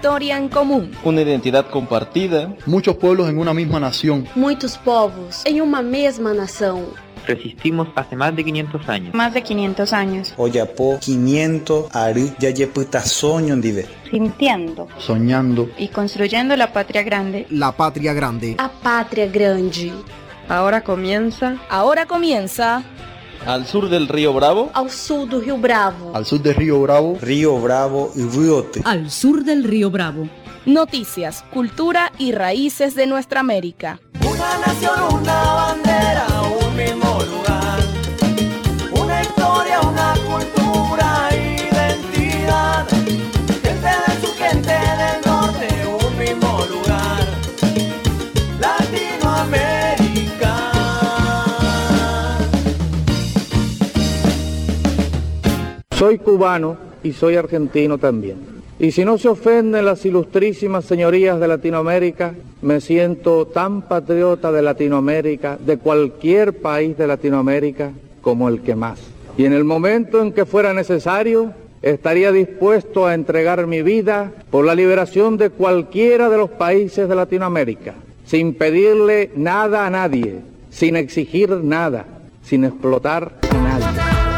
história em comum. Uma identidade compartida. Muchos pueblos en una misma nación. Muitos povos em uma mesma nação. Resistimos hace más de 500 años. Más de 500 años. Oyapo 500 ari yayeputa soño ndive. Sintiendo. Soñando. Y construyendo la patria grande. La patria grande. A pátria grande. Ahora comienza. Al sur del río Bravo. Ao sul do Rio Bravo. Al sur del río Bravo. Río Bravo y Riote. Al sur del río Bravo. Noticias, cultura y raíces de nuestra América. Una nación, una bandera, un mismo lugar. Una historia, una cultura, identidad. Gente del sur, gente del norte, un mismo lugar. Latinoamérica. Soy cubano y soy argentino también. Y si no se ofenden las ilustrísimas señorías de Latinoamérica, me siento tan patriota de Latinoamérica, de cualquier país de Latinoamérica, como el que más. Y en el momento en que fuera necesario, estaría dispuesto a entregar mi vida por la liberación de cualquiera de los países de Latinoamérica, sin pedirle nada a nadie, sin exigir nada, sin explotar a nadie.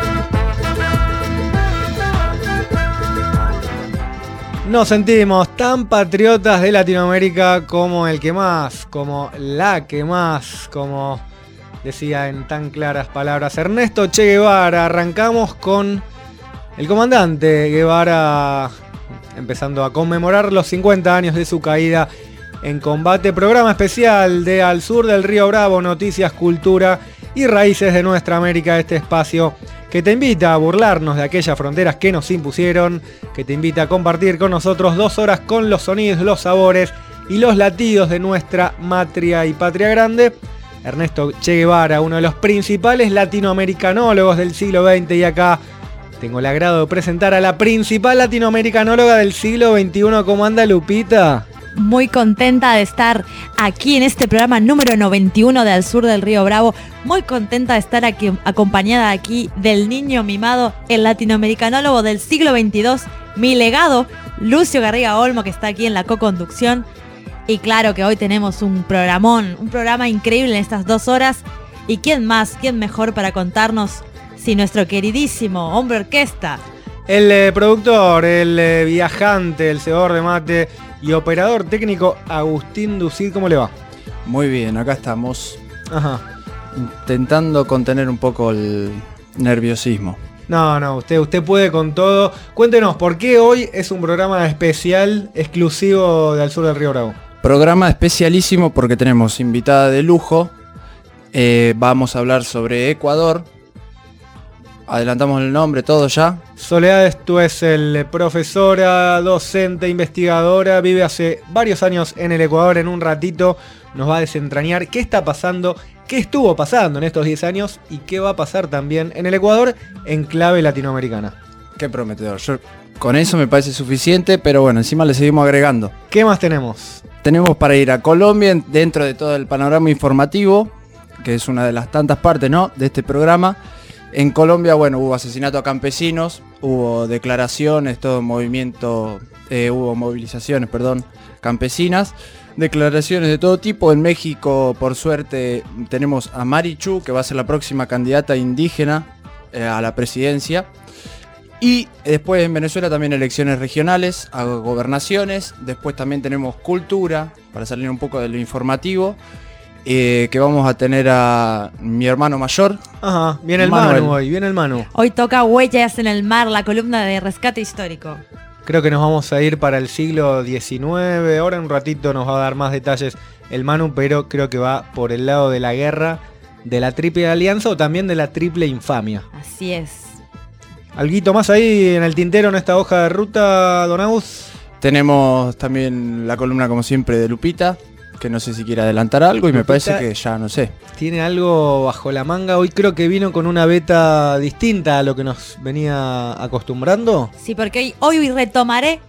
Nos sentimos tan patriotas de Latinoamérica como el que más, como la que más, como decía en tan claras palabras Ernesto Che Guevara. Arrancamos con el comandante Guevara empezando a conmemorar los 50 años de su caída en combate. Programa especial de Al Sur del Río Bravo, noticias, cultura y raíces de nuestra América. Este espacio que te invita a burlarnos de aquellas fronteras que nos impusieron, que te invita a compartir con nosotros 2 horas con los sonidos, los sabores y los latidos de nuestra matria y patria grande. Ernesto Che Guevara, uno de los principales latinoamericanólogos del siglo XX, y acá tengo el agrado de presentar a la principal latinoamericanóloga del siglo XXI. ¿Cómo anda, Lupita? Muy contenta de estar aquí en este programa número 91 de Al Sur del Río Bravo. Muy contenta de estar aquí, acompañada aquí del niño mimado, el latinoamericanólogo del siglo XXII, mi legado, Lucio Garriga Olmo, que está aquí en la co-conducción. Y claro que hoy tenemos un programón, un programa increíble en estas 2 horas. ¿Y quién más, quién mejor para contarnos si nuestro queridísimo hombre orquesta? El productor, el viajante, el cebador de mate y operador técnico Agustín Ducid. ¿Cómo le va? Muy bien, acá estamos. Ajá. Intentando contener un poco el nerviosismo. No, usted puede con todo. Cuéntenos, ¿por qué hoy es un programa especial exclusivo de Al Sur del Río Bravo? Programa especialísimo porque tenemos invitada de lujo. Vamos a hablar sobre Ecuador. Adelantamos el nombre, todo ya. Soledad Stuessel, profesora, docente, investigadora, vive hace varios años en el Ecuador. En un ratito nos va a desentrañar qué está pasando, qué estuvo pasando en estos 10 años y qué va a pasar también en el Ecuador en clave latinoamericana. Qué prometedor. Con eso me parece suficiente, pero bueno, encima le seguimos agregando. ¿Qué más tenemos? Tenemos para ir a Colombia dentro de todo el panorama informativo, que es una de las tantas partes, ¿no?, de este programa. En Colombia, bueno, hubo asesinato a campesinos, hubo declaraciones, todo movimiento, hubo movilizaciones, campesinas, declaraciones de todo tipo. En México, por suerte, tenemos a Mari Chu, que va a ser la próxima candidata indígena a la presidencia. Y después en Venezuela también elecciones regionales, a gobernaciones. Después también tenemos cultura, para salir un poco de lo informativo. Que vamos a tener a mi hermano mayor. Ajá, viene el Manu hoy, viene el Manu. Hoy toca Huellas en el Mar, la columna de rescate histórico. Creo que nos vamos a ir para el siglo XIX. Ahora en un ratito nos va a dar más detalles el Manu, pero creo que va por el lado de la guerra, de la triple alianza o también de la triple infamia. Así es. ¿Alguito más ahí en el tintero en esta hoja de ruta, don Agus? Tenemos también la columna, como siempre, de Lupita, que no sé si quiere adelantar algo y Lupita, me parece que ya no sé. Tiene algo bajo la manga. Hoy creo que vino con una beta distinta a lo que nos venía acostumbrando. Sí, porque hoy retomaré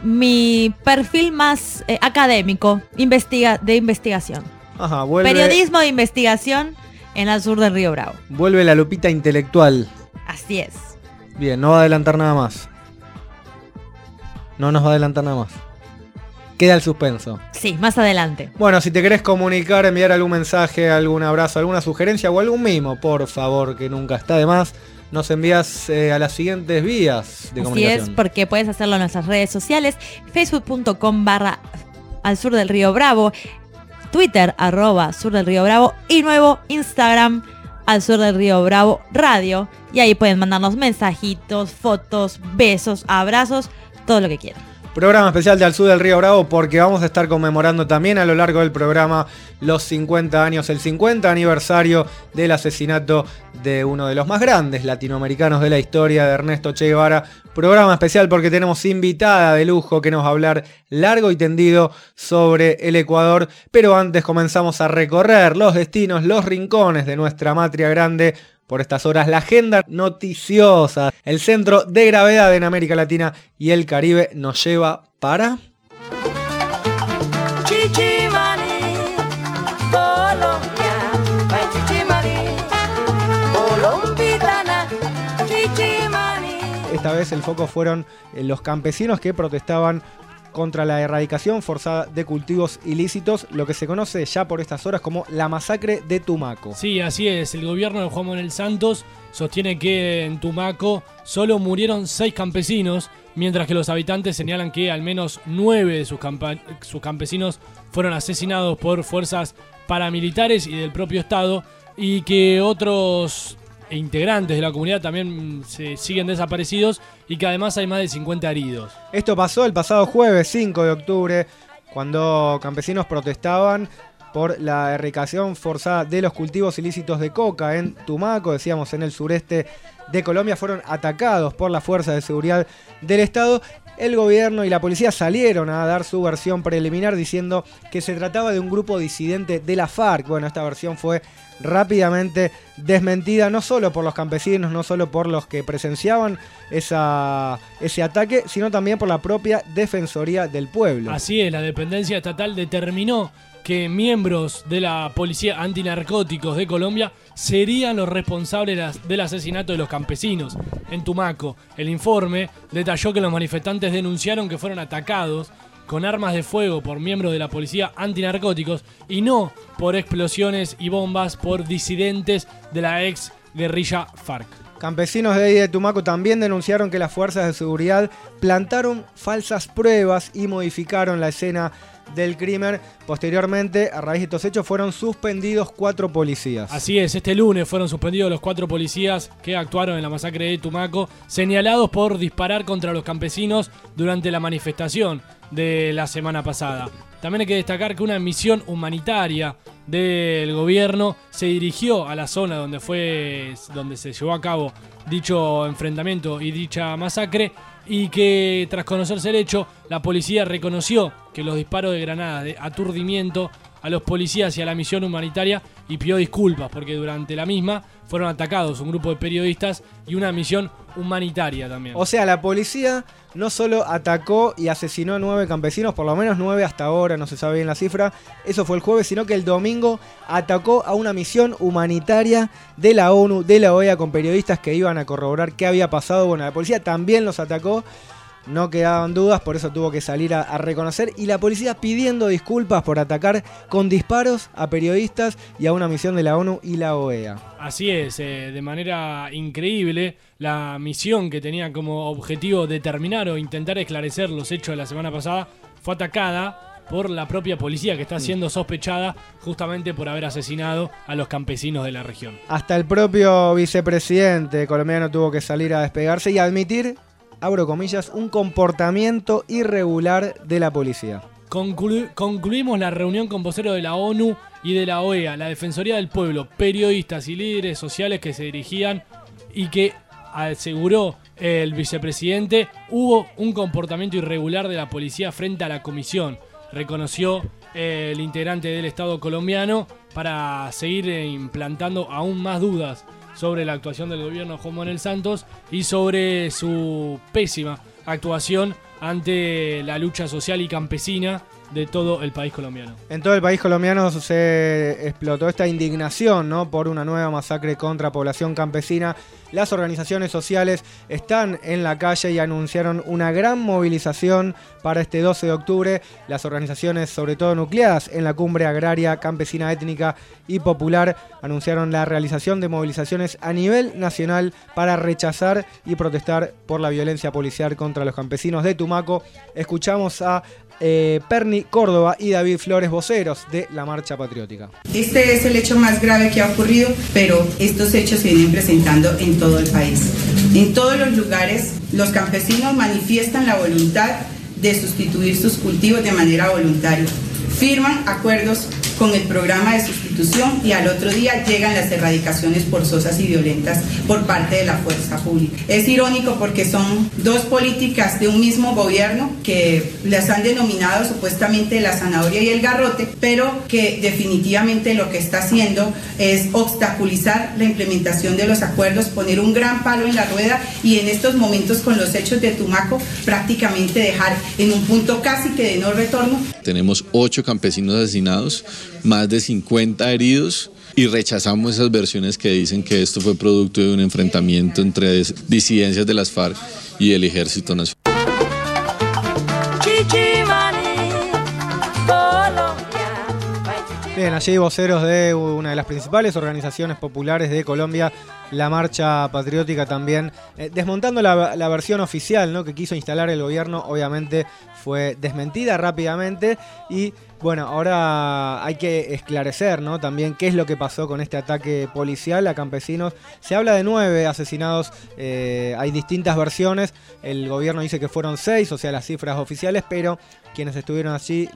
mi perfil más académico, de investigación. Ajá, vuelve. Periodismo de investigación en Al Sur del Río Bravo. Vuelve la Lupita intelectual. Así es. Bien, no va a adelantar nada más. No nos va a adelantar nada más. Queda el suspenso. Sí, más adelante. Bueno, si te querés comunicar, enviar algún mensaje, algún abrazo, alguna sugerencia o algún mimo, por favor, que nunca está de más, nos envías a las siguientes vías de comunicación. Así es, porque puedes hacerlo en nuestras redes sociales, facebook.com/Al Sur del Río Bravo, Twitter @Sur del Río Bravo y nuevo Instagram Al Sur del Río Bravo Radio. Y ahí pueden mandarnos mensajitos, fotos, besos, abrazos, todo lo que quieran. Programa especial de Al Sur del Río Bravo porque vamos a estar conmemorando también a lo largo del programa los 50 años, el 50 aniversario del asesinato de uno de los más grandes latinoamericanos de la historia, de Ernesto Che Guevara. Programa especial porque tenemos invitada de lujo que nos va a hablar largo y tendido sobre el Ecuador. Pero antes comenzamos a recorrer los destinos, los rincones de nuestra matria grande. Por estas horas, la agenda noticiosa, el centro de gravedad en América Latina y el Caribe nos lleva para... Chichimani, Colombia, ay Chichimani, Colombitana, Chichimani. Esta vez el foco fueron los campesinos que protestaban contra la erradicación forzada de cultivos ilícitos, lo que se conoce ya por estas horas como la masacre de Tumaco. Sí, así es. El gobierno de Juan Manuel Santos sostiene que en Tumaco solo murieron 6 campesinos, mientras que los habitantes señalan que al menos 9 de sus campesinos fueron asesinados por fuerzas paramilitares y del propio Estado, y que otros integrantes de la comunidad también se siguen desaparecidos y que además hay más de 50 heridos. Esto pasó el pasado jueves 5 de octubre, cuando campesinos protestaban por la erradicación forzada de los cultivos ilícitos de coca en Tumaco, decíamos en el sureste de Colombia. Fueron atacados por las fuerzas de seguridad del Estado. El gobierno y la policía salieron a dar su versión preliminar diciendo que se trataba de un grupo disidente de la FARC. Bueno, esta versión fue rápidamente desmentida, no solo por los campesinos, no solo por los que presenciaban ese ataque, sino también por la propia Defensoría del Pueblo. Así es, la dependencia estatal determinó que miembros de la Policía Antinarcóticos de Colombia serían los responsables del asesinato de los campesinos en Tumaco. El informe detalló que los manifestantes denunciaron que fueron atacados con armas de fuego por miembros de la Policía Antinarcóticos y no por explosiones y bombas por disidentes de la ex guerrilla FARC. Campesinos de ahí de Tumaco también denunciaron que las fuerzas de seguridad plantaron falsas pruebas y modificaron la escena del crimen. Posteriormente, a raíz de estos hechos, fueron suspendidos 4 policías. Así es, este lunes fueron suspendidos los 4 policías que actuaron en la masacre de Tumaco, señalados por disparar contra los campesinos durante la manifestación de la semana pasada. También hay que destacar que una misión humanitaria del gobierno se dirigió a la zona donde se llevó a cabo dicho enfrentamiento y dicha masacre, y que tras conocerse el hecho, la policía reconoció que los disparos de granadas de aturdimiento a los policías y a la misión humanitaria y pidió disculpas porque durante la misma fueron atacados un grupo de periodistas y una misión humanitaria también. O sea, la policía no solo atacó y asesinó a 9 campesinos, por lo menos 9 hasta ahora, no se sabe bien la cifra, eso fue el jueves, sino que el domingo atacó a una misión humanitaria de la ONU, de la OEA, con periodistas que iban a corroborar qué había pasado. Bueno, la policía también los atacó. No quedaban dudas, por eso tuvo que salir a reconocer, y la policía pidiendo disculpas por atacar con disparos a periodistas y a una misión de la ONU y la OEA. Así es, de manera increíble, la misión que tenía como objetivo determinar o intentar esclarecer los hechos de la semana pasada fue atacada por la propia policía, que está siendo sospechada justamente por haber asesinado a los campesinos de la región. Hasta el propio vicepresidente colombiano tuvo que salir a despegarse y admitir, abro comillas, un comportamiento irregular de la policía. Concluimos la reunión con voceros de la ONU y de la OEA, la Defensoría del Pueblo, periodistas y líderes sociales que se dirigían, y que aseguró el vicepresidente, hubo un comportamiento irregular de la policía frente a la comisión. Reconoció el integrante del Estado colombiano para seguir implantando aún más dudas sobre la actuación del gobierno de Juan Manuel Santos y sobre su pésima actuación ante la lucha social y campesina de todo el país colombiano. En todo el país colombiano se explotó esta indignación, ¿no?, por una nueva masacre contra población campesina. Las organizaciones sociales están en la calle y anunciaron una gran movilización para este 12 de octubre. Las organizaciones, sobre todo nucleadas en la Cumbre Agraria, Campesina, Étnica y Popular, anunciaron la realización de movilizaciones a nivel nacional para rechazar y protestar por la violencia policial contra los campesinos de Tumaco. Escuchamos a Perni Córdoba y David Flores, voceros de la Marcha Patriótica. Este es el hecho más grave que ha ocurrido, pero estos hechos se vienen presentando en todo el país. En todos los lugares, los campesinos manifiestan la voluntad de sustituir sus cultivos de manera voluntaria. Firman acuerdos con el programa de sustitución y al otro día llegan las erradicaciones forzosas y violentas por parte de la fuerza pública. Es irónico porque son dos políticas de un mismo gobierno que las han denominado supuestamente la zanahoria y el garrote, pero que definitivamente lo que está haciendo es obstaculizar la implementación de los acuerdos, poner un gran palo en la rueda y en estos momentos con los hechos de Tumaco prácticamente dejar en un punto casi que de no retorno. Tenemos 8 campesinos asesinados, más de 50 heridos y rechazamos esas versiones que dicen que esto fue producto de un enfrentamiento entre disidencias de las FARC y el Ejército Nacional. Bien, allí voceros de una de las principales organizaciones populares de Colombia, la Marcha Patriótica también, desmontando la versión oficial, ¿no?, que quiso instalar el gobierno. Obviamente fue desmentida rápidamente y bueno, ahora hay que esclarecer, ¿no?, también qué es lo que pasó con este ataque policial a campesinos. Se habla de 9 asesinados, hay distintas versiones. El gobierno dice que fueron 6, o sea, las cifras oficiales, pero quienes estuvieron allí,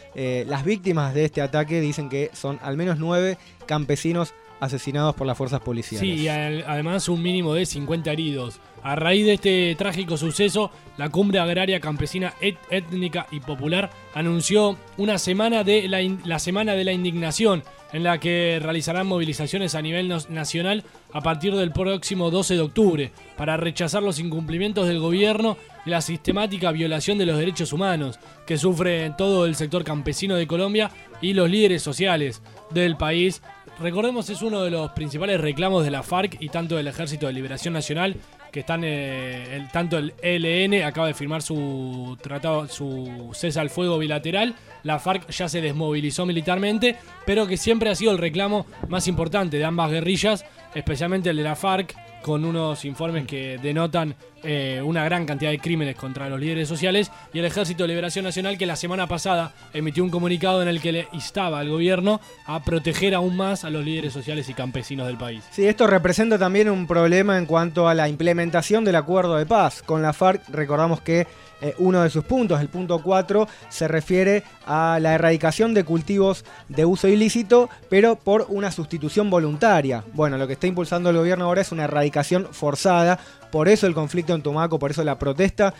las víctimas de este ataque, dicen que son al menos 9 campesinos asesinados por las fuerzas policiales. Sí, y además un mínimo de 50 heridos. A raíz de este trágico suceso, la Cumbre Agraria, Campesina, Étnica y Popular anunció una semana de la Semana de la Indignación, en la que realizarán movilizaciones a nivel nacional a partir del próximo 12 de octubre para rechazar los incumplimientos del gobierno y la sistemática violación de los derechos humanos que sufre todo el sector campesino de Colombia y los líderes sociales del país. Recordemos, es uno de los principales reclamos de la FARC y tanto del Ejército de Liberación Nacional, que están tanto el ELN acaba de firmar su tratado, su cese al fuego bilateral. La FARC ya se desmovilizó militarmente, pero que siempre ha sido el reclamo más importante de ambas guerrillas, especialmente el de la FARC, con unos informes que denotan una gran cantidad de crímenes contra los líderes sociales, y el Ejército de Liberación Nacional, que la semana pasada emitió un comunicado en el que le instaba al gobierno a proteger aún más a los líderes sociales y campesinos del país. Sí, esto representa también un problema en cuanto a la implementación del acuerdo de paz con la FARC. Recordamos que uno de sus puntos, el punto 4, se refiere a la erradicación de cultivos de uso ilícito, pero por una sustitución voluntaria. Bueno, lo que está impulsando el gobierno ahora es una erradicación forzada, por eso el conflicto en Tumaco, por eso la protesta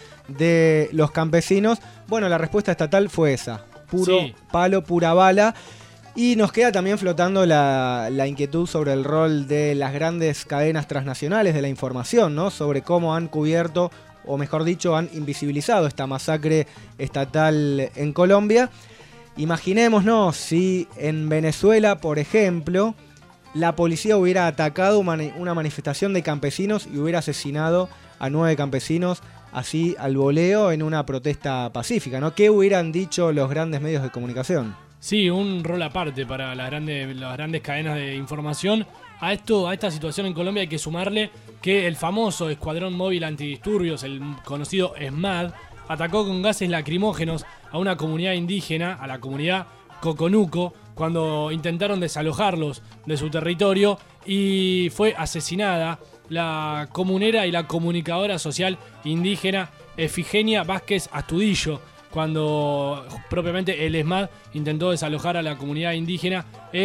de los campesinos. Bueno, la respuesta estatal fue esa, puro palo, pura bala. Y nos queda también flotando la inquietud sobre el rol de las grandes cadenas transnacionales de la información, ¿no?, sobre cómo han cubierto, o mejor dicho, han invisibilizado esta masacre estatal en Colombia. Imaginémonos si en Venezuela, por ejemplo, la policía hubiera atacado una manifestación de campesinos y hubiera asesinado a 9 campesinos así al voleo en una protesta pacífica, ¿no? ¿Qué hubieran dicho los grandes medios de comunicación? Sí, un rol aparte para las grandes cadenas de información. A esta situación en Colombia hay que sumarle que el famoso Escuadrón Móvil Antidisturbios, el conocido ESMAD, atacó con gases lacrimógenos a una comunidad indígena, a la comunidad Coconuco, cuando intentaron desalojarlos de su territorio, y fue asesinada la comunera y la comunicadora social indígena Efigenia Vázquez Astudillo, cuando propiamente el ESMAD intentó desalojar a la comunidad indígena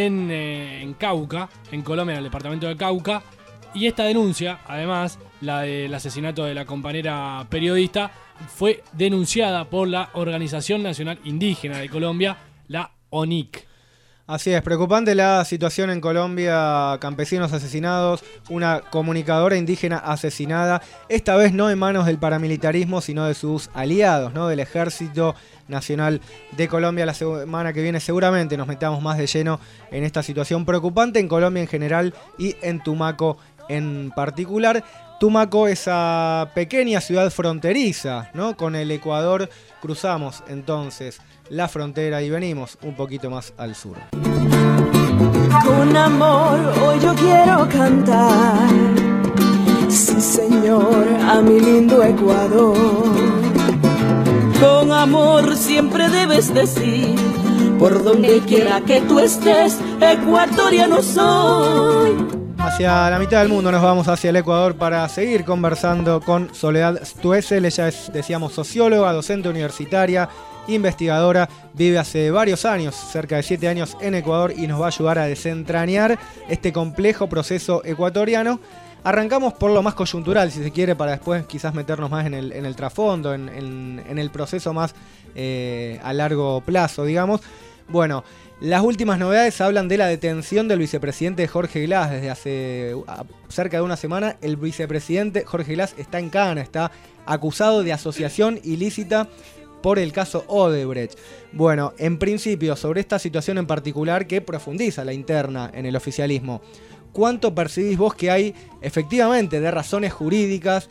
en Cauca, en Colombia, en el departamento de Cauca. Y esta denuncia, además, la del asesinato de la compañera periodista, fue denunciada por la Organización Nacional Indígena de Colombia, la ONIC. Así es, preocupante la situación en Colombia, campesinos asesinados, una comunicadora indígena asesinada, esta vez no en manos del paramilitarismo, sino de sus aliados, ¿no? Del Ejército Nacional de Colombia. La semana que viene seguramente nos metamos más de lleno en esta situación preocupante en Colombia en general y en Tumaco en particular. Tumaco, esa pequeña ciudad fronteriza, ¿no? Con el Ecuador, cruzamos entonces la frontera y venimos un poquito más al sur. Con amor hoy yo quiero cantar, sí señor, a mi lindo Ecuador. Con amor siempre debes decir, por donde quiera que tú estés, ecuatoriano soy. Hacia la mitad del mundo nos vamos, hacia el Ecuador, para seguir conversando con Soledad Stoessel. Ella es, decíamos, socióloga, docente universitaria, investigadora, vive hace varios años, cerca de 7 años en Ecuador, y nos va a ayudar a desentrañar este complejo proceso ecuatoriano. Arrancamos por lo más coyuntural, si se quiere, para después quizás meternos más en el trasfondo, en el proceso más a largo plazo, digamos. Bueno, las últimas novedades hablan de la detención del vicepresidente Jorge Glass. Desde hace cerca de una semana, el vicepresidente Jorge Glass está en cana, está acusado de asociación ilícita por el caso Odebrecht. Bueno, en principio, sobre esta situación en particular que profundiza la interna en el oficialismo, ¿cuánto percibís vos que hay efectivamente de razones jurídicas,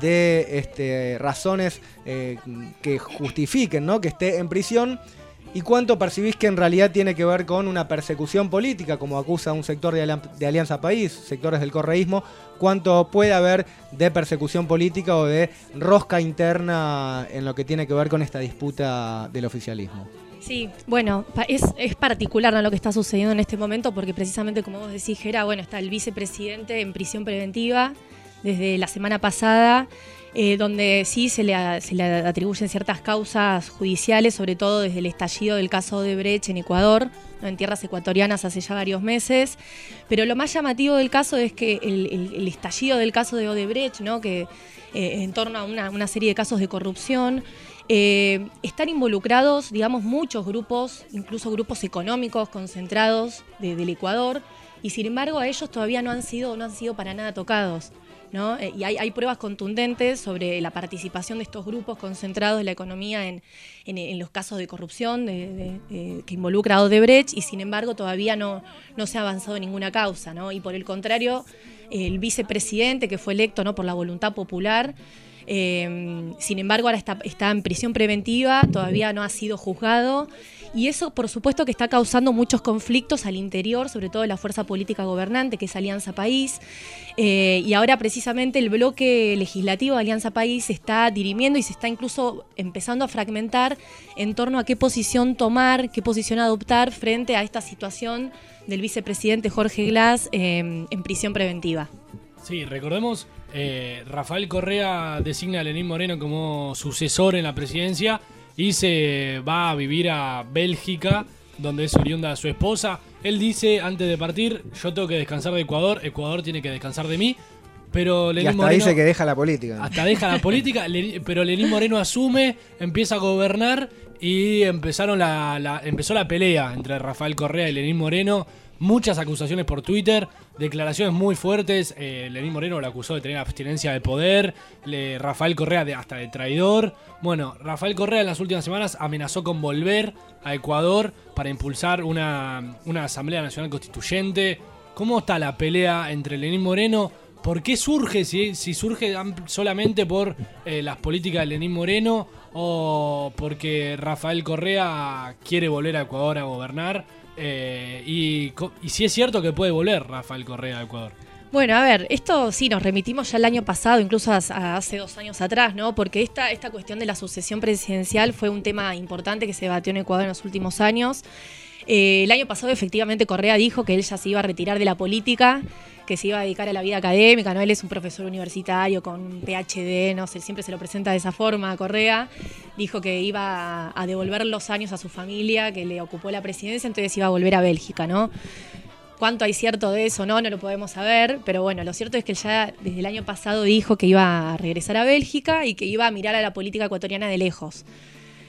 de razones que justifiquen, ¿no?, que esté en prisión? ¿Y cuánto percibís que en realidad tiene que ver con una persecución política, como acusa un sector de Alianza País, sectores del correísmo? ¿Cuánto puede haber de persecución política o de rosca interna en lo que tiene que ver con esta disputa del oficialismo? Sí, bueno, es particular, ¿no?, lo que está sucediendo en este momento, porque precisamente, como vos decís, Gera, bueno, está el vicepresidente en prisión preventiva desde la semana pasada, donde sí se le atribuyen ciertas causas judiciales, sobre todo desde el estallido del caso Odebrecht en Ecuador, ¿no?, en tierras ecuatorianas hace ya varios meses. Pero lo más llamativo del caso es que el estallido del caso de Odebrecht, ¿no?, que en torno a una serie de casos de corrupción, están involucrados, digamos, muchos grupos, incluso grupos económicos concentrados del Ecuador, y sin embargo a ellos todavía no han sido para nada tocados, ¿no? Y hay pruebas contundentes sobre la participación de estos grupos concentrados de la economía en los casos de corrupción que involucra a Odebrecht, y sin embargo todavía no se ha avanzado en ninguna causa, ¿no? Y por el contrario, el vicepresidente, que fue electo, ¿no?, por la voluntad popular, sin embargo ahora está en prisión preventiva, todavía no ha sido juzgado, y eso por supuesto que está causando muchos conflictos al interior, sobre todo de la fuerza política gobernante, que es Alianza País, y ahora precisamente el bloque legislativo de Alianza País se está dirimiendo y se está incluso empezando a fragmentar en torno a qué posición tomar, qué posición adoptar frente a esta situación del vicepresidente Jorge Glass en prisión preventiva. Sí, recordemos, Rafael Correa designa a Lenín Moreno como sucesor en la presidencia y se va a vivir a Bélgica, donde es oriunda su esposa. Él dice, antes de partir, yo tengo que descansar de Ecuador, Ecuador tiene que descansar de mí, pero Lenín y hasta Moreno dice que deja la política. Hasta deja la política, pero Lenín Moreno asume, empieza a gobernar y empezó la pelea entre Rafael Correa y Lenín Moreno. Muchas acusaciones por Twitter, declaraciones muy fuertes. Lenín Moreno lo acusó de tener abstinencia de poder, Rafael Correa hasta de traidor. Bueno, Rafael Correa en las últimas semanas amenazó con volver a Ecuador para impulsar una Asamblea Nacional Constituyente. ¿Cómo está la pelea entre Lenín Moreno? ¿Por qué surge? Si surge solamente por las políticas de Lenín Moreno o porque Rafael Correa quiere volver a Ecuador a gobernar. Y si es cierto que puede volver Rafael Correa a Ecuador. Bueno, a ver, esto sí nos remitimos ya el año pasado, incluso hace 2 años atrás, ¿no? Porque esta cuestión de la sucesión presidencial fue un tema importante que se debatió en Ecuador en los últimos años. El año pasado efectivamente Correa dijo que él ya se iba a retirar de la política, que se iba a dedicar a la vida académica, ¿no? Él es un profesor universitario con PhD, no sé, siempre se lo presenta de esa forma. Correa dijo que iba a devolver los años a su familia, que le ocupó la presidencia, entonces iba a volver a Bélgica, ¿no? ¿Cuánto hay cierto de eso? No lo podemos saber, pero bueno, lo cierto es que él ya desde el año pasado dijo que iba a regresar a Bélgica y que iba a mirar a la política ecuatoriana de lejos.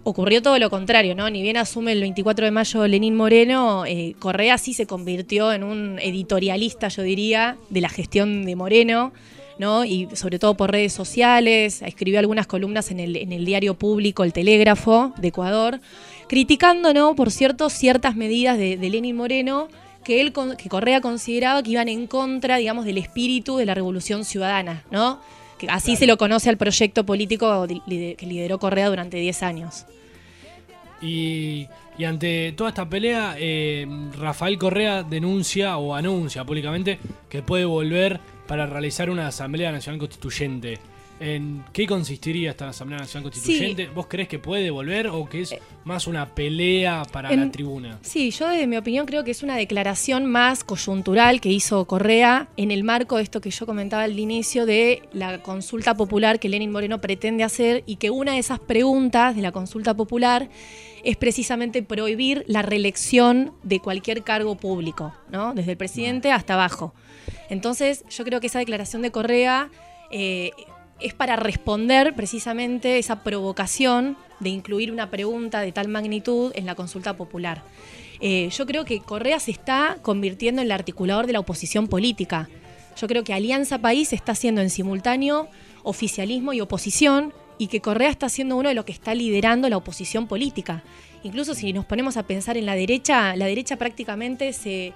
ocurrió todo lo contrario, ¿no? Ni bien asume el 24 de mayo Lenín Moreno, Correa sí se convirtió en un editorialista, yo diría, de la gestión de Moreno, ¿no? Y sobre todo por redes sociales, escribió algunas columnas en el diario público El Telégrafo de Ecuador, criticando, ¿no?, por cierto, ciertas medidas de Lenín Moreno que Correa consideraba que iban en contra, digamos, del espíritu de la Revolución Ciudadana, ¿no? Que así se lo conoce al proyecto político que lideró Correa durante 10 años. Y ante toda esta pelea, Rafael Correa denuncia o anuncia públicamente que puede volver para realizar una Asamblea Nacional Constituyente. ¿En qué consistiría esta Asamblea Nacional Constituyente? Sí. ¿Vos creés que puede volver o que es más una pelea para la tribuna? Sí, yo desde mi opinión creo que es una declaración más coyuntural que hizo Correa en el marco de esto que yo comentaba al inicio de la consulta popular que Lenín Moreno pretende hacer, y que una de esas preguntas de la consulta popular es precisamente prohibir la reelección de cualquier cargo público, ¿no? Desde el presidente hasta abajo. Entonces yo creo que esa declaración de Correa es para responder precisamente esa provocación de incluir una pregunta de tal magnitud en la consulta popular. Yo creo que Correa se está convirtiendo en el articulador de la oposición política. Yo creo que Alianza País está siendo en simultáneo oficialismo y oposición, y que Correa está siendo uno de los que está liderando la oposición política. Incluso si nos ponemos a pensar en la derecha prácticamente se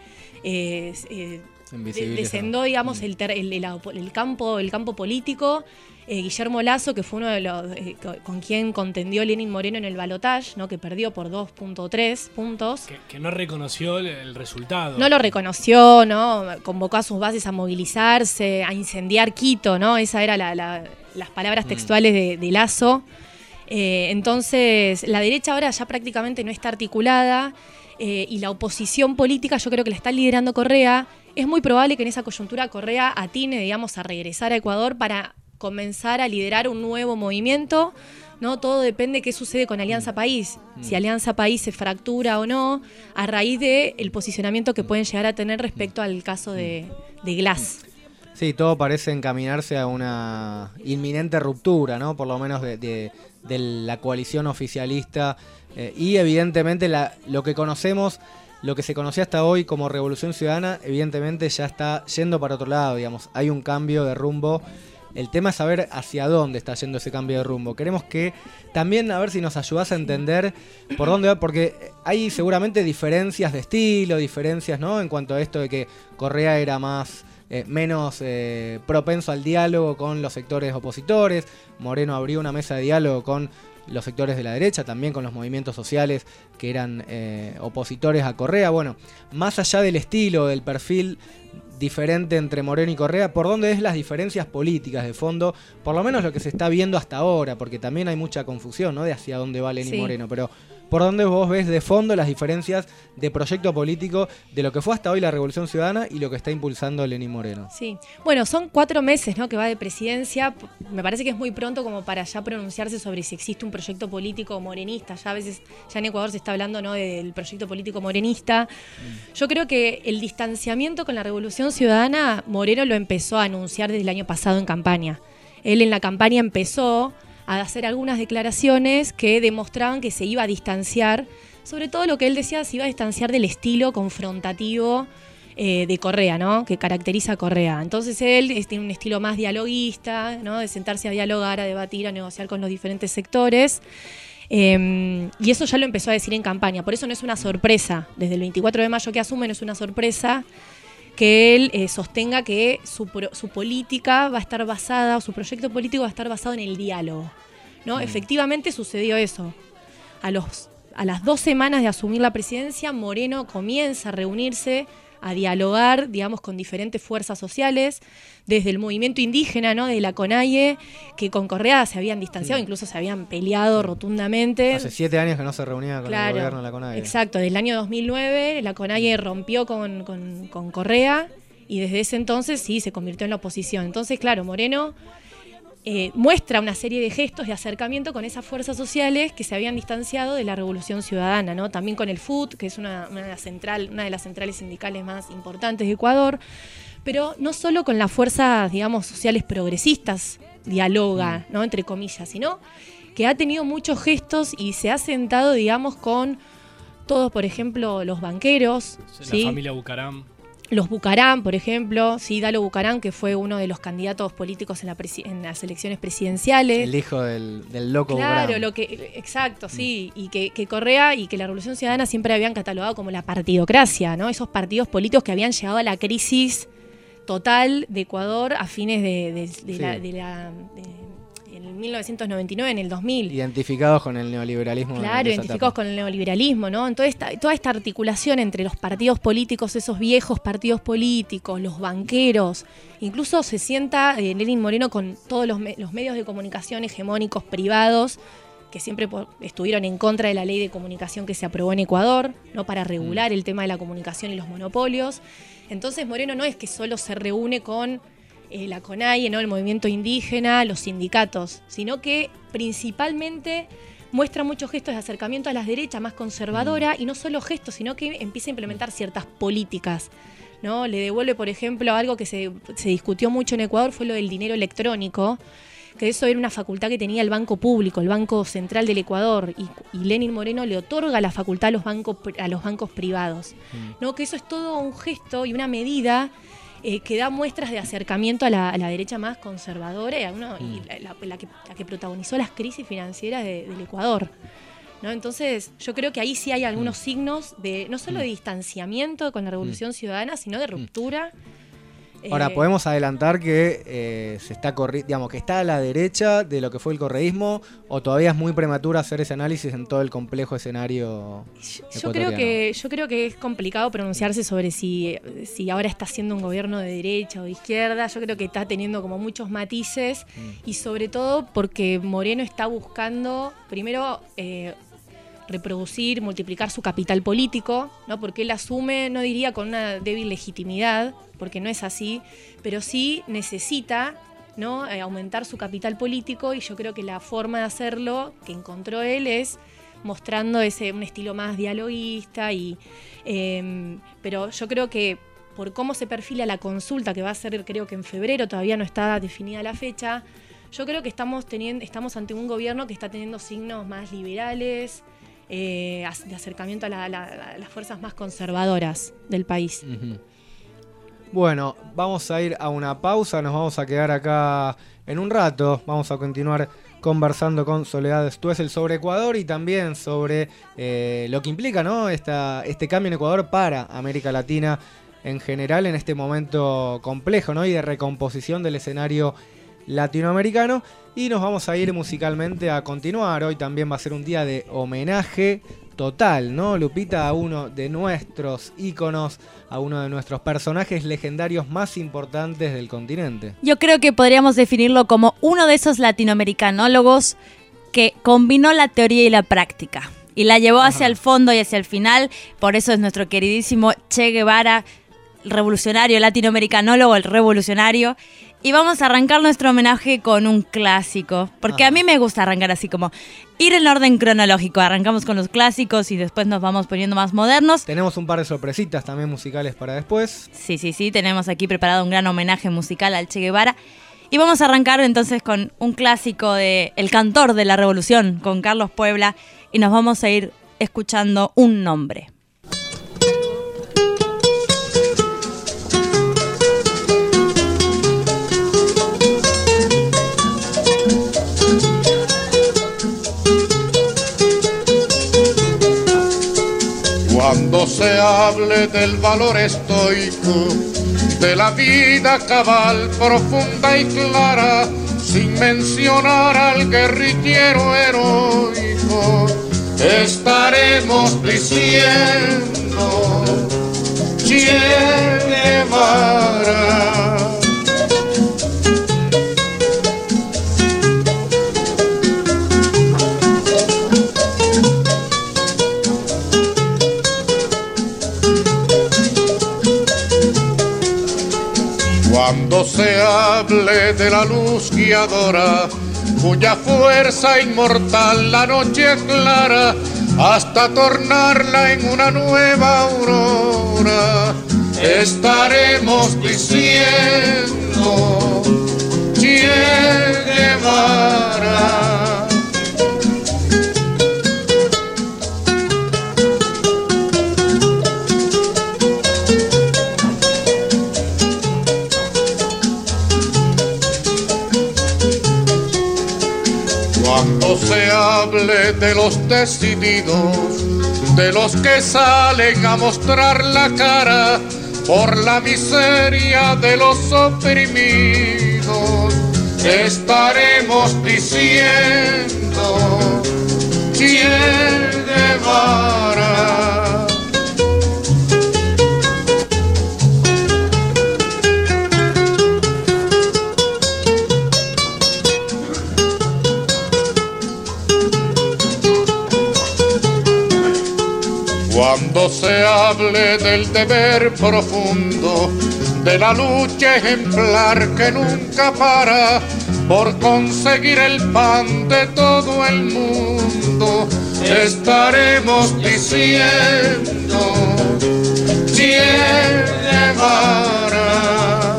descendó, digamos, el campo político. Guillermo Lasso, que fue uno de los con quien contendió Lenín Moreno en el balotaje, ¿no?, que perdió por 2.3 puntos. Que no reconoció el resultado. No lo reconoció, ¿no? Convocó a sus bases a movilizarse, a incendiar Quito, ¿no? Esa era las palabras textuales de Lasso. Entonces, la derecha ahora ya prácticamente no está articulada, y la oposición política yo creo que la está liderando Correa. Es muy probable que en esa coyuntura Correa atine, digamos, a regresar a Ecuador para comenzar a liderar un nuevo movimiento, ¿no? Todo depende de qué sucede con Alianza País. Si Alianza País se fractura o no, a raíz del posicionamiento que pueden llegar a tener respecto al caso de Glass. Sí, todo parece encaminarse a una inminente ruptura, ¿no? Por lo menos de la coalición oficialista, y evidentemente lo que conocemos, lo que se conocía hasta hoy como Revolución Ciudadana, evidentemente ya está yendo para otro lado, digamos. Hay un cambio de rumbo. El tema es saber hacia dónde está yendo ese cambio de rumbo. Queremos que también, a ver si nos ayudás a entender por dónde va, porque hay seguramente diferencias de estilo, diferencias, ¿no?, en cuanto a esto de que Correa era menos propenso al diálogo con los sectores opositores. Moreno abrió una mesa de diálogo con los sectores de la derecha, también con los movimientos sociales que eran opositores a Correa. Bueno, más allá del estilo, del perfil diferente entre Moreno y Correa, ¿por dónde es las diferencias políticas de fondo? Por lo menos lo que se está viendo hasta ahora, porque también hay mucha confusión, ¿no?, de hacia dónde va Lenín Moreno, pero ¿por dónde vos ves de fondo las diferencias de proyecto político de lo que fue hasta hoy la Revolución Ciudadana y lo que está impulsando Lenín Moreno? Sí, bueno, son 4 meses, ¿no?, que va de presidencia. Me parece que es muy pronto como para ya pronunciarse sobre si existe un proyecto político morenista. Ya a veces, ya en Ecuador se está hablando, ¿no?, del proyecto político morenista. Yo creo que el distanciamiento con la Revolución Ciudadana, Moreno lo empezó a anunciar desde el año pasado en campaña. Él en la campaña empezó a hacer algunas declaraciones que demostraban que se iba a distanciar, sobre todo lo que él decía, se iba a distanciar del estilo confrontativo de Correa, ¿no?, que caracteriza a Correa. Entonces él tiene un estilo más dialoguista, ¿no?, de sentarse a dialogar, a debatir, a negociar con los diferentes sectores. Y eso ya lo empezó a decir en campaña. Por eso no es una sorpresa. Desde el 24 de mayo que asume no es una sorpresa que él sostenga que su política va a estar basada, o su proyecto político va a estar basado en el diálogo, ¿no? Efectivamente sucedió eso. A las 2 semanas de asumir la presidencia, Moreno comienza a reunirse, a dialogar, digamos, con diferentes fuerzas sociales, desde el movimiento indígena, ¿no?, de la CONAIE, que con Correa se habían distanciado, incluso se habían peleado rotundamente. Hace 7 años que no se reunía con el gobierno de la CONAIE. Exacto, desde el año 2009 la CONAIE rompió con Correa, y desde ese entonces sí se convirtió en la oposición. Entonces, claro, Moreno muestra una serie de gestos de acercamiento con esas fuerzas sociales que se habían distanciado de la Revolución Ciudadana, ¿no? También con el FUT, que es una de las centrales sindicales más importantes de Ecuador, pero no solo con las fuerzas, digamos, sociales progresistas dialoga, ¿no?, entre comillas, sino que ha tenido muchos gestos y se ha sentado, digamos, con todos, por ejemplo, los banqueros. La familia Bucaram. Los Bucaram, por ejemplo, sí, Dalo Bucaram, que fue uno de los candidatos políticos en las elecciones presidenciales. El hijo del loco Claro, Bucaram. exacto, sí. Y que Correa y que la Revolución Ciudadana siempre habían catalogado como la partidocracia, ¿no? Esos partidos políticos que habían llegado a la crisis total de Ecuador a fines en 1999, en el 2000. Identificados con el neoliberalismo. Claro, identificados con el neoliberalismo, ¿no? Entonces, toda esta articulación entre los partidos políticos, esos viejos partidos políticos, los banqueros, incluso se sienta Lenín Moreno con todos los medios de comunicación hegemónicos privados que siempre estuvieron en contra de la ley de comunicación que se aprobó en Ecuador, ¿no? Para regular el tema de la comunicación y los monopolios. Entonces, Moreno no es que solo se reúne con la CONAIE, ¿no? El movimiento indígena, los sindicatos, sino que principalmente muestra muchos gestos de acercamiento a la derecha más conservadora, y no solo gestos, sino que empieza a implementar ciertas políticas, ¿no? Le devuelve, por ejemplo, algo que se discutió mucho en Ecuador, fue lo del dinero electrónico, que eso era una facultad que tenía el Banco Público, el Banco Central del Ecuador, y Lenín Moreno le otorga la facultad a los bancos privados, ¿no? Que eso es todo un gesto y una medida que da muestras de acercamiento a la derecha más conservadora y la que protagonizó las crisis financieras del Ecuador, ¿no? Entonces, yo creo que ahí sí hay algunos signos de no solo de distanciamiento con la Revolución Ciudadana, sino de ruptura. Ahora, podemos adelantar que se está que está a la derecha de lo que fue el correísmo, o todavía es muy prematuro hacer ese análisis en todo el complejo escenario ecuatoriano. Yo creo que es complicado pronunciarse sobre si ahora está siendo un gobierno de derecha o de izquierda. Yo creo que está teniendo como muchos matices, y sobre todo porque Moreno está buscando, primero, reproducir, multiplicar su capital político, ¿no? Porque él asume, no diría con una débil legitimidad, porque no es así, pero sí necesita, ¿no? Aumentar su capital político, y yo creo que la forma de hacerlo que encontró él es mostrando un estilo más dialoguista, pero yo creo que por cómo se perfila la consulta, que va a ser, creo que en febrero, todavía no está definida la fecha, yo creo que estamos ante un gobierno que está teniendo signos más liberales, de acercamiento a las fuerzas más conservadoras del país. Bueno, vamos a ir a una pausa, nos vamos a quedar acá en un rato, vamos a continuar conversando con Soledad Stoessel sobre Ecuador y también sobre lo que implica, ¿no? este cambio en Ecuador para América Latina en general en este momento complejo, ¿no? Y de recomposición del escenario latinoamericano. Y nos vamos a ir musicalmente a continuar. Hoy también va a ser un día de homenaje total, ¿no, Lupita? A uno de nuestros íconos, a uno de nuestros personajes legendarios más importantes del continente. Yo creo que podríamos definirlo como uno de esos latinoamericanólogos que combinó la teoría y la práctica y la llevó hacia el fondo y hacia el final. Por eso es nuestro queridísimo Che Guevara, el revolucionario, el latinoamericanólogo, el revolucionario. Y vamos a arrancar nuestro homenaje con un clásico, porque a mí me gusta arrancar así como ir en orden cronológico. Arrancamos con los clásicos y después nos vamos poniendo más modernos. Tenemos un par de sorpresitas también musicales para después. Sí, tenemos aquí preparado un gran homenaje musical al Che Guevara. Y vamos a arrancar entonces con un clásico de El Cantor de la Revolución, con Carlos Puebla, y nos vamos a ir escuchando Un Nombre. Cuando se hable del valor estoico, de la vida cabal, profunda y clara, sin mencionar al guerrillero heroico, estaremos diciendo Che Guevara. Cuando se hable de la luz guiadora, cuya fuerza inmortal la noche aclara, hasta tornarla en una nueva aurora, estaremos diciendo Che Guevara. Cuando se hable de los decididos, de los que salen a mostrar la cara por la miseria de los oprimidos, estaremos diciendo Che Guevara. Cuando se hable del deber profundo, de la lucha ejemplar que nunca para por conseguir el pan de todo el mundo, estaremos diciendo Che Guevara.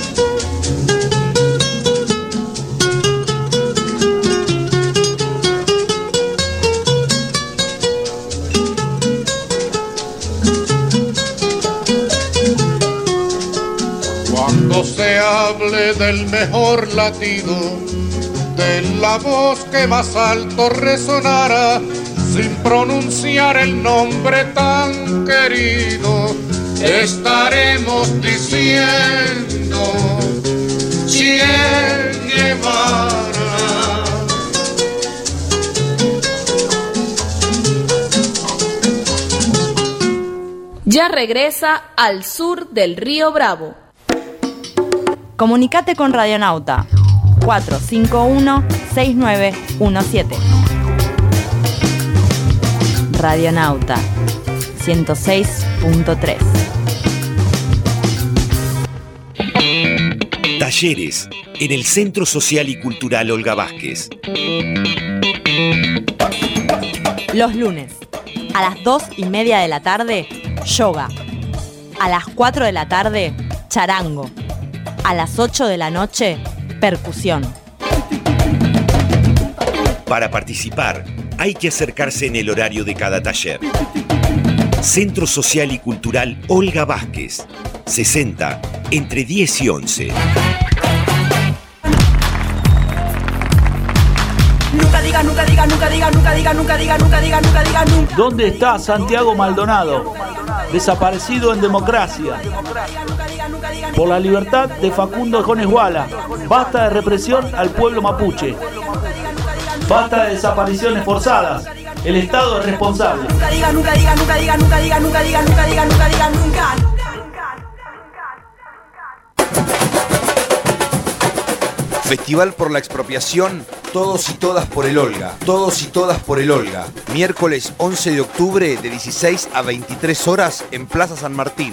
Cuando se hable del mejor latido, de la voz que más alto resonara, sin pronunciar el nombre tan querido, estaremos diciendo Che Guevara. Ya regresa Al Sur del Río Bravo. Comunicate con Radionauta 451-6917. Radionauta 106.3. Talleres en el Centro Social y Cultural Olga Vázquez. Los lunes, a las 2:30 de la tarde, yoga. A las 4 de la tarde, charango. A las 8 de la noche, percusión. Para participar, hay que acercarse en el horario de cada taller. Centro Social y Cultural Olga Vázquez, 60, entre 10 y 11. Nunca diga, nunca diga, nunca diga, nunca diga, nunca diga, nunca diga, nunca diga, nunca. ¿Dónde está Santiago Maldonado? Desaparecido en democracia. Por la libertad de Facundo Jones Wala. Basta de represión al pueblo mapuche. Basta de desapariciones forzadas. El Estado es responsable. Nunca diga, nunca diga, nunca diga, nunca diga, nunca diga, nunca diga, nunca diga, nunca. Festival por la expropiación, todos y todas por el Olga. Todos y todas por el Olga. Miércoles 11 de octubre de 16 a 23 horas en Plaza San Martín.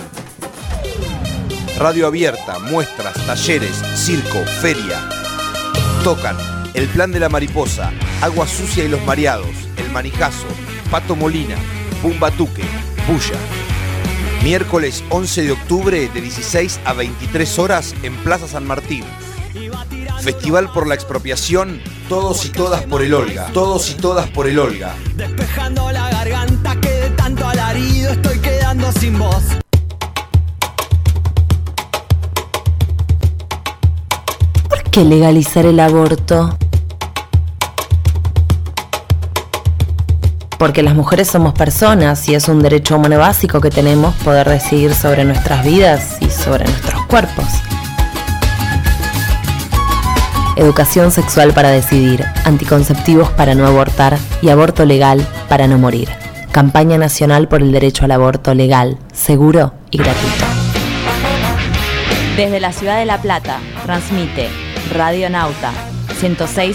Radio abierta, muestras, talleres, circo, feria. Tocan El Plan de la Mariposa, Agua Sucia y los Mareados, El Manijazo, Pato Molina, Bumbatuque, Bulla. Miércoles 11 de octubre de 16 a 23 horas en Plaza San Martín. Festival por la expropiación, todos y todas por el Olga. Todos y todas por el Olga. Despejando la garganta que de tanto alarido estoy quedando sin voz. ¿Por qué legalizar el aborto? Porque las mujeres somos personas y es un derecho humano básico que tenemos poder decidir sobre nuestras vidas y sobre nuestros cuerpos. Educación sexual para decidir, anticonceptivos para no abortar y aborto legal para no morir. Campaña nacional por el derecho al aborto legal, seguro y gratuito. Desde la ciudad de La Plata, transmite Radionauta 106.3.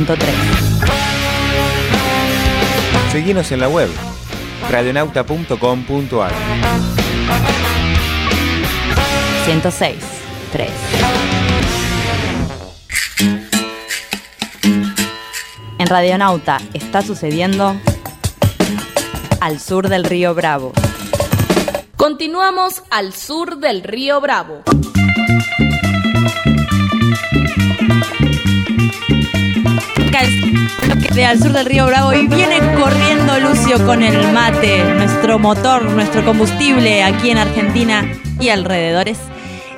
Seguinos en la web radionauta.com.ar. 106.3. En Radionauta está sucediendo Al Sur del Río Bravo. Continuamos Al Sur del Río Bravo. De Al Sur del Río Bravo y viene corriendo Lucio con el mate, nuestro motor, nuestro combustible aquí en Argentina y alrededores.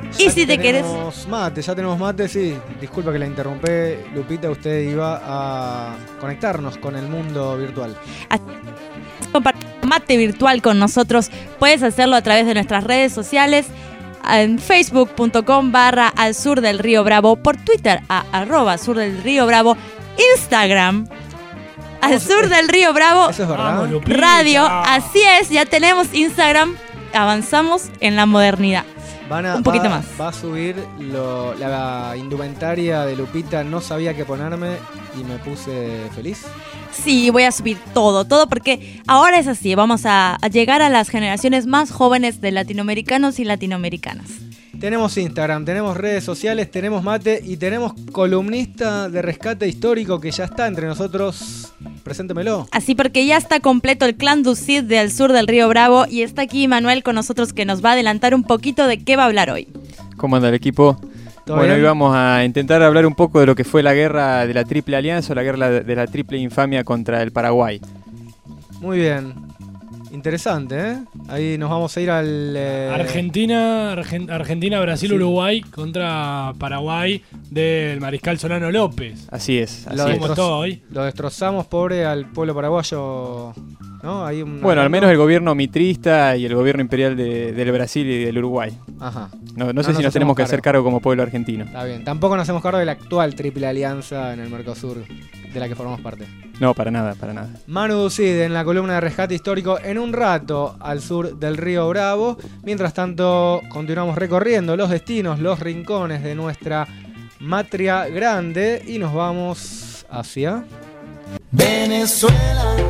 Y si te querés... Ya tenemos mate, sí. Disculpa que la interrumpí, Lupita, usted iba a conectarnos con el mundo virtual. Compartir mate virtual con nosotros, puedes hacerlo a través de nuestras redes sociales, en facebook.com/al sur del río Bravo, por Twitter @sur del río Bravo, Instagram al sur del río Bravo. Eso es verdad. Radio, así es, ya tenemos Instagram, avanzamos en la modernidad. Un poquito más. Va a subir la indumentaria de Lupita, no sabía qué ponerme y me puse feliz. Sí, voy a subir todo porque ahora es así, vamos a llegar a las generaciones más jóvenes de latinoamericanos y latinoamericanas. Tenemos Instagram, tenemos redes sociales, tenemos mate y tenemos columnista de rescate histórico que ya está entre nosotros. Preséntemelo. Así, porque ya está completo el clan Ducid de Al Sur del Río Bravo y está aquí Manuel con nosotros, que nos va a adelantar un poquito de qué va a hablar hoy. ¿Cómo anda el equipo? Bueno, hoy vamos a intentar hablar un poco de lo que fue la guerra de la Triple Alianza o la guerra de la Triple Infamia contra el Paraguay. Muy bien. Interesante, ¿eh? Ahí nos vamos a ir al... Argentina, Brasil, sí. Uruguay contra Paraguay del mariscal Solano López. Así es. Lo destrozamos, pobre, al pueblo paraguayo, ¿no? Bueno, al menos el gobierno mitrista y el gobierno imperial del Brasil y del Uruguay. Ajá. No sé si nos tenemos que hacer cargo como pueblo argentino. Está bien. Tampoco nos hacemos cargo de la actual Triple Alianza en el Mercosur, de la que formamos parte. No, para nada. Manu Ducid en la columna de rescate histórico en un rato al sur del río Bravo. Mientras tanto, continuamos recorriendo los destinos, los rincones de nuestra matria grande y nos vamos hacia... Venezuela.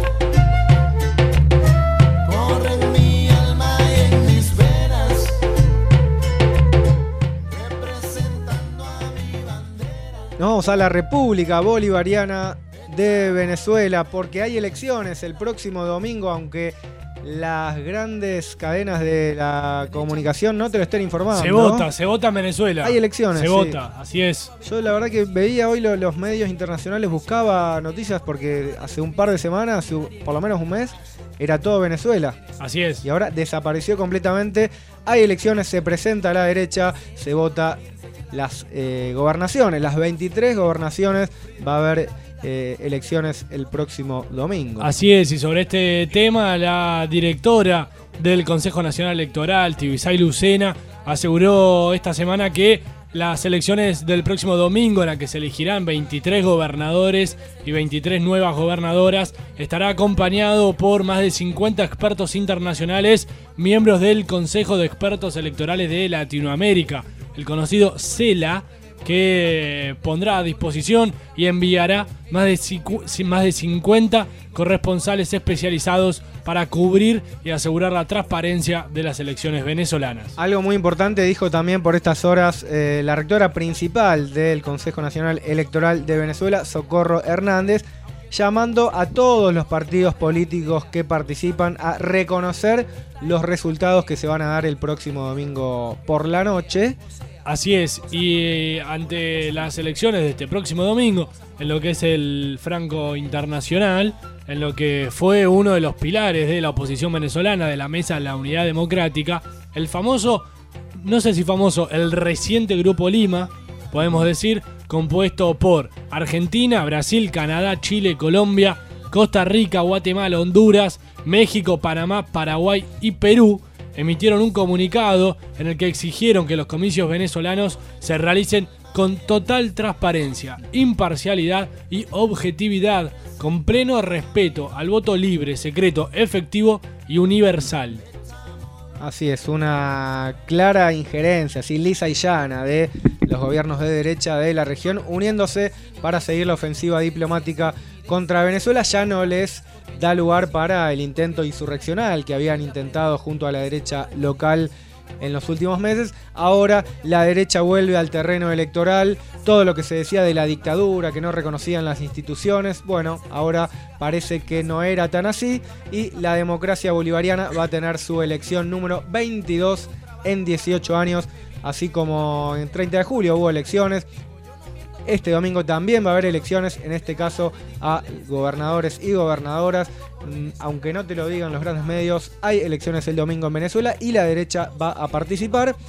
Corre en mi alma y en mis venas, representando a mi bandera. Nos vamos a la República Bolivariana de Venezuela, porque hay elecciones el próximo domingo, aunque las grandes cadenas de la comunicación no te lo estén informando. Se vota en Venezuela. Hay elecciones. Se vota, así es. Yo la verdad que veía hoy los medios internacionales, buscaba noticias porque hace un par de semanas, hace por lo menos un mes, era todo Venezuela. Así es. Y ahora desapareció completamente. Hay elecciones, se presenta a la derecha, se vota las gobernaciones, las 23 gobernaciones, va a haber elecciones el próximo domingo. Así es, y sobre este tema la directora del Consejo Nacional Electoral, Tibisay Lucena, aseguró esta semana que las elecciones del próximo domingo, en la que se elegirán 23 gobernadores y 23 nuevas gobernadoras, estará acompañado por más de 50 expertos internacionales, miembros del Consejo de Expertos Electorales de Latinoamérica, el conocido CELA, que pondrá a disposición y enviará más de 50 corresponsales especializados para cubrir y asegurar la transparencia de las elecciones venezolanas. Algo muy importante dijo también por estas horas la rectora principal del Consejo Nacional Electoral de Venezuela, Socorro Hernández, llamando a todos los partidos políticos que participan a reconocer los resultados que se van a dar el próximo domingo por la noche. Así es, y ante las elecciones de este próximo domingo, en lo que es el Franco Internacional, en lo que fue uno de los pilares de la oposición venezolana, de la Mesa de la Unidad Democrática, el famoso, no sé si famoso, el reciente Grupo Lima, podemos decir, compuesto por Argentina, Brasil, Canadá, Chile, Colombia, Costa Rica, Guatemala, Honduras, México, Panamá, Paraguay y Perú, emitieron un comunicado en el que exigieron que los comicios venezolanos se realicen con total transparencia, imparcialidad y objetividad, con pleno respeto al voto libre, secreto, efectivo y universal. Así es, una clara injerencia, así lisa y llana, de los gobiernos de derecha de la región uniéndose para seguir la ofensiva diplomática contra Venezuela. Ya no les da lugar para el intento insurreccional que habían intentado junto a la derecha local en los últimos meses. Ahora la derecha vuelve al terreno electoral. Todo lo que se decía de la dictadura, que no reconocían las instituciones, bueno, ahora parece que no era tan así, y la democracia bolivariana va a tener su elección número 22 en 18 años, así como en 30 de julio hubo elecciones. Este domingo también va a haber elecciones, en este caso a gobernadores y gobernadoras. Aunque no te lo digan los grandes medios, hay elecciones el domingo en Venezuela y la derecha va a participar.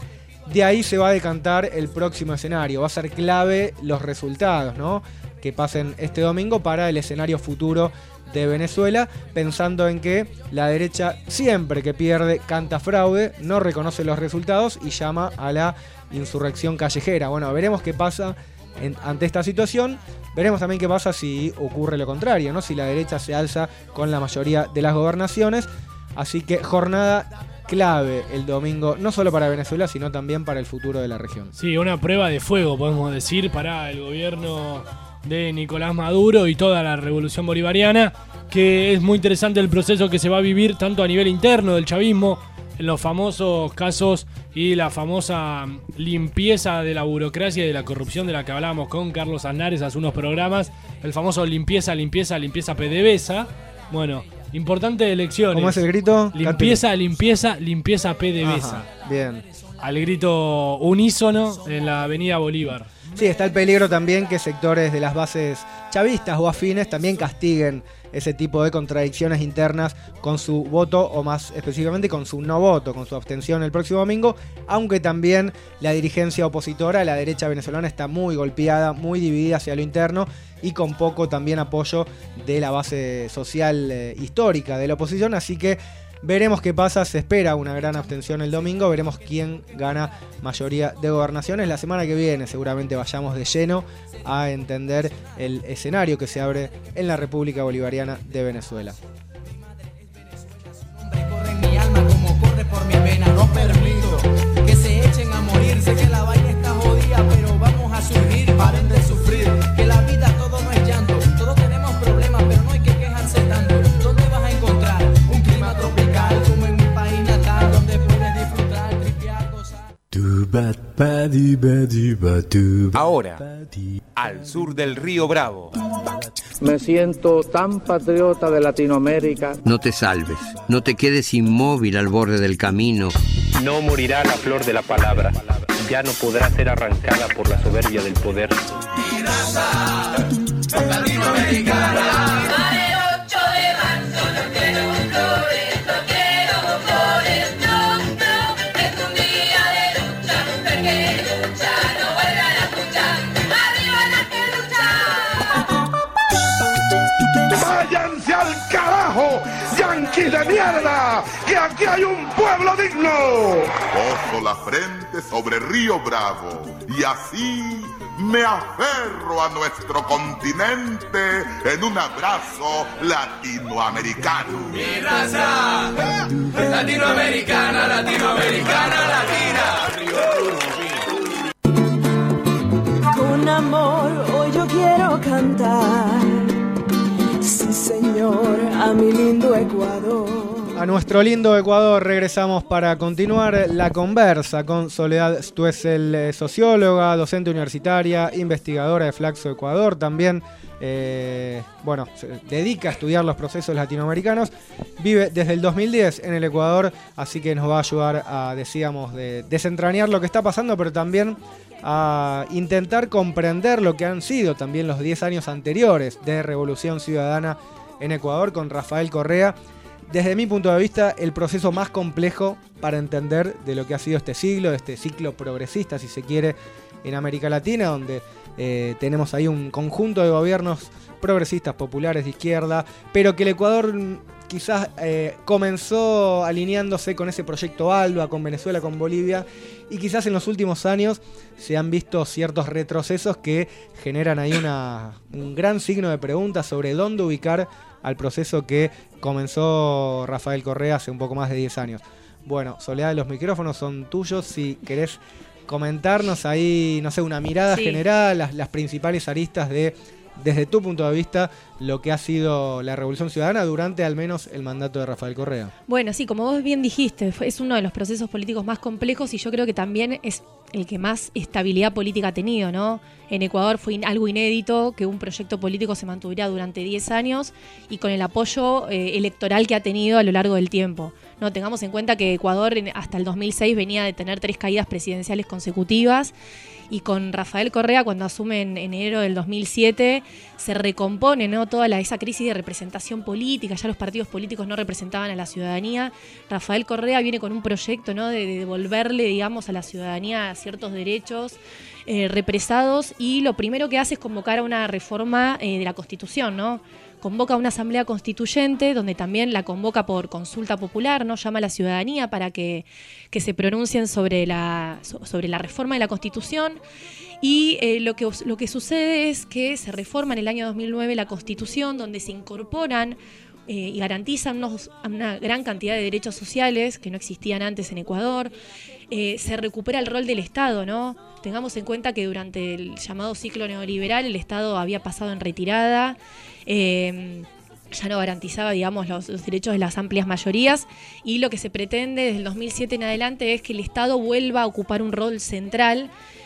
de ahí se va a decantar el próximo escenario. Va a ser clave los resultados, ¿no?, que pasen este domingo para el escenario futuro de Venezuela, pensando en que la derecha siempre que pierde canta fraude, no reconoce los resultados y llama a la insurrección callejera. Bueno, veremos qué pasa ante esta situación. Veremos también qué pasa si ocurre lo contrario, ¿no?, si la derecha se alza con la mayoría de las gobernaciones. Así que jornada clave el domingo, no solo para Venezuela, sino también para el futuro de la región. Sí, una prueba de fuego, podemos decir, para el gobierno de Nicolás Maduro y toda la revolución bolivariana, que es muy interesante el proceso que se va a vivir tanto a nivel interno del chavismo, en los famosos casos y la famosa limpieza de la burocracia y de la corrupción de la que hablábamos con Carlos Aznares hace unos programas, el famoso limpieza PDVSA. Bueno, importantes elecciones. ¿Cómo es el grito? Limpieza PDVSA. Ajá, bien. Al grito unísono en la avenida Bolívar. Sí, está el peligro también que sectores de las bases chavistas o afines también castiguen ese tipo de contradicciones internas con su voto, o más específicamente con su no voto, con su abstención el próximo domingo, aunque también la dirigencia opositora, la derecha venezolana, está muy golpeada, muy dividida hacia lo interno y con poco también apoyo de la base social histórica de la oposición, así que veremos qué pasa. Se espera una gran abstención el domingo. Veremos quién gana mayoría de gobernaciones. La semana que viene seguramente vayamos de lleno a entender el escenario que se abre en la República Bolivariana de Venezuela. Corre en mi alma como corre por mi vena. No permito que se echen a morir. Sé que la vaina está jodida, pero vamos a surgir. Paren de sufrir. Que la vida todo no es llanto. Todos tenemos problemas, pero no hay que quejarse tanto. ¿Dónde vas a encontrar un clima tropical como en mi país natal, donde puedes disfrutar, tripear, gozar? Ahora, al sur del río Bravo. Me siento tan patriota de Latinoamérica. No te salves, no te quedes inmóvil al borde del camino. No morirá la flor de la palabra, ya no podrá ser arrancada por la soberbia del poder. Mi raza latinoamericana. ¡Váyanse al carajo, yanquis de mierda! ¡Que aquí hay un pueblo digno! Poso la frente sobre Río Bravo y así me aferro a nuestro continente en un abrazo latinoamericano. Mi raza latinoamericana, latina. Con amor hoy yo quiero cantar. Sí, señor, a mi lindo Ecuador. A nuestro lindo Ecuador regresamos para continuar la conversa con Soledad Stoessel, socióloga, docente universitaria, investigadora de Flaxo Ecuador, también se dedica a estudiar los procesos latinoamericanos, vive desde el 2010 en el Ecuador, así que nos va a ayudar a, desentrañar lo que está pasando, pero también a intentar comprender lo que han sido también los 10 años anteriores de Revolución Ciudadana en Ecuador con Rafael Correa. Desde mi punto de vista, el proceso más complejo para entender de lo que ha sido este siglo, este ciclo progresista, si se quiere, en América Latina, donde tenemos ahí un conjunto de gobiernos progresistas, populares, de izquierda, pero que el Ecuador quizás comenzó alineándose con ese proyecto ALBA, con Venezuela, con Bolivia, y quizás en los últimos años se han visto ciertos retrocesos que generan ahí un gran signo de pregunta sobre dónde ubicar al proceso que comenzó Rafael Correa hace un poco más de 10 años. Bueno, Soledad, los micrófonos son tuyos, si querés comentarnos ahí, no sé, una mirada general, las principales aristas desde tu punto de vista, lo que ha sido la Revolución Ciudadana durante al menos el mandato de Rafael Correa. Bueno, sí, como vos bien dijiste, es uno de los procesos políticos más complejos y yo creo que también es el que más estabilidad política ha tenido, ¿no? En Ecuador fue algo inédito que un proyecto político se mantuviera durante 10 años y con el apoyo electoral que ha tenido a lo largo del tiempo. No, tengamos en cuenta que Ecuador hasta el 2006 venía de tener 3 caídas presidenciales consecutivas y con Rafael Correa, cuando asume en enero del 2007, se recompone, ¿no?, toda esa crisis de representación política. Ya los partidos políticos no representaban a la ciudadanía. Rafael Correa viene con un proyecto, ¿no?, de devolverle, digamos, a la ciudadanía ciertos derechos represados, y lo primero que hace es convocar a una reforma de la Constitución, ¿no? Convoca a una asamblea constituyente, donde también la convoca por consulta popular, ¿no? Llama a la ciudadanía para que se pronuncien sobre la reforma de la Constitución. Y lo que sucede es que se reforma en el año 2009 la Constitución, donde se incorporan y garantizan una gran cantidad de derechos sociales que no existían antes en Ecuador. Se recupera el rol del Estado, ¿no? Tengamos en cuenta que durante el llamado ciclo neoliberal el Estado había pasado en retirada, ya no garantizaba, digamos, los derechos de las amplias mayorías, y lo que se pretende desde el 2007 en adelante es que el Estado vuelva a ocupar un rol central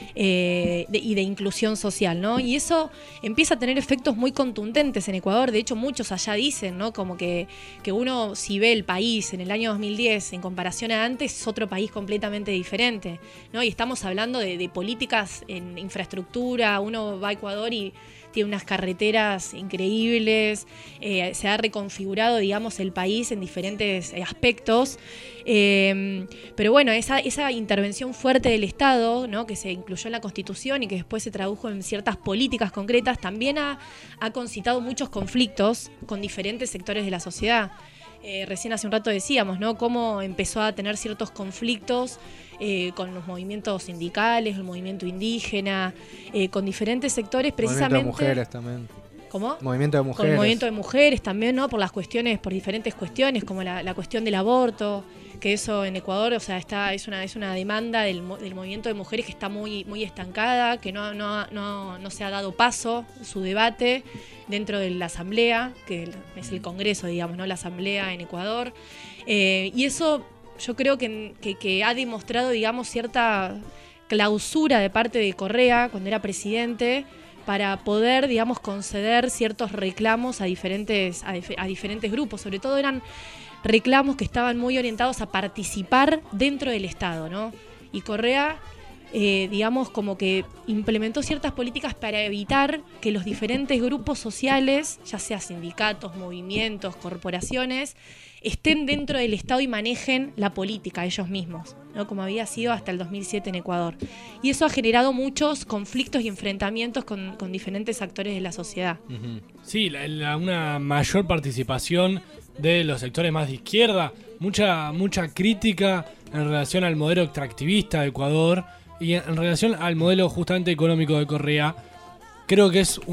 y de inclusión social, ¿no? Y eso empieza a tener efectos muy contundentes en Ecuador. De hecho, muchos allá dicen, ¿no?, como que uno, si ve el país en el año 2010 en comparación a antes, es otro país completamente diferente, ¿no? Y estamos hablando de políticas en infraestructura. Uno va a Ecuador y tiene unas carreteras increíbles, se ha reconfigurado, digamos, el país en diferentes aspectos, pero bueno, esa intervención fuerte del Estado, ¿no?, que se incluyó en la Constitución y que después se tradujo en ciertas políticas concretas, también ha concitado muchos conflictos con diferentes sectores de la sociedad. Recién hace un rato decíamos, ¿no?, cómo empezó a tener ciertos conflictos con los movimientos sindicales, el movimiento indígena, con diferentes sectores, precisamente. Movimiento de mujeres también. ¿Cómo? Movimiento de mujeres. Con el movimiento de mujeres también, ¿no?, por diferentes cuestiones, como la cuestión del aborto, que eso en Ecuador, o sea, es una demanda del movimiento de mujeres que está muy, muy estancada, que no se ha dado paso su debate dentro de la asamblea, que es el Congreso, digamos, ¿no?, la asamblea en Ecuador. Y eso yo creo que ha demostrado, digamos, cierta clausura de parte de Correa cuando era presidente, para poder, digamos, conceder ciertos reclamos a diferentes grupos. Sobre todo eran reclamos que estaban muy orientados a participar dentro del Estado, ¿no? Y Correa, digamos, como que implementó ciertas políticas para evitar que los diferentes grupos sociales, ya sea sindicatos, movimientos, corporaciones, estén dentro del Estado y manejen la política ellos mismos, ¿no?, como había sido hasta el 2007 en Ecuador. Y eso ha generado muchos conflictos y enfrentamientos con diferentes actores de la sociedad. Sí, una mayor participación de los sectores más de izquierda, mucha crítica en relación al modelo extractivista de Ecuador y en relación al modelo justamente económico de Correa. Creo que es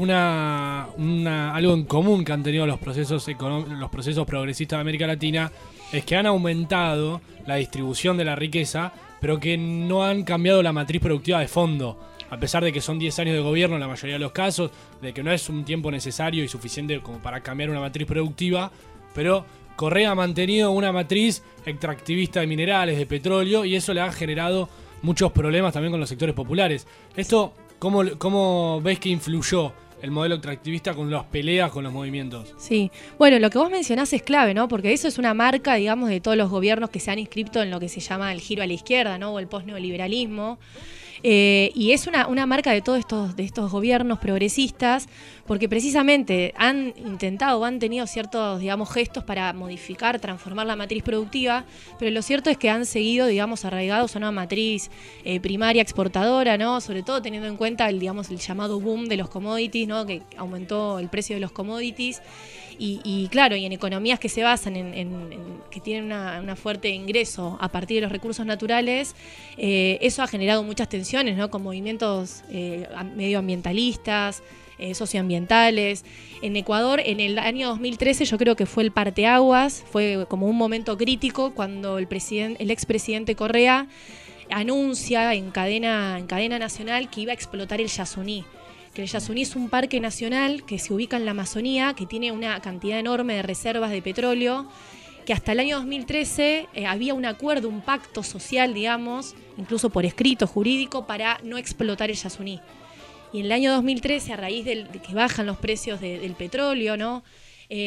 algo en común que han tenido los procesos progresistas de América Latina, es que han aumentado la distribución de la riqueza, pero que no han cambiado la matriz productiva de fondo. A pesar de que son 10 años de gobierno en la mayoría de los casos, de que no es un tiempo necesario y suficiente como para cambiar una matriz productiva, pero Correa ha mantenido una matriz extractivista de minerales, de petróleo, y eso le ha generado muchos problemas también con los sectores populares. Esto, ¿cómo ves que influyó el modelo extractivista con las peleas con los movimientos? Sí, bueno, lo que vos mencionás es clave, ¿no? Porque eso es una marca, digamos, de todos los gobiernos que se han inscrito en lo que se llama el giro a la izquierda, ¿no?, o el postneoliberalismo. Y es una marca de todos estos gobiernos progresistas, porque precisamente han tenido ciertos, digamos, gestos para modificar, transformar la matriz productiva, pero lo cierto es que han seguido, digamos, arraigados a una matriz primaria exportadora, ¿no?, sobre todo teniendo en cuenta el llamado boom de los commodities, ¿no?, que aumentó el precio de los commodities. Y claro, y en economías que se basan que tienen una fuerte ingreso a partir de los recursos naturales, eso ha generado muchas tensiones, ¿no?, con movimientos medioambientalistas, socioambientales. En Ecuador, en el año 2013, yo creo que fue el parteaguas, fue como un momento crítico cuando el expresidente Correa anuncia en cadena nacional que iba a explotar el Yasuní. Que el Yasuní es un parque nacional que se ubica en la Amazonía, que tiene una cantidad enorme de reservas de petróleo, que hasta el año 2013 había un acuerdo, un pacto social, digamos, incluso por escrito jurídico, para no explotar el Yasuní. Y en el año 2013, a raíz de que bajan los precios del petróleo, ¿no?,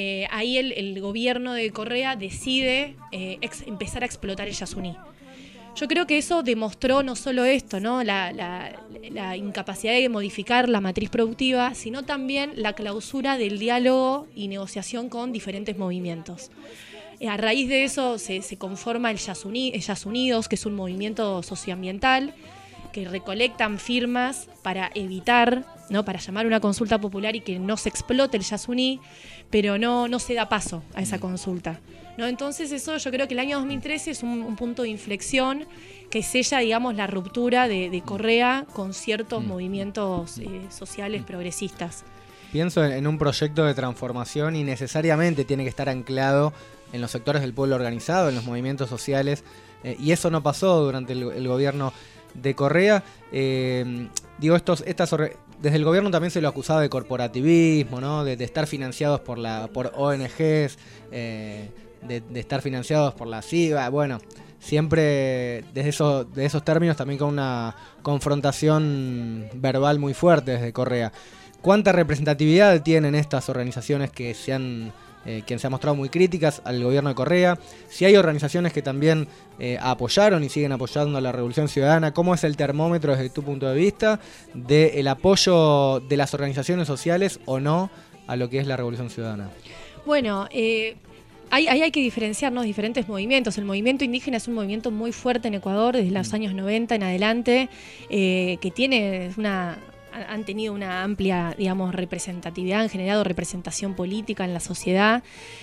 ahí el gobierno de Correa decide empezar a explotar el Yasuní. Yo creo que eso demostró no solo esto, ¿no? La incapacidad de modificar la matriz productiva, sino también la clausura del diálogo y negociación con diferentes movimientos. A raíz de eso se conforma el Jazz Unidos, que es un movimiento socioambiental que recolectan firmas para evitar, ¿no? Para llamar a una consulta popular y que no se explote el Yasuní, pero no se da paso a esa consulta, ¿no? Entonces eso yo creo que el año 2013 es un punto de inflexión que sella, digamos, la ruptura de Correa con ciertos movimientos sociales progresistas. Pienso en un proyecto de transformación y necesariamente tiene que estar anclado en los sectores del pueblo organizado, en los movimientos sociales, y eso no pasó durante el gobierno de Correa. Digo, desde el gobierno también se lo acusaba de corporativismo, ¿no? De estar financiados por ONGs, de estar financiados por la CIVA. Bueno, siempre de esos términos, también con una confrontación verbal muy fuerte desde Correa. ¿Cuánta representatividad tienen estas organizaciones que se han mostrado muy críticas al gobierno de Correa? Si hay organizaciones que también apoyaron y siguen apoyando a la Revolución Ciudadana, ¿cómo es el termómetro desde tu punto de vista del apoyo de las organizaciones sociales o no a lo que es la Revolución Ciudadana? Bueno, hay que diferenciarnos diferentes movimientos. El movimiento indígena es un movimiento muy fuerte en Ecuador desde los años 90 en adelante, que han tenido una amplia, digamos, representatividad, han generado representación política en la sociedad,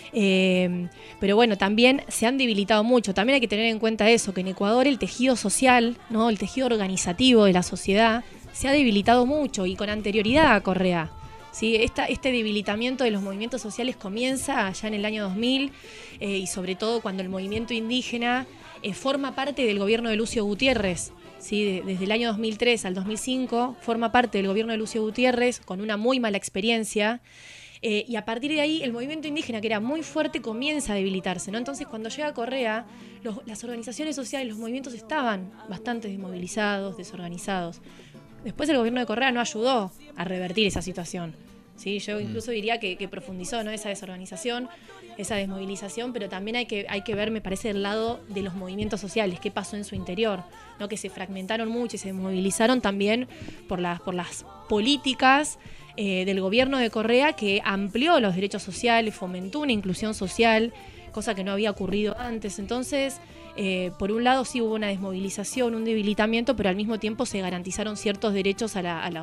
pero bueno, también se han debilitado mucho. También hay que tener en cuenta eso, que en Ecuador el tejido social, ¿no? El tejido organizativo de la sociedad se ha debilitado mucho y con anterioridad a Correa, ¿sí? Este debilitamiento de los movimientos sociales comienza ya en el año 2000 y sobre todo cuando el movimiento indígena forma parte del gobierno de Lucio Gutiérrez. Sí, desde el año 2003 al 2005 forma parte del gobierno de Lucio Gutiérrez con una muy mala experiencia, y a partir de ahí el movimiento indígena, que era muy fuerte, comienza a debilitarse, ¿no? Entonces cuando llega Correa, las organizaciones sociales, los movimientos estaban bastante desmovilizados, desorganizados. Después el gobierno de Correa no ayudó a revertir esa situación, ¿sí? Yo incluso diría que profundizó, ¿no? Esa desorganización, esa desmovilización, pero también hay que ver, me parece, el lado de los movimientos sociales, qué pasó en su interior, ¿no? Que se fragmentaron mucho y se desmovilizaron también por las políticas del gobierno de Correa, que amplió los derechos sociales, fomentó una inclusión social, cosa que no había ocurrido antes. Entonces, por un lado sí hubo una desmovilización, un debilitamiento, pero al mismo tiempo se garantizaron ciertos derechos a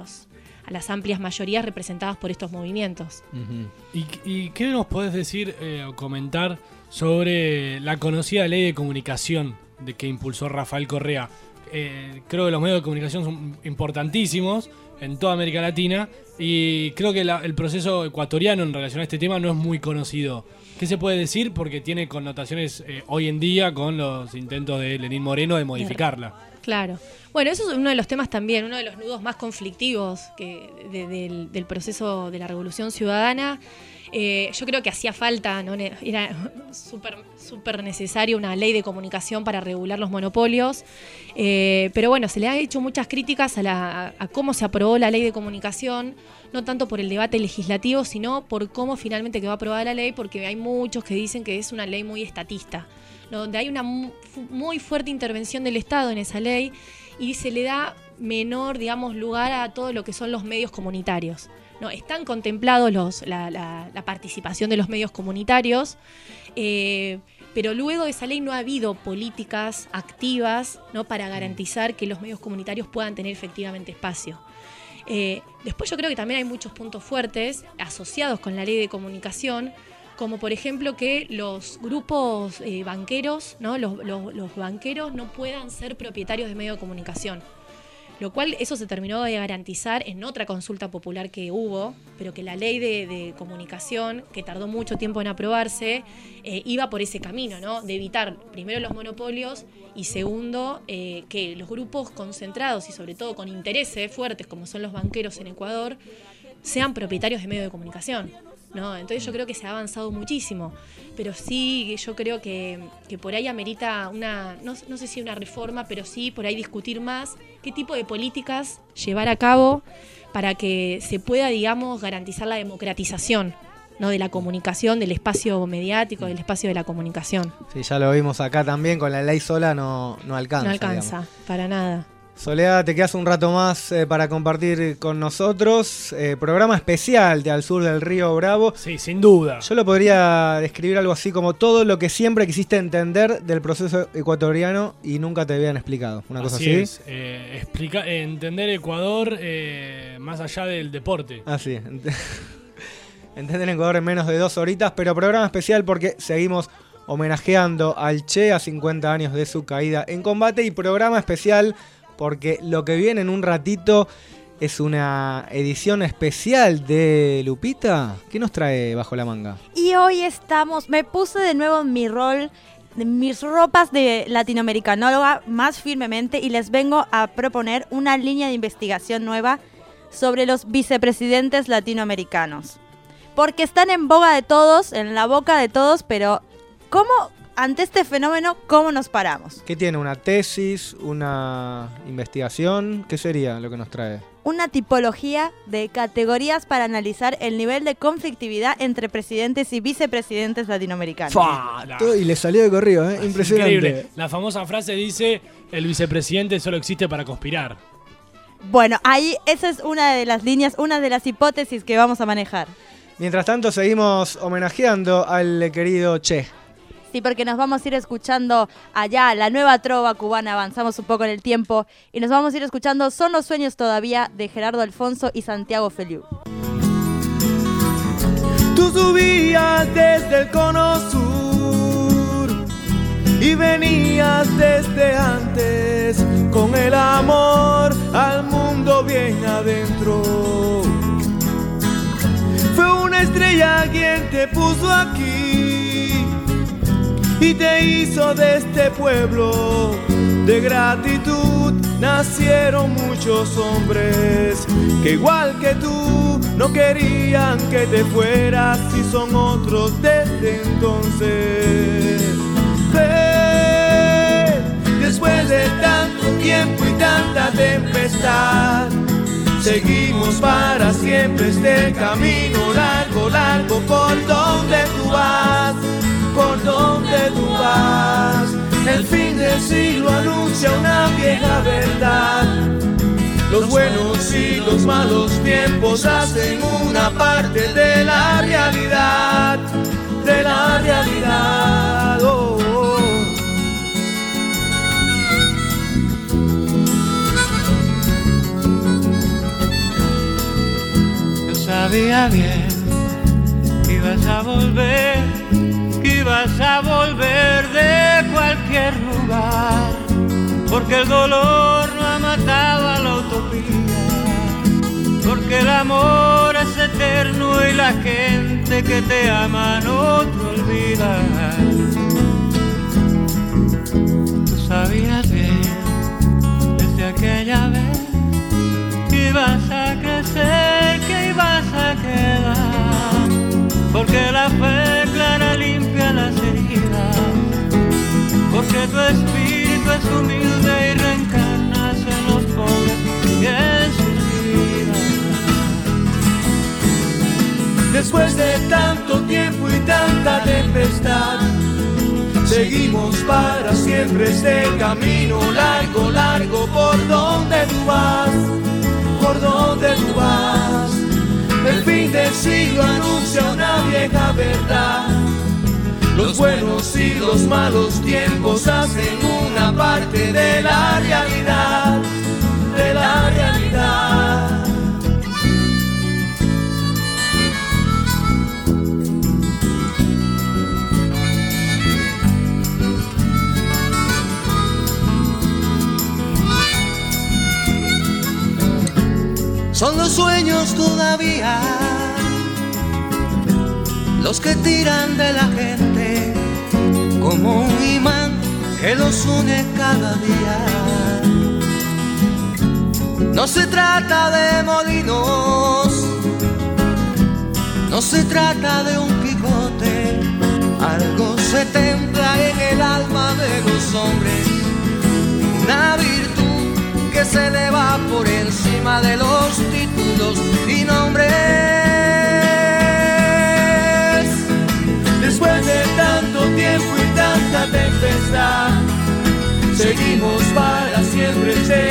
las amplias mayorías representadas por estos movimientos. Uh-huh. ¿Y qué nos podés decir o comentar sobre la conocida ley de comunicación que impulsó Rafael Correa? Creo que los medios de comunicación son importantísimos en toda América Latina y creo que el proceso ecuatoriano en relación a este tema no es muy conocido. ¿Qué se puede decir? Porque tiene connotaciones hoy en día con los intentos de Lenín Moreno de modificarla. Claro. Bueno, eso es uno de los temas también, uno de los nudos más conflictivos del proceso de la Revolución Ciudadana. Yo creo que hacía falta, ¿no? Era súper necesario una ley de comunicación para regular los monopolios, pero bueno, se le han hecho muchas críticas a cómo se aprobó la ley de comunicación, no tanto por el debate legislativo, sino por cómo finalmente quedó aprobada la ley, porque hay muchos que dicen que es una ley muy estatista, ¿no? Donde hay una muy fuerte intervención del Estado en esa ley y se le da menor, lugar a todo lo que son los medios comunitarios. No, están contemplados la participación de los medios comunitarios, pero luego de esa ley no ha habido políticas activas, ¿no? Para garantizar que los medios comunitarios puedan tener efectivamente espacio. Después yo creo que también hay muchos puntos fuertes asociados con la ley de comunicación, como por ejemplo que los grupos banqueros, ¿no? Los banqueros no puedan ser propietarios de medios de comunicación. Lo cual eso se terminó de garantizar en otra consulta popular que hubo, pero que la ley de comunicación, que tardó mucho tiempo en aprobarse, iba por ese camino, ¿no? De evitar primero los monopolios y segundo, que los grupos concentrados y sobre todo con intereses fuertes como son los banqueros en Ecuador sean propietarios de medios de comunicación, ¿no? Entonces yo creo que se ha avanzado muchísimo, pero sí yo creo que por ahí amerita no sé si una reforma, pero sí por ahí discutir más qué tipo de políticas llevar a cabo para que se pueda, garantizar la democratización ¿no? De la comunicación, del espacio mediático, del espacio de la comunicación. Sí, ya lo vimos acá también, con la ley sola no alcanza. No alcanza, para nada. Soledad, te quedas un rato más para compartir con nosotros. Programa especial de Al Sur del Río Bravo. Sí, sin duda. Yo lo podría describir algo así como todo lo que siempre quisiste entender del proceso ecuatoriano y nunca te habían explicado. Una cosa así. Es. Entender Ecuador más allá del deporte. Así. Entender Ecuador en menos de 2 horitas, pero programa especial porque seguimos homenajeando al Che a 50 años de su caída en combate, y programa especial porque lo que viene en un ratito es una edición especial de Lupita. ¿Qué nos trae bajo la manga? Y hoy me puse de nuevo en mi rol, mis ropas de latinoamericanóloga más firmemente, y les vengo a proponer una línea de investigación nueva sobre los vicepresidentes latinoamericanos. Porque están en boga de todos, en la boca de todos, pero ante este fenómeno, ¿cómo nos paramos? ¿Qué tiene? ¿Una tesis? ¿Una investigación? ¿Qué sería lo que nos trae? Una tipología de categorías para analizar el nivel de conflictividad entre presidentes y vicepresidentes latinoamericanos. Y le salió de corrido, impresionante. Increíble. La famosa frase dice: el vicepresidente solo existe para conspirar. Bueno, ahí esa es una de las líneas, una de las hipótesis que vamos a manejar. Mientras tanto, seguimos homenajeando al querido Che. Sí, porque nos vamos a ir escuchando allá la nueva trova cubana, avanzamos un poco en el tiempo, y nos vamos a ir escuchando Son los sueños todavía, de Gerardo Alfonso y Santiago Feliu. Tú subías desde el cono sur y venías desde antes con el amor al mundo bien adentro. Fue una estrella quien te puso aquí y te hizo de este pueblo. De gratitud nacieron muchos hombres que igual que tú no querían que te fueras, y son otros desde entonces. Después de tanto tiempo y tanta tempestad, seguimos para siempre este camino largo, largo, por donde tú vas, por donde tú vas. El fin del siglo anuncia una vieja verdad. Los buenos y los malos tiempos hacen una parte de la realidad, de la realidad. Oh, oh. Yo sabía bien que ibas a volver, que ibas a volver de cualquier lugar, porque el dolor no ha matado a la utopía, porque el amor es eterno y la gente que te ama no te olvida. Tú sabías bien desde aquella vez que ibas a crecer, que ibas a quedar, porque la fe clara limpia las heridas, porque tu espíritu es humilde y reencarnas en los pobres y en sus vidas. Después de tanto tiempo y tanta tempestad, seguimos para siempre este camino largo, largo, por donde tú vas, por donde tú vas. El fin del siglo anuncia una vieja verdad. Los buenos y los malos tiempos hacen una parte de la realidad, de la realidad. Son los sueños todavía los que tiran de la gente como un imán que los une cada día. No se trata de molinos, no se trata de un Quijote, algo se templa en el alma de los hombres, una virtud que se eleva por encima de los títulos y nombres.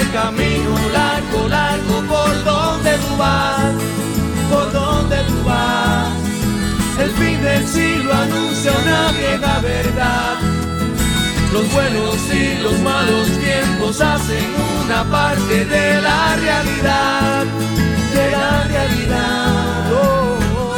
camino largo, largo, por donde tú vas, por donde tú vas. El fin del siglo anuncia una vieja verdad. Los buenos y los malos tiempos hacen una parte de la realidad, de la realidad. Oh.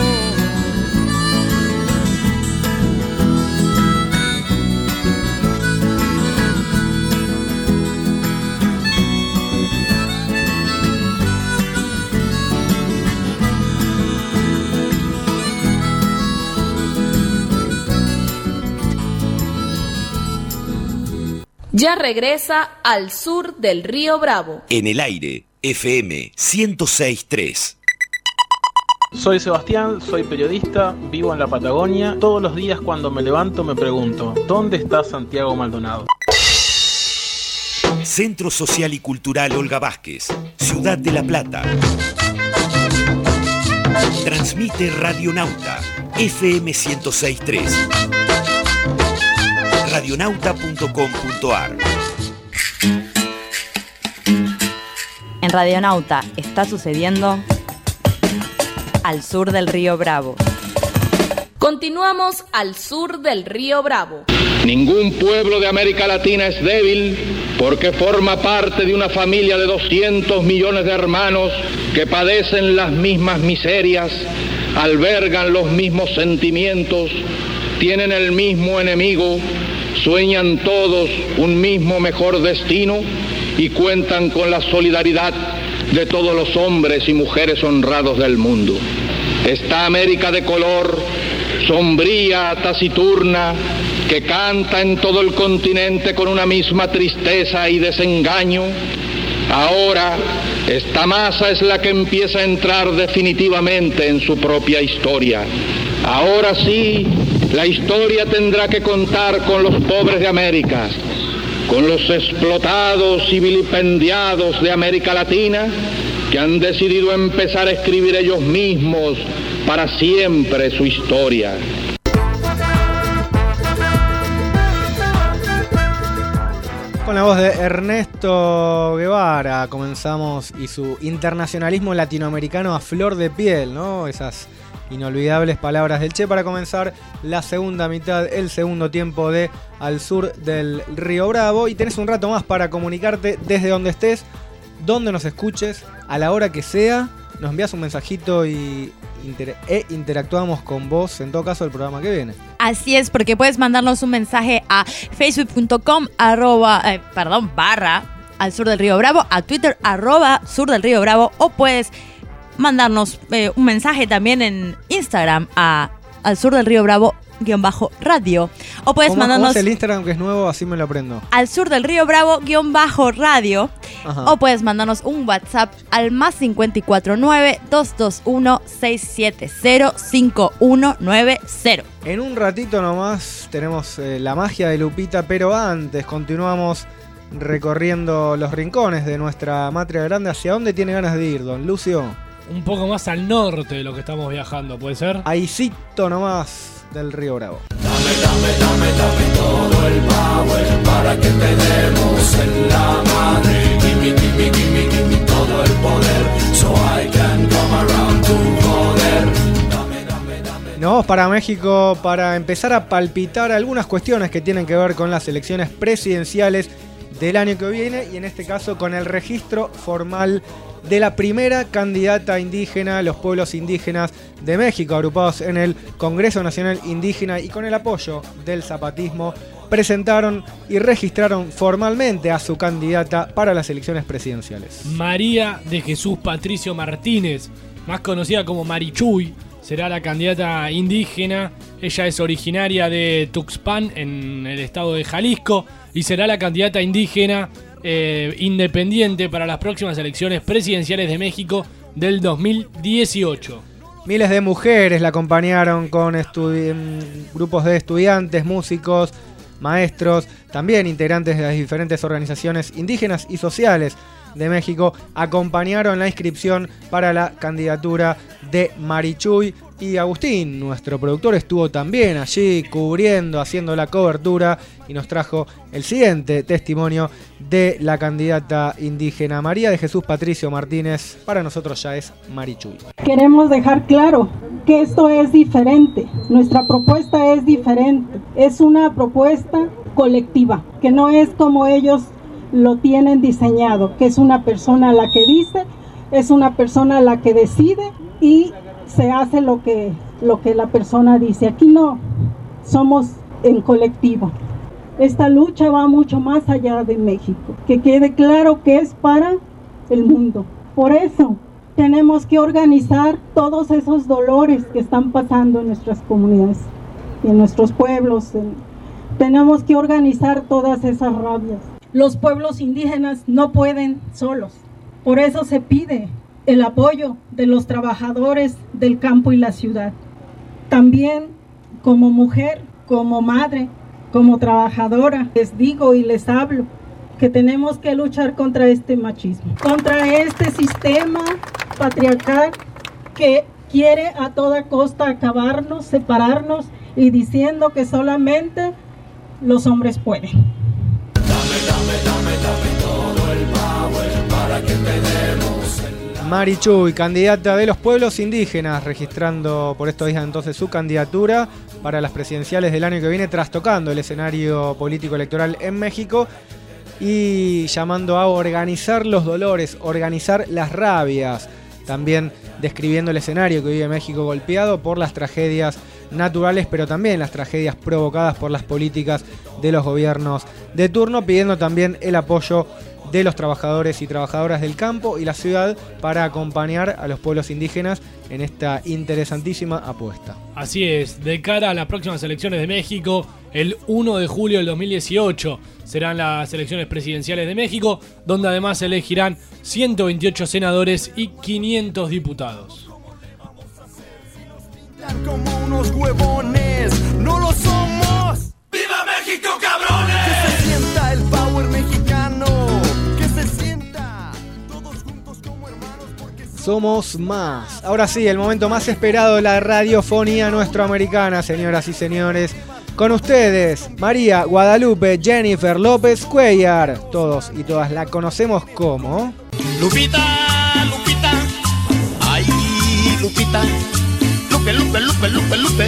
Ya regresa Al Sur del Río Bravo. En el aire, FM 106.3. Soy Sebastián, soy periodista, vivo en la Patagonia. Todos los días cuando me levanto me pregunto, ¿dónde está Santiago Maldonado? Centro Social y Cultural Olga Vázquez, Ciudad de La Plata. Transmite Radionauta, FM 106.3. Radionauta.com.ar. En Radionauta está sucediendo Al Sur del Río Bravo. Continuamos al sur del Río Bravo. Ningún pueblo de América Latina es débil porque forma parte de una familia de 200 millones de hermanos que padecen las mismas miserias, albergan los mismos sentimientos, tienen el mismo enemigo, sueñan todos un mismo mejor destino y cuentan con la solidaridad de todos los hombres y mujeres honrados del mundo. Esta América de color, sombría, taciturna, que canta en todo el continente con una misma tristeza y desengaño, ahora esta masa es la que empieza a entrar definitivamente en su propia historia. Ahora sí, la historia tendrá que contar con los pobres de América, con los explotados y vilipendiados de América Latina, que han decidido empezar a escribir ellos mismos para siempre su historia. Con la voz de Ernesto Guevara comenzamos y su internacionalismo latinoamericano a flor de piel, ¿no? Esas inolvidables palabras del Che para comenzar la segunda mitad, el segundo tiempo de Al Sur del Río Bravo. Y tenés un rato más para comunicarte desde donde estés, donde nos escuches, a la hora que sea. Nos envías un mensajito y interactuamos con vos, en todo caso, el programa que viene. Así es, porque puedes mandarnos un mensaje a facebook.com barra Al Sur del Río Bravo, a Twitter @Sur del Río Bravo, o puedes mandarnos un mensaje también en Instagram a Al Sur del Río Bravo _radio, o puedes mandarnos... ¿Cómo es el Instagram que es nuevo? Así me lo aprendo. Al Sur del Río Bravo _radio. Ajá. O puedes mandarnos un WhatsApp al +549 221 670 5190. En un ratito nomás tenemos la magia de Lupita, pero antes continuamos recorriendo los rincones de nuestra Matria Grande. ¿Hacia dónde tiene ganas de ir, don Lucio? Un poco más al norte de lo que estamos viajando, ¿puede ser? Ahícito nomás del Río Bravo. Dame todo el power para que te demos en la madre. Give me todo el poder, so I can come around to poder. Nos vamos para México para empezar a palpitar algunas cuestiones que tienen que ver con las elecciones presidenciales del año que viene, y en este caso con el registro formal de la primera candidata indígena, los pueblos indígenas de México, agrupados en el Congreso Nacional Indígena y con el apoyo del zapatismo, presentaron y registraron formalmente a su candidata para las elecciones presidenciales. María de Jesús Patricio Martínez, más conocida como Marichuy, será la candidata indígena. Ella es originaria de Tuxpan, en el estado de Jalisco, y será la candidata indígena independiente para las próximas elecciones presidenciales de México del 2018. Miles de mujeres la acompañaron con grupos de estudiantes, músicos, maestros, también integrantes de las diferentes organizaciones indígenas y sociales de México, acompañaron la inscripción para la candidatura de Marichuy. Y Agustín, nuestro productor, estuvo también allí cubriendo, haciendo la cobertura y nos trajo el siguiente testimonio de la candidata indígena María de Jesús Patricio Martínez. Para nosotros ya es Marichuy. Queremos dejar claro que esto es diferente, nuestra propuesta es diferente, es una propuesta colectiva, que no es como ellos lo tienen diseñado, que es una persona la que dice, es una persona la que decide y se hace lo que la persona dice. Aquí no, somos en colectivo. Esta lucha va mucho más allá de México, que quede claro que es para el mundo. Por eso tenemos que organizar todos esos dolores que están pasando en nuestras comunidades y en nuestros pueblos. Tenemos que organizar todas esas rabias. Los pueblos indígenas no pueden solos, por eso se pide el apoyo de los trabajadores del campo y la ciudad. También como mujer, como madre, como trabajadora, les digo y les hablo que tenemos que luchar contra este machismo, contra este sistema patriarcal que quiere a toda costa acabarnos, separarnos y diciendo que solamente los hombres pueden. Dame todo el power para que tenemos. Marichuy, candidata de los pueblos indígenas, registrando por estos días entonces su candidatura para las presidenciales del año que viene, trastocando el escenario político electoral en México y llamando a organizar los dolores, organizar las rabias, también describiendo el escenario que vive México golpeado por las tragedias naturales, pero también las tragedias provocadas por las políticas de los gobiernos de turno, pidiendo también el apoyo de los trabajadores y trabajadoras del campo y la ciudad para acompañar a los pueblos indígenas en esta interesantísima apuesta. Así es, de cara a las próximas elecciones de México, el 1 de julio del 2018 serán las elecciones presidenciales de México, donde además se elegirán 128 senadores y 500 diputados. Como unos huevones, no lo somos. ¡Viva México, cabrones! Que se sienta el power mexicano, que se sienta todos juntos como hermanos porque somos más. Ahora sí, el momento más esperado de la radiofonía nuestroamericana, señoras y señores. Con ustedes, María Guadalupe Jennifer López Cuellar. Todos y todas la conocemos como Lupita, Lupita, ay, Lupita. Lupe, Lupe, Lupe, Lupe, Lupe.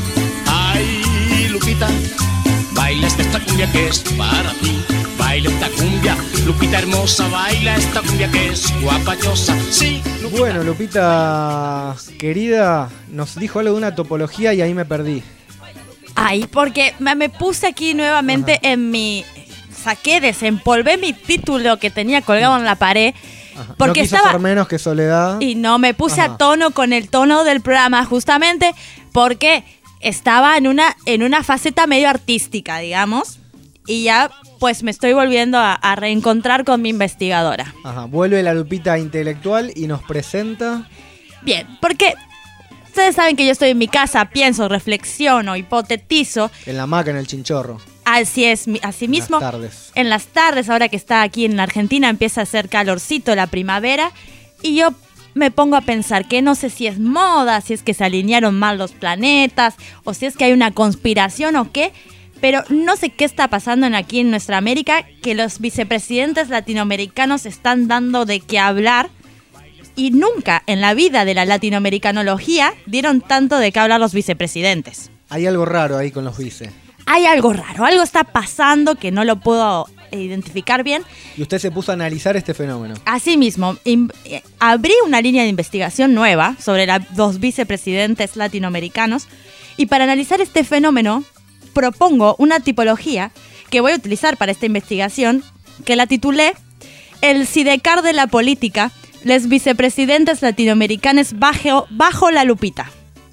Ay, Lupita, baila esta cumbia que es para ti. Baila esta cumbia, Lupita hermosa, baila esta cumbia que es guapachosa. Sí, Lupita. Bueno, Lupita, querida, nos dijo algo de una topología y ahí me perdí. Ay, porque me puse aquí nuevamente en mi... desempolvé mi título que tenía colgado en la pared. Porque no quiso ser menos que Soledad. Y no, me puse a tono con el tono del programa, justamente porque estaba en una faceta medio artística, digamos. Y ya, pues, me estoy volviendo a reencontrar con mi investigadora. Ajá, vuelve la Lupita intelectual y nos presenta... Bien, porque ustedes saben que yo estoy en mi casa, pienso, reflexiono, hipotetizo. En la hamaca, en el chinchorro. Así es, así mismo. En las tardes, ahora que está aquí en Argentina, empieza a hacer calorcito la primavera. Y yo me pongo a pensar que no sé si es moda, si es que se alinearon mal los planetas, o si es que hay una conspiración o qué. Pero no sé qué está pasando aquí en nuestra América, que los vicepresidentes latinoamericanos están dando de qué hablar. Y nunca en la vida de la latinoamericanología dieron tanto de qué hablar los vicepresidentes. Hay algo raro ahí con los vice. Hay algo raro, algo está pasando que no lo puedo identificar bien. Y usted se puso a analizar este fenómeno. Así mismo, abrí una línea de investigación nueva sobre los vicepresidentes latinoamericanos y para analizar este fenómeno propongo una tipología que voy a utilizar para esta investigación que la titulé El sidecar de la política, les vicepresidentes latinoamericanos bajo la lupita.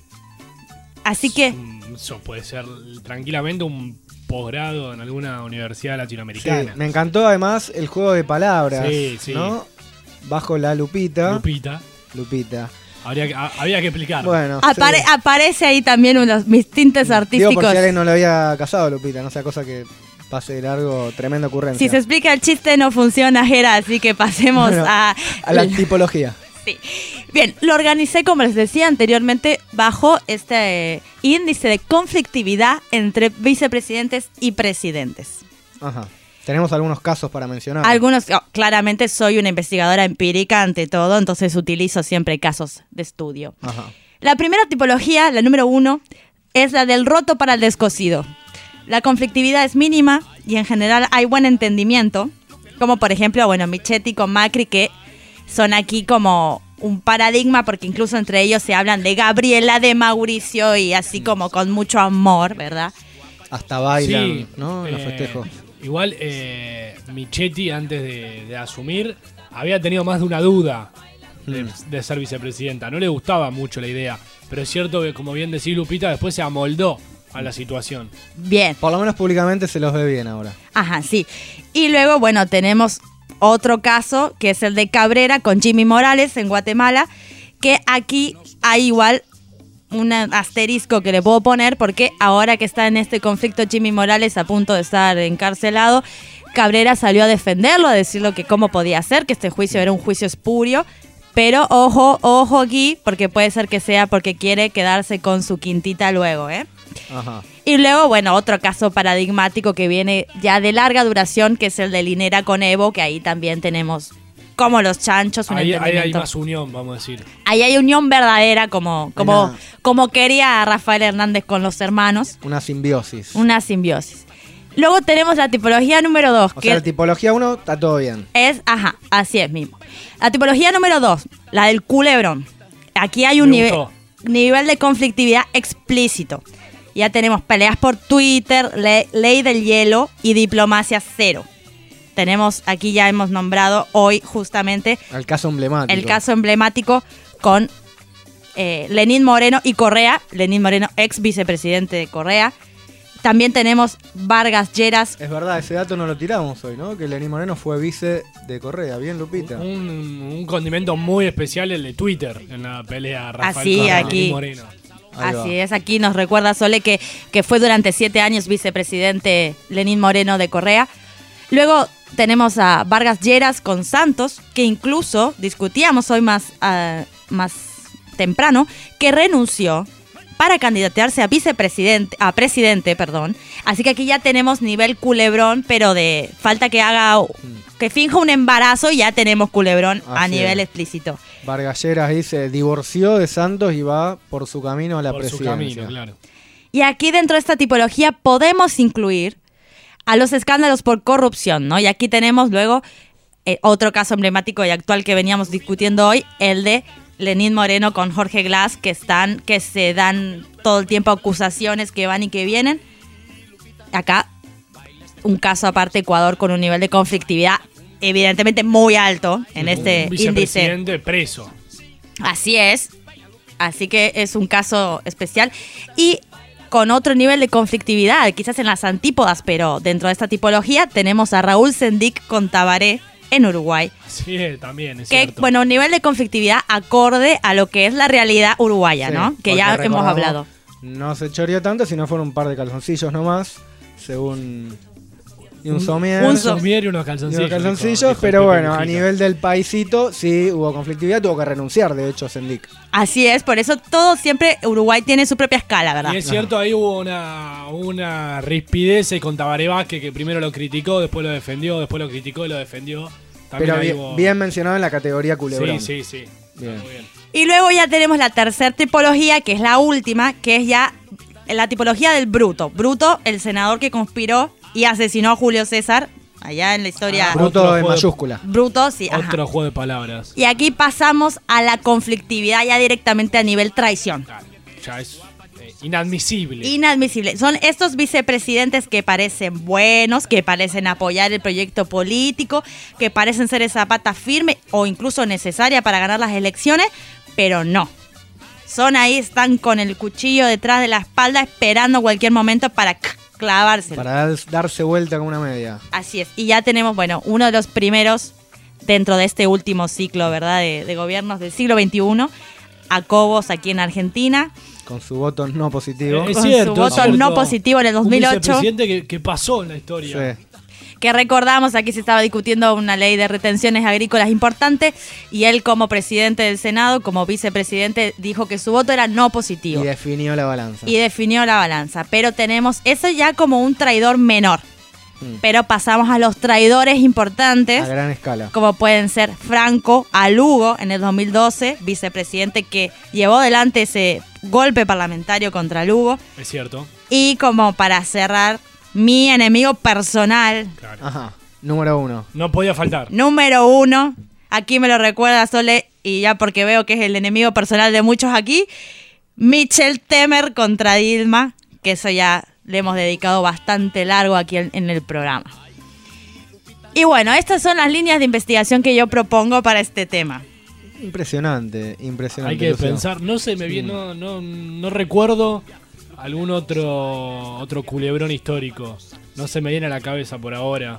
Así que... Eso puede ser tranquilamente un posgrado en alguna universidad latinoamericana. Sí, me encantó además el juego de palabras, sí. ¿no? Bajo la lupita. Lupita. Había que explicar. Bueno, aparece ahí también mis tintes artísticos. Digo, por si alguien no lo había casado, Lupita, no sea cosa que pase de largo, tremenda ocurrencia. Si se explica el chiste no funciona, Jera, así que pasemos a la tipología. Sí. Bien, lo organicé, como les decía anteriormente, bajo este índice de conflictividad entre vicepresidentes y presidentes. Ajá. Tenemos algunos casos para mencionar. Algunos, claramente soy una investigadora empírica ante todo, entonces utilizo siempre casos de estudio. Ajá. La primera tipología, la número 1, es la del roto para el descosido. La conflictividad es mínima y en general hay buen entendimiento, como por ejemplo, Michetti con Macri, que son aquí como un paradigma, porque incluso entre ellos se hablan de Gabriela, de Mauricio y así como con mucho amor, ¿verdad? Hasta bailan, Sí, ¿no? En los festejos. Igual Michetti, antes de asumir, había tenido más de una duda de ser vicepresidenta. No le gustaba mucho la idea, pero es cierto que, como bien decía Lupita, después se amoldó a la situación. Bien. Por lo menos públicamente se los ve bien ahora. Ajá, sí. Y luego, tenemos otro caso, que es el de Cabrera con Jimmy Morales en Guatemala, que aquí hay igual un asterisco que le puedo poner, porque ahora que está en este conflicto Jimmy Morales a punto de estar encarcelado, Cabrera salió a defenderlo, a decirlo que cómo podía ser, que este juicio era un juicio espurio, pero ojo aquí, porque puede ser que sea porque quiere quedarse con su quintita luego, ¿eh? Ajá. Y luego, otro caso paradigmático que viene ya de larga duración, que es el de Linera con Evo, que ahí también tenemos como los chanchos, un Ahí hay entendimiento. más unión, vamos a decir. Ahí hay unión verdadera, como quería Rafael Hernández con los hermanos. Una simbiosis. Una simbiosis. Luego tenemos la tipología número 2. O sea, la tipología 1 está todo bien. Así es mismo. La tipología número 2, la del culebrón. Aquí hay un nivel de conflictividad explícito. Ya tenemos peleas por Twitter, ley del hielo y diplomacia cero. Tenemos, aquí ya hemos nombrado hoy justamente el caso emblemático. El caso emblemático con Lenín Moreno y Correa. Lenín Moreno, ex vicepresidente de Correa. También tenemos Vargas Lleras. Es verdad, ese dato no lo tiramos hoy, ¿no? Que Lenín Moreno fue vice de Correa. Bien, Lupita. Un condimento muy especial, el de Twitter, en la pelea Rafael Así, Correa, aquí. Lenín Moreno. Así es, aquí nos recuerda Sole que fue durante 7 años vicepresidente Lenín Moreno de Correa. Luego tenemos a Vargas Lleras con Santos, que incluso discutíamos hoy más temprano, que renunció para candidatearse a presidente. Así que aquí ya tenemos nivel culebrón, pero de falta que finja un embarazo y ya tenemos culebrón a nivel explícito. Vargas Lleras dice, divorció de Santos y va por su camino a la presidencia. Por su camino, claro. Y aquí dentro de esta tipología podemos incluir a los escándalos por corrupción, ¿no? Y aquí tenemos luego otro caso emblemático y actual que veníamos discutiendo hoy, el de Lenín Moreno con Jorge Glass, que se dan todo el tiempo acusaciones que van y que vienen. Acá, un caso aparte, Ecuador con un nivel de conflictividad evidentemente muy alto en este índice. Vicepresidente preso. Así es. Así que es un caso especial. Y con otro nivel de conflictividad, quizás en las antípodas, pero dentro de esta tipología tenemos a Raúl Sendic con Tabaré en Uruguay. Sí, también, es que, cierto. un nivel de conflictividad acorde a lo que es la realidad uruguaya, Sí, ¿no? Que ya hemos hablado. No se choreó tanto, sino fueron un par de calzoncillos nomás, según... Y un somier y unos calzoncillos. Dijo pero bueno, a nivel del paisito sí hubo conflictividad, tuvo que renunciar, de hecho, Sendic. Así es, por eso todo siempre Uruguay tiene su propia escala, ¿verdad? Y es cierto, ahí hubo una rispidez con Tabaré Vázquez, que primero lo criticó, después lo defendió, después lo criticó y lo defendió. También pero bien mencionado en la categoría culebrón. Sí. Bien. Muy bien. Y luego ya tenemos la tercera tipología, que es la última, que es ya la tipología del Bruto. Bruto, el senador que conspiró y asesinó a Julio César, allá en la historia. Bruto en mayúscula. Bruto, sí. Otro juego de palabras. Y aquí pasamos a la conflictividad ya directamente a nivel traición. Ya es inadmisible. Inadmisible. Son estos vicepresidentes que parecen buenos, que parecen apoyar el proyecto político, que parecen ser esa pata firme o incluso necesaria para ganar las elecciones, pero no. Son ahí, están con el cuchillo detrás de la espalda esperando cualquier momento para clavárselo. Para darse vuelta con una media. Así es. Y ya tenemos, uno de los primeros dentro de este último ciclo, ¿verdad? De gobiernos del siglo XXI. A Cobos aquí en Argentina. Con su voto no positivo. Es Con cierto, su voto no positivo en el 2008. Un vicepresidente que pasó en la historia. Sí. que recordamos, aquí se estaba discutiendo una ley de retenciones agrícolas importante, y él como presidente del Senado, como vicepresidente, dijo que su voto era no positivo. Y definió la balanza. Pero tenemos eso ya como un traidor menor. Pero pasamos a los traidores importantes. A gran escala. Como pueden ser Franco a Lugo en el 2012, vicepresidente que llevó adelante ese golpe parlamentario contra Lugo. Es cierto. Y como para cerrar, mi enemigo personal. Claro. Ajá. Número 1. No podía faltar. Número 1. Aquí me lo recuerda Sole, y ya porque veo que es el enemigo personal de muchos aquí. Michel Temer contra Dilma, que eso ya le hemos dedicado bastante largo aquí en el programa. Y bueno, estas son las líneas de investigación que yo propongo para este tema. Impresionante. Hay que pensar, no sé, me viene, no recuerdo algún otro culebrón histórico. No se me viene a la cabeza por ahora.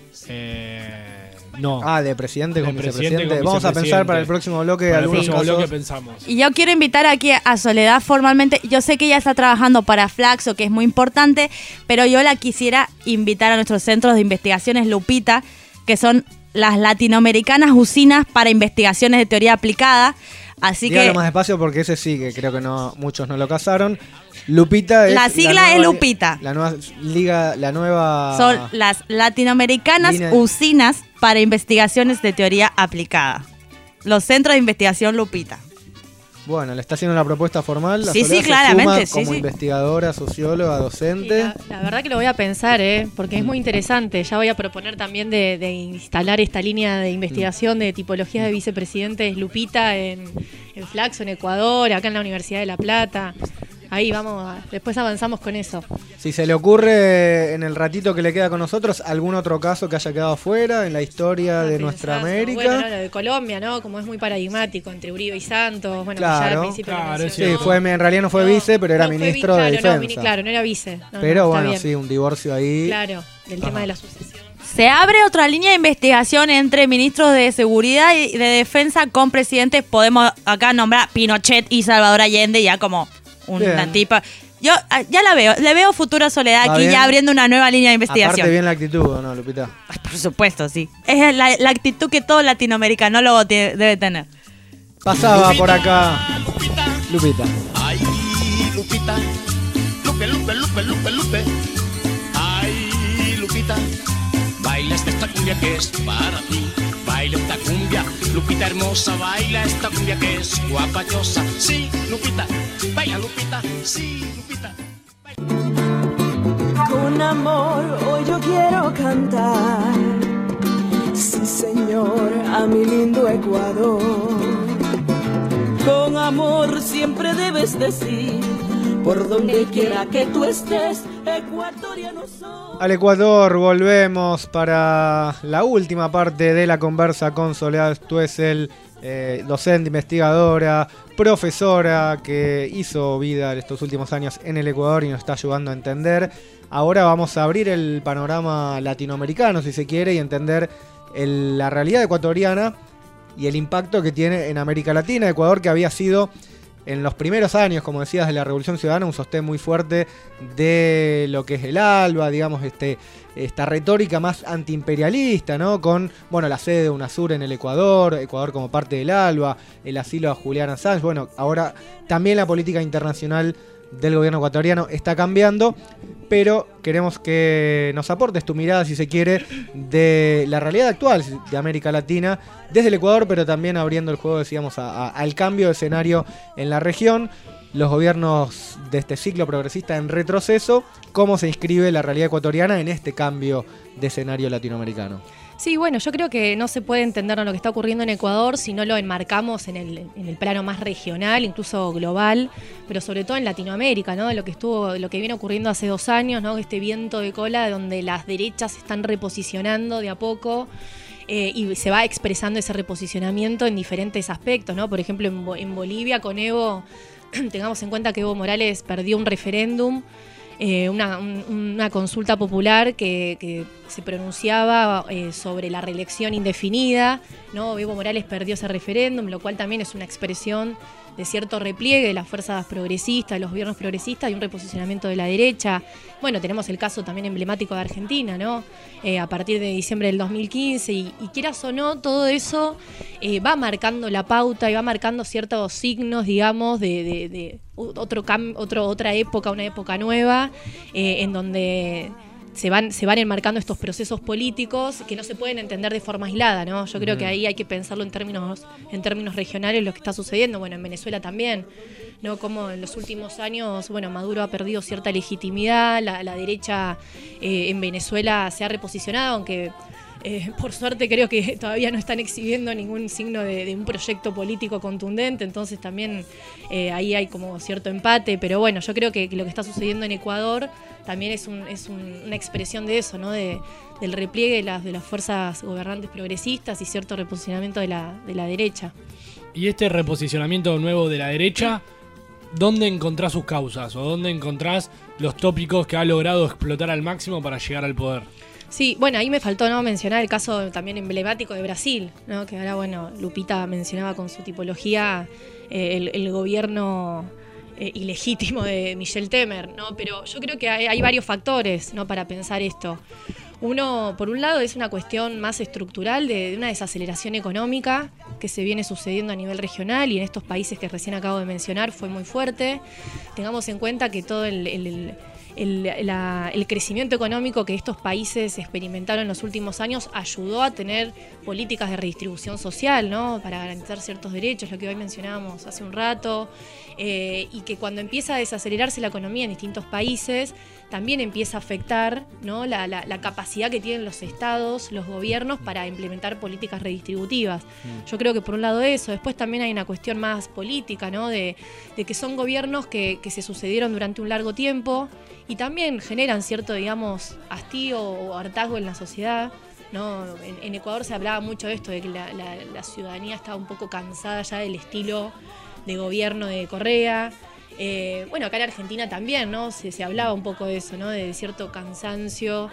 No. De presidente con vicepresidente. Vamos a pensar para el próximo bloque algunos casos. Pensamos. Y yo quiero invitar aquí a Soledad formalmente. Yo sé que ella está trabajando para Flaxo, que es muy importante, pero yo la quisiera invitar a nuestros centros de investigaciones Lupita, que son las latinoamericanas usinas para investigaciones de teoría aplicada. Así Dígalo que más despacio porque ese sí, que creo que muchos no lo casaron. Lupita es la sigla es Lupita. La nueva son las latinoamericanas usinas para investigaciones de teoría aplicada. Los centros de investigación Lupita. Bueno, le está haciendo una propuesta formal. Sí, claramente. Como investigadora, socióloga, docente. La verdad que lo voy a pensar, porque es muy interesante. Ya voy a proponer también de instalar esta línea de investigación de tipologías de vicepresidentes Lupita en Flaxo, en Ecuador, acá en la Universidad de La Plata. Ahí después avanzamos con eso. Si se le ocurre en el ratito que le queda con nosotros algún otro caso que haya quedado fuera en la historia de nuestra América. Bueno, lo de Colombia, ¿no? Como es muy paradigmático entre Uribe y Santos. Bueno, claro, ya al principio en realidad no fue vice, pero era ministro de Defensa. No era vice. Pero bueno, sí, un divorcio ahí. Claro, del tema de la sucesión. Se abre otra línea de investigación entre ministros de Seguridad y de Defensa con presidentes. Podemos acá nombrar Pinochet y Salvador Allende, ya como una tipa. Yo ya le veo futura Soledad aquí ya abriendo una nueva línea de investigación. Aparte bien la actitud, ¿no, Lupita? Por supuesto, sí. Es la actitud que todo latinoamericanólogo debe tener. Pasaba por acá Lupita. Ay, Lupita. Lupe. Ay, Lupita. Baila esta cumbia que es para ti. Baila esta cumbia, Lupita hermosa, baila esta cumbia que es guapachosa. Sí, Lupita, baila Lupita, sí, Lupita. Con amor hoy yo quiero cantar, sí señor, a mi lindo Ecuador. Con amor siempre debes decir, por donde quiera que tú estés, ecuatoriano soy. Al Ecuador volvemos para la última parte de la conversa con Soledad Stoessel, docente, investigadora, profesora que hizo vida estos últimos años en el Ecuador y nos está ayudando a entender. Ahora vamos a abrir el panorama latinoamericano, si se quiere, y entender la realidad ecuatoriana y el impacto que tiene en América Latina. Ecuador, que había sido en los primeros años, como decías, de la Revolución Ciudadana, un sostén muy fuerte de lo que es el ALBA, digamos, esta retórica más antiimperialista, ¿no? Con, la sede de UNASUR en el Ecuador como parte del ALBA, el asilo a Julian Assange. Bueno, ahora también la política internacional del gobierno ecuatoriano está cambiando, pero queremos que nos aportes tu mirada, si se quiere, de la realidad actual de América Latina, desde el Ecuador, pero también abriendo el juego, decíamos, al cambio de escenario en la región, los gobiernos de este ciclo progresista en retroceso, cómo se inscribe la realidad ecuatoriana en este cambio de escenario latinoamericano. Sí, bueno, yo creo que no se puede entender lo que está ocurriendo en Ecuador si no lo enmarcamos en el plano más regional, incluso global, pero sobre todo en Latinoamérica, ¿no? Lo que viene ocurriendo hace 2 años, ¿no? Este viento de cola donde las derechas se están reposicionando de a poco. Y se va expresando ese reposicionamiento en diferentes aspectos, ¿no? Por ejemplo, en Bolivia con Evo, tengamos en cuenta que Evo Morales perdió un referéndum, una consulta popular que se pronunciaba sobre la reelección indefinida, ¿no? Evo Morales perdió ese referéndum, lo cual también es una expresión cierto repliegue de las fuerzas progresistas, de los gobiernos progresistas y un reposicionamiento de la derecha. Bueno, tenemos el caso también emblemático de Argentina, ¿no? A partir de diciembre del 2015 y quieras o no, todo eso va marcando la pauta y va marcando ciertos signos, digamos, de otra época, una época nueva, en donde se van enmarcando estos procesos políticos que no se pueden entender de forma aislada, ¿no? Yo creo que ahí hay que pensarlo en términos regionales, lo que está sucediendo. Bueno, en Venezuela también, ¿no? Como en los últimos años, bueno, Maduro ha perdido cierta legitimidad, la derecha en Venezuela se ha reposicionado, aunque por suerte creo que todavía no están exhibiendo ningún signo de un proyecto político contundente, entonces también ahí hay como cierto empate, pero bueno, yo creo que lo que está sucediendo en Ecuador también es una expresión de eso, ¿no? Del repliegue de las fuerzas gobernantes progresistas y cierto reposicionamiento de la derecha. Y este reposicionamiento nuevo de la derecha, ¿dónde encontrás sus causas o dónde encontrás los tópicos que ha logrado explotar al máximo para llegar al poder? Sí, bueno, ahí me faltó no mencionar el caso también emblemático de Brasil, ¿no? Que ahora, bueno, Lupita mencionaba con su tipología el gobierno ilegítimo de Michel Temer, ¿no? Pero yo creo que hay varios factores, ¿no? Para pensar esto. Uno, por un lado, es una cuestión más estructural de una desaceleración económica que se viene sucediendo a nivel regional y en estos países que recién acabo de mencionar fue muy fuerte. Tengamos en cuenta que todo el crecimiento económico que estos países experimentaron en los últimos años ayudó a tener políticas de redistribución social, ¿no? Para garantizar ciertos derechos, lo que hoy mencionábamos hace un rato, y que cuando empieza a desacelerarse la economía en distintos países, también empieza a afectar, ¿no? la capacidad que tienen los estados, los gobiernos para implementar políticas redistributivas. Yo creo que por un lado eso, después también hay una cuestión más política, ¿no? De que son gobiernos que se sucedieron durante un largo tiempo y también generan cierto, digamos, hastío o hartazgo en la sociedad, ¿no? En Ecuador se hablaba mucho de esto, de que la ciudadanía estaba un poco cansada ya del estilo de gobierno de Correa. Bueno, acá en Argentina también, ¿no? Se hablaba un poco de eso, ¿no? De cierto cansancio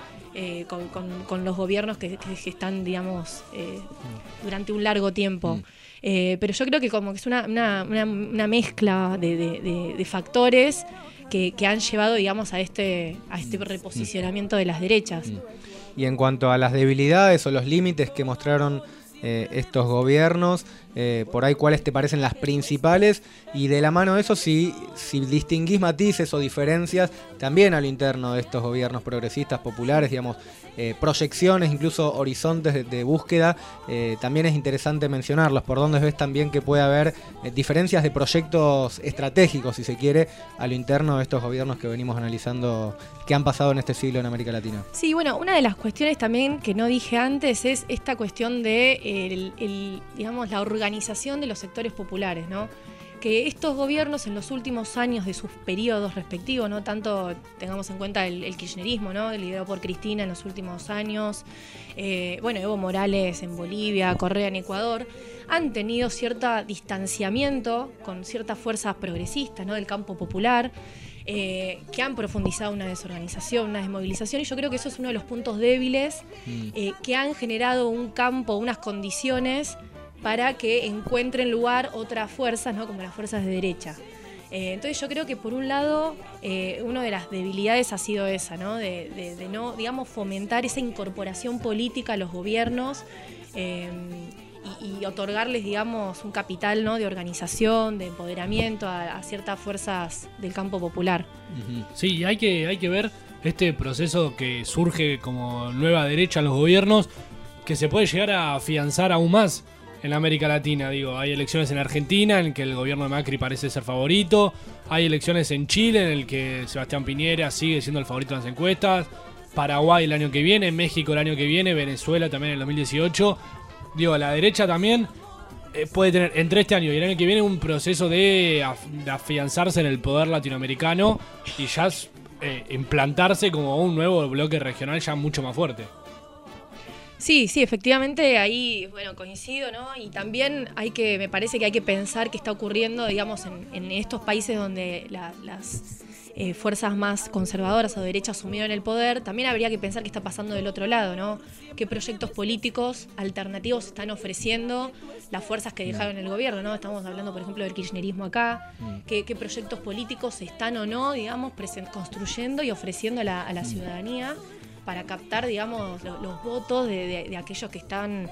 con los gobiernos que están, digamos, durante un largo tiempo. Pero yo creo que como que es una mezcla de factores que han llevado, digamos, a este reposicionamiento de las derechas. Y en cuanto a las debilidades o los límites que mostraron estos gobiernos, por ahí cuáles te parecen las principales, y de la mano de eso si distinguís matices o diferencias también a lo interno de estos gobiernos progresistas populares, digamos, proyecciones, incluso horizontes de búsqueda, también es interesante mencionarlos, por donde ves también que puede haber diferencias de proyectos estratégicos, si se quiere, a lo interno de estos gobiernos que venimos analizando, que han pasado en este siglo en América Latina. Sí, bueno, una de las cuestiones también que no dije antes es esta cuestión de digamos, la organización de los sectores populares, ¿no? Que estos gobiernos en los últimos años de sus periodos respectivos, no tanto tengamos en cuenta el kirchnerismo, ¿no? Liderado por Cristina en los últimos años, bueno, Evo Morales en Bolivia, Correa en Ecuador, han tenido cierto distanciamiento con ciertas fuerzas progresistas, ¿no? Del campo popular, que han profundizado una desorganización, una desmovilización, y yo creo que eso es uno de los puntos débiles que han generado un campo, unas condiciones para que encuentren lugar otras fuerzas, ¿no? Como las fuerzas de derecha. Entonces yo creo que por un lado una de las debilidades ha sido esa, ¿no? De no, digamos, fomentar esa incorporación política a los gobiernos y otorgarles, digamos, un capital, ¿no? De organización, de empoderamiento a ciertas fuerzas del campo popular. Sí, hay que ver este proceso que surge como nueva derecha en los gobiernos, que se puede llegar a afianzar aún más en América Latina. Digo, hay elecciones en Argentina en el que el gobierno de Macri parece ser favorito, hay elecciones en Chile en el que Sebastián Piñera sigue siendo el favorito en las encuestas, Paraguay el año que viene, México el año que viene, Venezuela también en el 2018. Digo, la derecha también puede tener entre este año y el año que viene un proceso de afianzarse en el poder latinoamericano y ya implantarse como un nuevo bloque regional ya mucho más fuerte. Sí, efectivamente, ahí, bueno, coincido, ¿no? Y también me parece que hay que pensar qué está ocurriendo, digamos, en estos países donde las fuerzas más conservadoras o de derecha asumieron el poder. También habría que pensar qué está pasando del otro lado, ¿no? Qué proyectos políticos alternativos están ofreciendo las fuerzas que dejaron el gobierno, ¿no? Estamos hablando, por ejemplo, del kirchnerismo acá. ¿Qué proyectos políticos están o no, digamos, construyendo y ofreciendo a la ciudadanía para captar, digamos, los votos de aquellos que están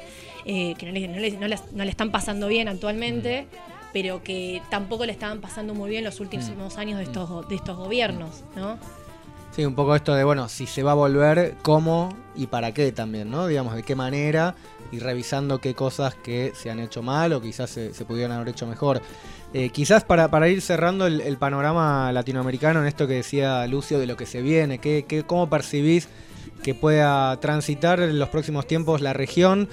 que no le están pasando bien actualmente, pero que tampoco le estaban pasando muy bien los últimos años de estos gobiernos, ¿no? Sí, un poco esto de, bueno, si se va a volver, cómo y para qué también, ¿no? Digamos, de qué manera, y revisando qué cosas que se han hecho mal o quizás se pudieran haber hecho mejor. Quizás para ir cerrando el panorama latinoamericano en esto que decía Lucio de lo que se viene, ¿cómo percibís que pueda transitar en los próximos tiempos la región?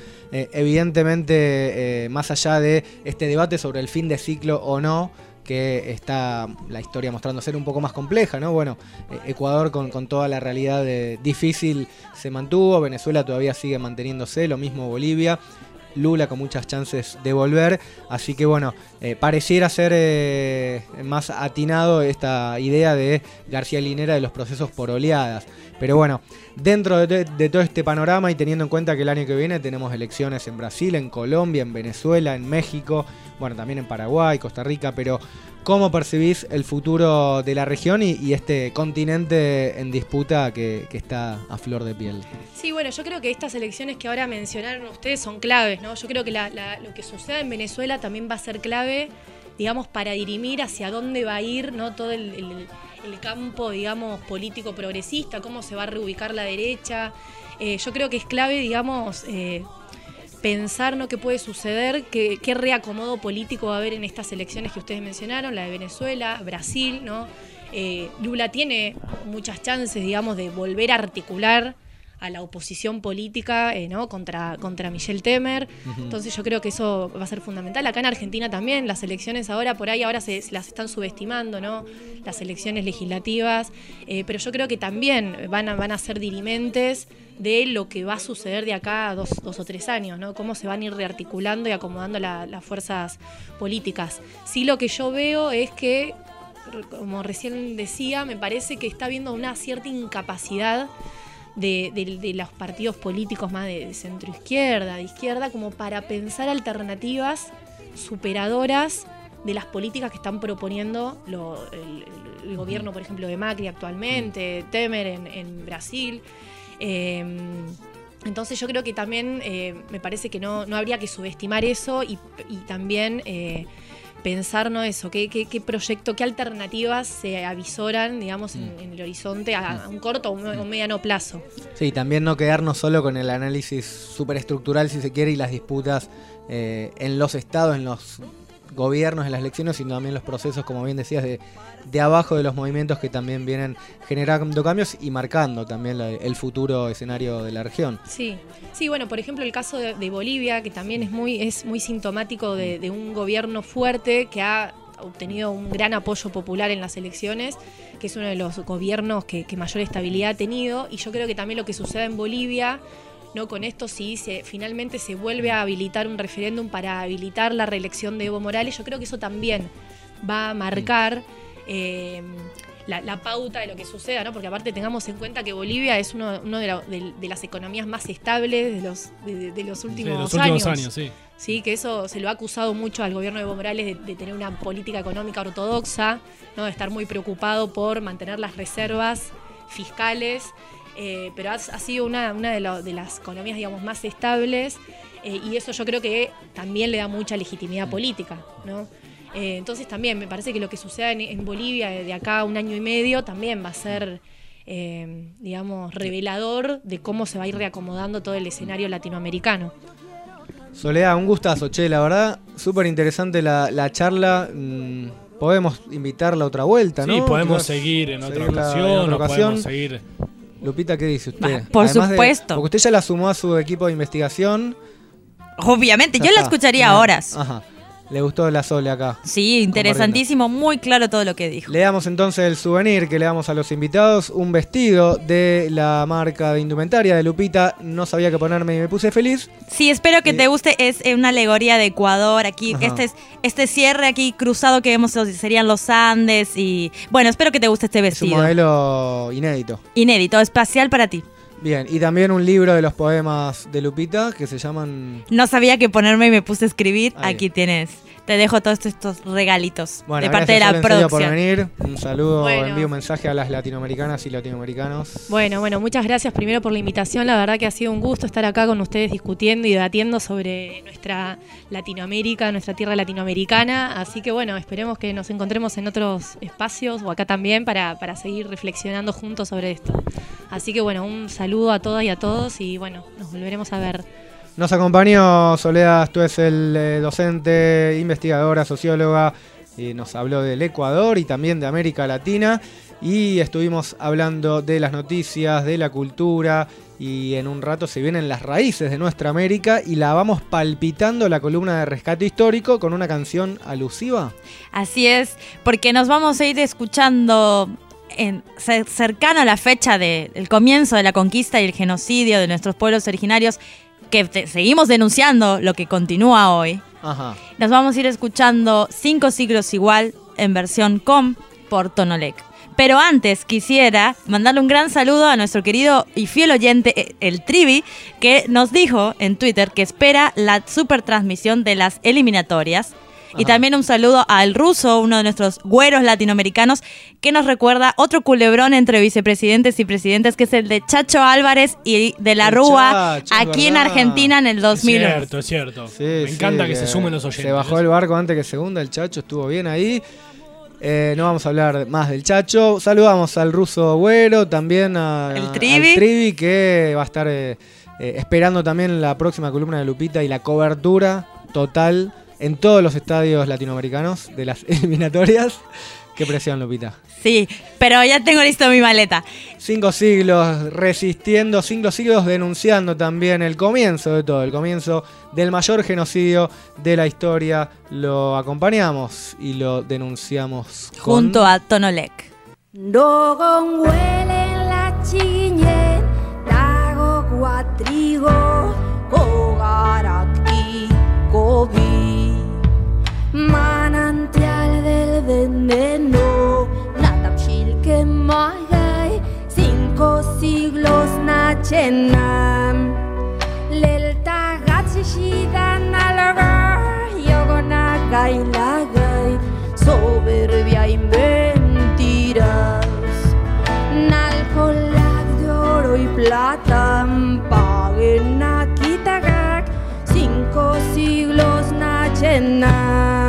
Evidentemente, más allá de este debate sobre el fin de ciclo o no, que está la historia mostrando ser un poco más compleja, ¿no? Bueno, Ecuador con toda la realidad difícil se mantuvo, Venezuela todavía sigue manteniéndose, lo mismo Bolivia, Lula con muchas chances de volver, así que bueno, pareciera ser más atinado esta idea de García Linera de los procesos por oleadas. Pero bueno, dentro de todo este panorama y teniendo en cuenta que el año que viene tenemos elecciones en Brasil, en Colombia, en Venezuela, en México, bueno, también en Paraguay, Costa Rica, pero ¿cómo percibís el futuro de la región y este continente en disputa que está a flor de piel? Sí, bueno, yo creo que estas elecciones que ahora mencionaron ustedes son claves, ¿no? Yo creo que lo que suceda en Venezuela también va a ser clave, digamos, para dirimir hacia dónde va a ir, ¿no? Todo el campo, digamos, político progresista, cómo se va a reubicar la derecha. Yo creo que es clave, digamos, pensar, ¿no?, qué puede suceder, qué reacomodo político va a haber en estas elecciones que ustedes mencionaron, la de Venezuela, Brasil, ¿no? Lula tiene muchas chances, digamos, de volver a articular a la oposición política, ¿no?, contra Michel Temer. Entonces yo creo que eso va a ser fundamental. Acá en Argentina también, las elecciones ahora se las están subestimando, ¿no?, las elecciones legislativas, pero yo creo que también van a ser dirimentes de lo que va a suceder de acá a dos o 3 años, ¿no? Cómo se van a ir rearticulando y acomodando las fuerzas políticas. Sí, lo que yo veo es que, como recién decía, me parece que está habiendo una cierta incapacidad de los partidos políticos más de centro-izquierda, de izquierda, como para pensar alternativas superadoras de las políticas que están proponiendo el gobierno, por ejemplo, de Macri actualmente, Temer en Brasil. Entonces yo creo que también me parece que no habría que subestimar eso y también pensar, ¿no?, eso, qué proyecto, qué alternativas se avisoran, digamos, en el horizonte a un corto o un mediano plazo. Sí, también no quedarnos solo con el análisis superestructural, si se quiere, y las disputas en los estados, en los gobiernos, en las elecciones, sino también los procesos, como bien decías, de abajo de los movimientos que también vienen generando cambios y marcando también el futuro escenario de la región. Sí, bueno, por ejemplo, el caso de Bolivia, que también es muy sintomático de un gobierno fuerte que ha obtenido un gran apoyo popular en las elecciones, que es uno de los gobiernos que mayor estabilidad ha tenido, y yo creo que también lo que sucede en Bolivia, ¿no?, con esto, si finalmente se vuelve a habilitar un referéndum para habilitar la reelección de Evo Morales, yo creo que eso también va a marcar la pauta de lo que suceda, ¿no? Porque aparte tengamos en cuenta que Bolivia es uno de las economías más estables de los últimos años. Sí, que eso se lo ha acusado mucho al gobierno de Evo Morales de tener una política económica ortodoxa, ¿no?, de estar muy preocupado por mantener las reservas fiscales. Pero ha sido una de las economías, digamos, más estables, y eso yo creo que también le da mucha legitimidad política, ¿no? Entonces también me parece que lo que suceda en Bolivia de acá a 1 año y medio también va a ser, digamos, revelador de cómo se va a ir reacomodando todo el escenario latinoamericano. Soledad, un gustazo, che, la verdad, súper interesante la charla. Podemos invitarla a otra vuelta, ¿no? Sí, podemos seguir en otra ocasión, podemos seguir. Lupita, ¿qué dice usted? Por supuesto. Porque usted ya la sumó a su equipo de investigación. Obviamente, yo la escucharía horas. Ajá. Le gustó la Sole acá. Sí, interesantísimo, muy claro todo lo que dijo. Le damos entonces el souvenir que le damos a los invitados, un vestido de la marca de indumentaria de Lupita. No sabía qué ponerme y me puse feliz. Sí, espero que te guste. Es una alegoría de Ecuador. Aquí, este cierre aquí cruzado que vemos serían los Andes. Y bueno, espero que te guste este vestido. Es un modelo inédito. Inédito, especial para ti. Bien, y también un libro de los poemas de Lupita que se llaman... No sabía qué ponerme y me puse a escribir. Ahí. Aquí tienes. Te dejo todos estos regalitos de parte de la producción. Por venir. Un saludo, envío un mensaje a las latinoamericanas y latinoamericanos. Bueno, muchas gracias primero por la invitación. La verdad que ha sido un gusto estar acá con ustedes discutiendo y debatiendo sobre nuestra Latinoamérica, nuestra tierra latinoamericana. Así que bueno, esperemos que nos encontremos en otros espacios o acá también para seguir reflexionando juntos sobre esto. Así que bueno, un saludo a todas y a todos y bueno, nos volveremos a ver. Nos acompañó Soledad, tú es el docente, investigadora, socióloga, y nos habló del Ecuador y también de América Latina y estuvimos hablando de las noticias, de la cultura y en un rato se vienen las raíces de nuestra América y la vamos palpitando la columna de Rescate Histórico con una canción alusiva. Así es, porque nos vamos a ir escuchando... cercano a la fecha del comienzo de la conquista y el genocidio de nuestros pueblos originarios, que seguimos denunciando lo que continúa hoy. Ajá. Nos vamos a ir escuchando 5 siglos igual en versión com por Tonolec. Pero antes quisiera mandarle un gran saludo a nuestro querido y fiel oyente, el Trivi, que nos dijo en Twitter que espera la super transmisión de las eliminatorias. Y también un saludo al Ruso, uno de nuestros güeros latinoamericanos, que nos recuerda otro culebrón entre vicepresidentes y presidentes, que es el de Chacho Álvarez y de la Rúa, aquí en Argentina en el 2000. Es cierto. Sí, me encanta que se sumen los oyentes. Se bajó el barco antes que segunda, el Chacho estuvo bien ahí. No vamos a hablar más del Chacho. Saludamos al Ruso güero, también al Trivi, que va a estar esperando también la próxima columna de Lupita y la cobertura total en todos los estadios latinoamericanos de las eliminatorias. Qué presión, Lupita. Sí, pero ya tengo listo mi maleta. 5 siglos resistiendo, 5 siglos denunciando también el comienzo de todo, el comienzo del mayor genocidio de la historia. Lo acompañamos y lo denunciamos junto a Tonolec. Dogon huelen la chiñen, dago guatrigo, kogaraki, kobi. Manantial del veneno, natapshil que magay, 5 siglos nachenam. Lel tagatsi-shidan alagar, yogonagay lagay, soberbia y mentiras. Nalcolag de oro y plata, paguen a kitagak, 5 siglos nachenam.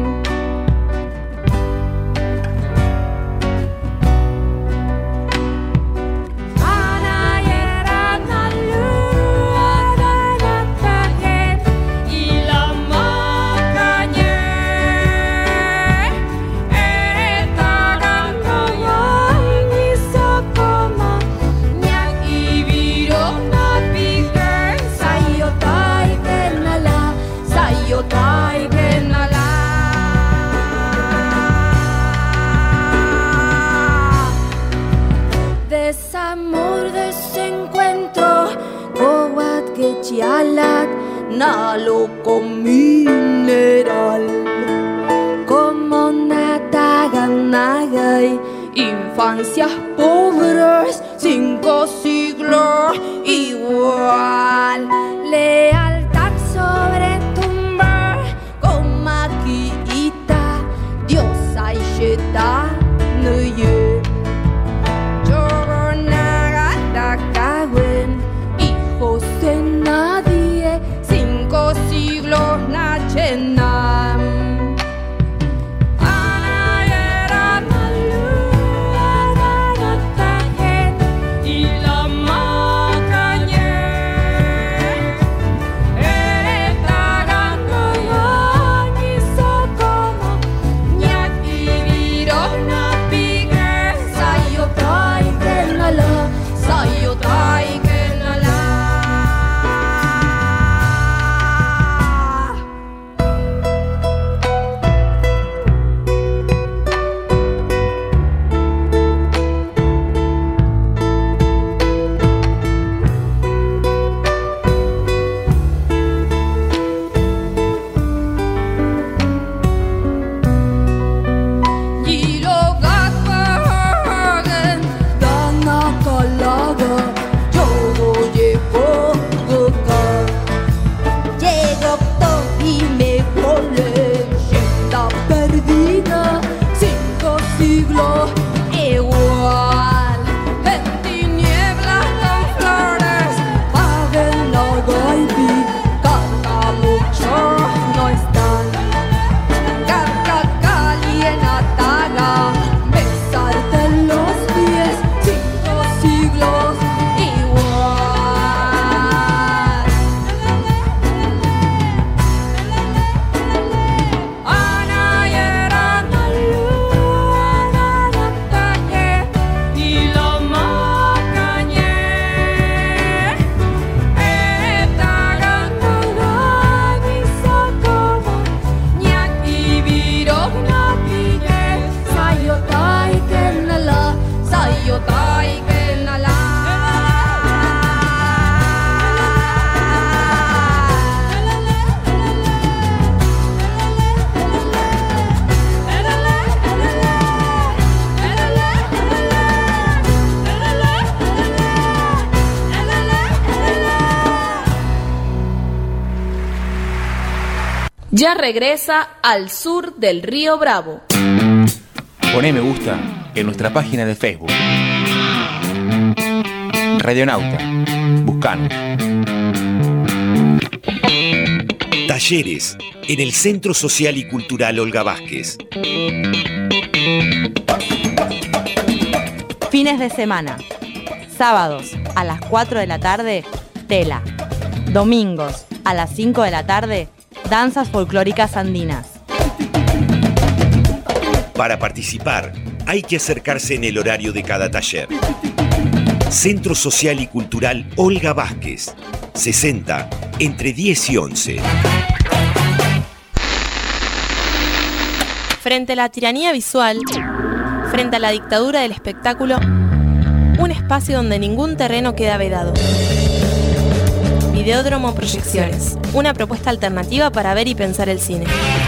Desamor, desencuentro, coat que chialat, nalo con mineral, como nataganagay, infancias pobres, 5 siglos igual, lealtad sobre tumba, con maquita, diosa y sheta, nuye. Hijos de nadie, 5 siglos nachenam. Y la macañe, etagando yo, ni socomo, ñat y virona pique. ya regresa al sur del río Bravo. Poné me gusta en nuestra página de Facebook. Radionauta. Buscanos. Talleres en el Centro Social y Cultural Olga Vázquez. Fines de semana. Sábados a las 4 de la tarde, tela. Domingos a las 5 de la tarde, danzas folclóricas andinas. Para participar, hay que acercarse en el horario de cada taller. Centro Social y Cultural Olga Vázquez. 60 entre 10 y 11. Frente a la tiranía visual, frente a la dictadura del espectáculo, un espacio donde ningún terreno queda vedado. Videódromo Proyecciones, una propuesta alternativa para ver y pensar el cine.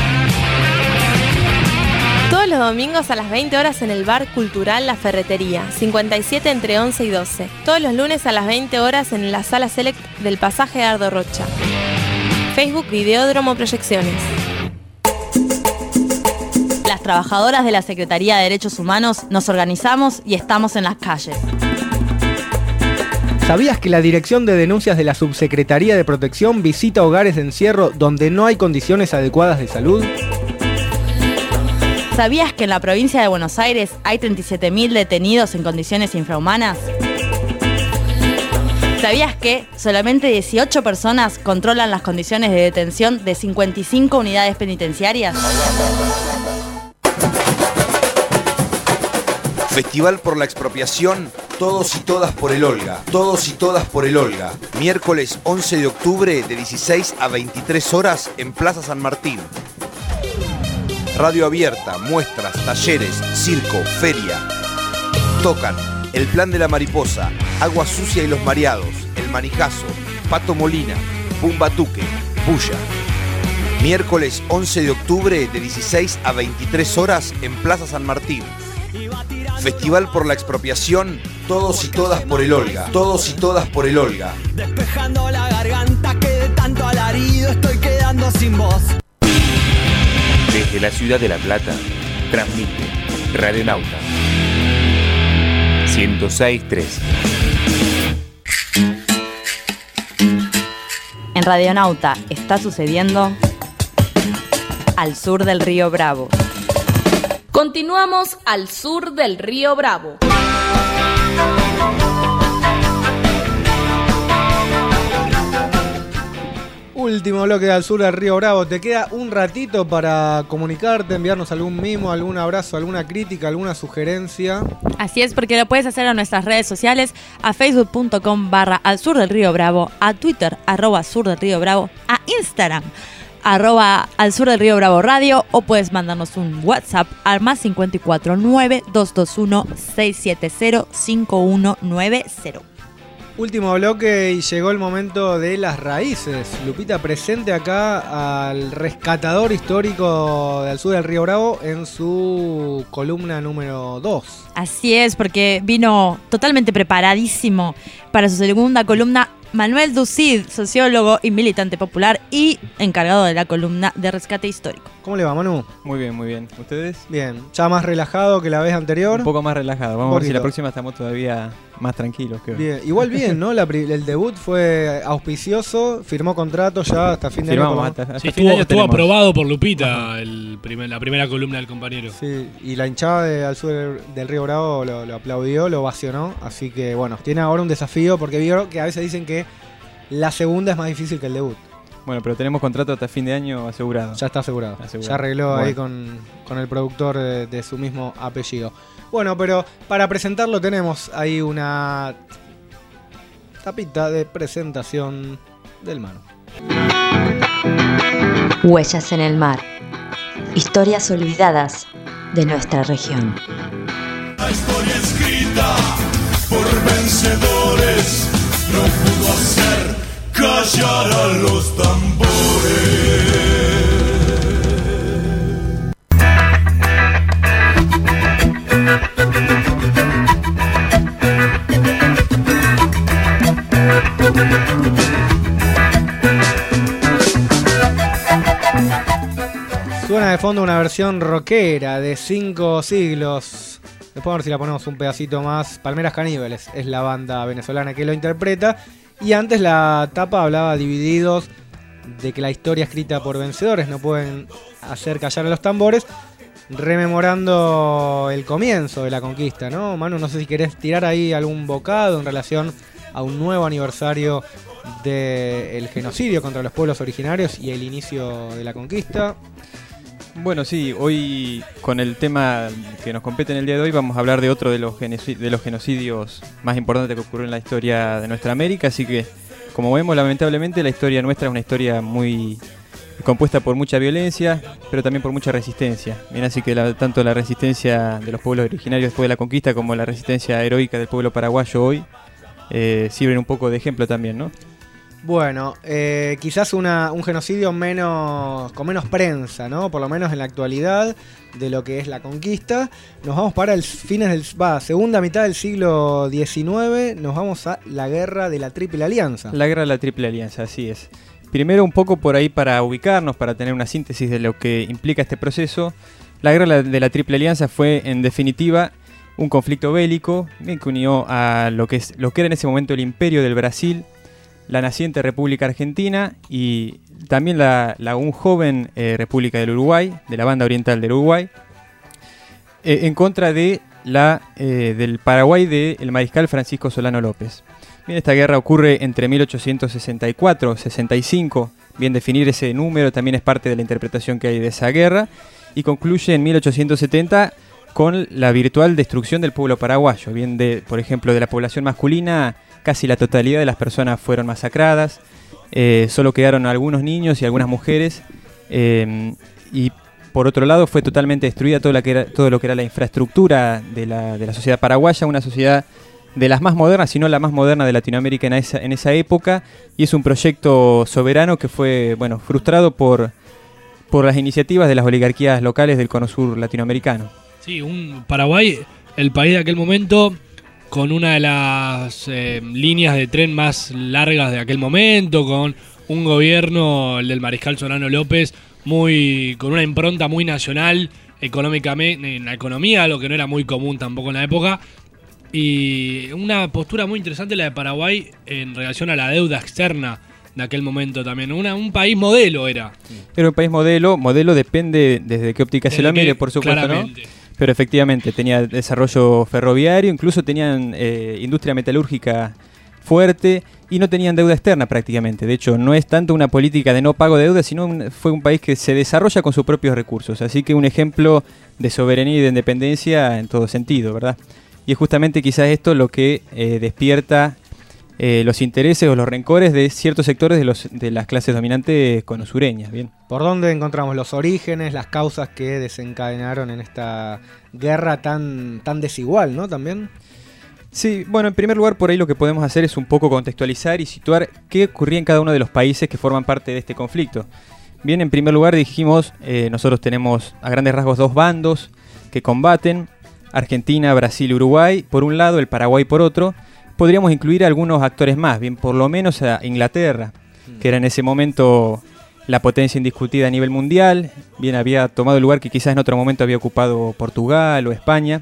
Todos los domingos a las 20 horas en el Bar Cultural La Ferretería, 57 entre 11 y 12. Todos los lunes a las 20 horas en la Sala Select del Pasaje Ardo Rocha. Facebook Videódromo Proyecciones. Las trabajadoras de la Secretaría de Derechos Humanos nos organizamos y estamos en las calles. ¿Sabías que la Dirección de Denuncias de la Subsecretaría de Protección visita hogares de encierro donde no hay condiciones adecuadas de salud? ¿Sabías que en la provincia de Buenos Aires hay 37.000 detenidos en condiciones infrahumanas? ¿Sabías que solamente 18 personas controlan las condiciones de detención de 55 unidades penitenciarias? Festival por la Expropiación, todos y todas por el Olga. Todos y todas por el Olga. Miércoles 11 de octubre de 16 a 23 horas en Plaza San Martín. Radio abierta, muestras, talleres, circo, feria. Tocan El Plan de la Mariposa, Agua Sucia y los Mareados, El Manijazo, Pato Molina, Bumbatuque, Bulla. Miércoles 11 de octubre de 16 a 23 horas en Plaza San Martín. Festival por la Expropiación, todos y todas por el Olga. Todos y todas por el Olga. Despejando la garganta que de tanto alarido estoy quedando sin voz. Desde la ciudad de La Plata, transmite Radionauta 106.3. En Radionauta está sucediendo al sur del río Bravo. Continuamos al sur del río Bravo. Último bloque al sur del río Bravo. Te queda un ratito para comunicarte, enviarnos algún mimo, algún abrazo, alguna crítica, alguna sugerencia. Así es, porque lo puedes hacer a nuestras redes sociales, a facebook.com/al sur del río Bravo, a Twitter @sur del río Bravo, a Instagram @al sur del río Bravo Radio, o puedes mandarnos un WhatsApp al +54 9 221 670 5190. Último bloque y llegó el momento de las raíces. Lupita, presente acá al rescatador histórico del sur del río Bravo en su columna número 2. Así es, porque vino totalmente preparadísimo para su segunda columna Manuel Ducid, sociólogo y militante popular y encargado de la columna de rescate histórico. ¿Cómo le va, Manu? Muy bien, muy bien. ¿Ustedes? Bien. ¿Ya más relajado que la vez anterior? Un poco más relajado. Vamos a ver si la próxima estamos todavía más tranquilos que hoy. Bien. Igual bien, ¿no? El debut fue auspicioso, firmó contrato ya hasta fin de año. Hasta sí, fin de año estuvo aprobado por Lupita la primera columna del compañero. Sí, y la hinchada al sur del río Bravo lo aplaudió, lo ovacionó. Así que, bueno, tiene ahora un desafío porque vieron que a veces dicen que la segunda es más difícil que el debut. Bueno, pero tenemos contrato hasta fin de año asegurado. Ya está asegurado. Ya arregló ahí con el productor de su mismo apellido. Bueno, pero para presentarlo tenemos ahí una tapita de presentación del Manu. Huellas en el mar. Historias olvidadas de nuestra región. La historia escrita por vencedores no pudo hacer callar a los tambores. fondo una versión rockera de 5 siglos. Después a ver si la ponemos un pedacito más. Palmeras Caníbales es la banda venezolana que lo interpreta. Y antes la tapa hablaba Divididos, de que la historia escrita por vencedores no pueden hacer callar a los tambores, rememorando el comienzo de la conquista, ¿no? Manu, no sé si querés tirar ahí algún bocado en relación a un nuevo aniversario del genocidio contra los pueblos originarios y el inicio de la conquista. Bueno, sí, hoy con el tema que nos compete en el día de hoy vamos a hablar de otro de los genocidios más importantes que ocurrió en la historia de nuestra América, así que como vemos, lamentablemente la historia nuestra es una historia muy compuesta por mucha violencia, pero también por mucha resistencia. Bien, así que tanto la resistencia de los pueblos originarios después de la conquista como la resistencia heroica del pueblo paraguayo hoy sirven un poco de ejemplo también, ¿no? Bueno, quizás un genocidio con menos prensa, ¿no? Por lo menos en la actualidad de lo que es la conquista. Nos vamos para el segunda mitad del siglo XIX, nos vamos a la Guerra de la Triple Alianza. La Guerra de la Triple Alianza, así es. Primero un poco por ahí para ubicarnos, para tener una síntesis de lo que implica este proceso. La Guerra de la Triple Alianza fue, en definitiva, un conflicto bélico bien, que unió a lo que era en ese momento el Imperio del Brasil, la naciente República Argentina y también la un joven República del Uruguay, de la banda oriental del Uruguay, en contra de del Paraguay del mariscal Francisco Solano López. Bien, esta guerra ocurre entre 1864 y 65. Bien, definir ese número también es parte de la interpretación que hay de esa guerra. Y concluye en 1870 con la virtual destrucción del pueblo paraguayo. Bien, por ejemplo, de la población masculina, casi la totalidad de las personas fueron masacradas. Solo quedaron algunos niños y algunas mujeres. Y por otro lado, fue totalmente destruida todo lo que era la infraestructura de la sociedad paraguaya, una sociedad de las más modernas, si no la más moderna de Latinoamérica en esa época, y es un proyecto soberano que fue frustrado por las iniciativas de las oligarquías locales del cono sur latinoamericano. Sí, un Paraguay, el país de aquel momento, con una de las líneas de tren más largas de aquel momento, con un gobierno, el del mariscal Solano López, con una impronta muy nacional económicamente, en la economía, lo que no era muy común tampoco en la época. Y una postura muy interesante la de Paraguay en relación a la deuda externa de aquel momento también. Un país modelo era. Era un país modelo depende desde qué óptica se lo mire, por supuesto, claramente, ¿no? Pero efectivamente tenía desarrollo ferroviario, incluso tenían industria metalúrgica fuerte y no tenían deuda externa prácticamente. De hecho, no es tanto una política de no pago de deuda, sino fue un país que se desarrolla con sus propios recursos. Así que un ejemplo de soberanía y de independencia en todo sentido, ¿verdad? Y es justamente quizás esto lo que despierta los intereses o los rencores de ciertos sectores de las clases dominantes conosureñas. Bien. ¿Por dónde encontramos los orígenes, las causas que desencadenaron en esta guerra tan desigual, ¿no? También. Sí, bueno, en primer lugar por ahí lo que podemos hacer es un poco contextualizar y situar qué ocurría en cada uno de los países que forman parte de este conflicto. Bien, en primer lugar dijimos, nosotros tenemos a grandes rasgos dos bandos que combaten. Argentina, Brasil y Uruguay por un lado, el Paraguay por otro. Podríamos incluir algunos actores más, bien, por lo menos a Inglaterra, que era en ese momento la potencia indiscutida a nivel mundial. Bien, había tomado el lugar que quizás en otro momento había ocupado Portugal o España.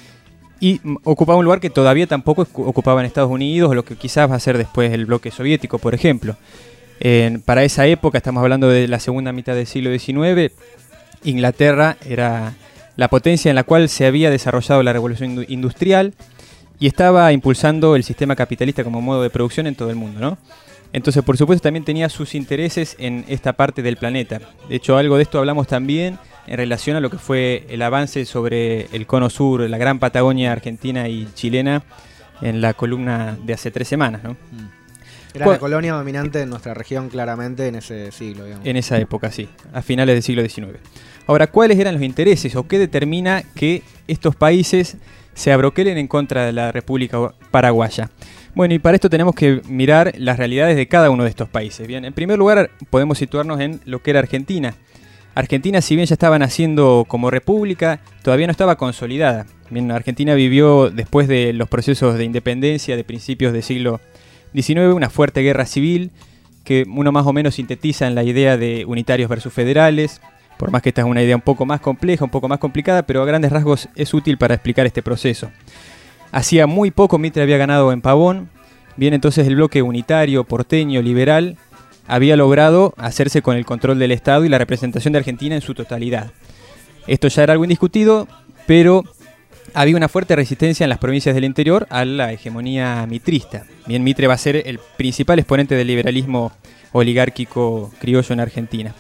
Y ocupaba un lugar que todavía tampoco ocupaba en Estados Unidos, o lo que quizás va a ser después el bloque soviético, por ejemplo. Para esa época, estamos hablando de la segunda mitad del siglo XIX, Inglaterra era la potencia en la cual se había desarrollado la revolución industrial y estaba impulsando el sistema capitalista como modo de producción en todo el mundo, ¿no? Entonces, por supuesto, también tenía sus intereses en esta parte del planeta. De hecho, algo de esto hablamos también en relación a lo que fue el avance sobre el cono sur, la gran Patagonia argentina y chilena, en la columna de hace 3 semanas, ¿no? Era la colonia dominante en nuestra región claramente en ese siglo, digamos. En esa época, sí, a finales del siglo XIX. Ahora, ¿cuáles eran los intereses o qué determina que estos países se abroquelen en contra de la República Paraguaya? Bueno, y para esto tenemos que mirar las realidades de cada uno de estos países. Bien, en primer lugar, podemos situarnos en lo que era Argentina. Argentina, si bien ya estaba naciendo como república, todavía no estaba consolidada. Bien, Argentina vivió, después de los procesos de independencia de principios del siglo XIX, una fuerte guerra civil que uno más o menos sintetiza en la idea de unitarios versus federales. Por más que esta es una idea un poco más compleja, un poco más complicada, pero a grandes rasgos es útil para explicar este proceso. Hacía muy poco Mitre había ganado en Pavón, bien entonces el bloque unitario, porteño, liberal, había logrado hacerse con el control del Estado y la representación de Argentina en su totalidad. Esto ya era algo indiscutido, pero había una fuerte resistencia en las provincias del interior a la hegemonía mitrista. Bien, Mitre va a ser el principal exponente del liberalismo oligárquico criollo en Argentina.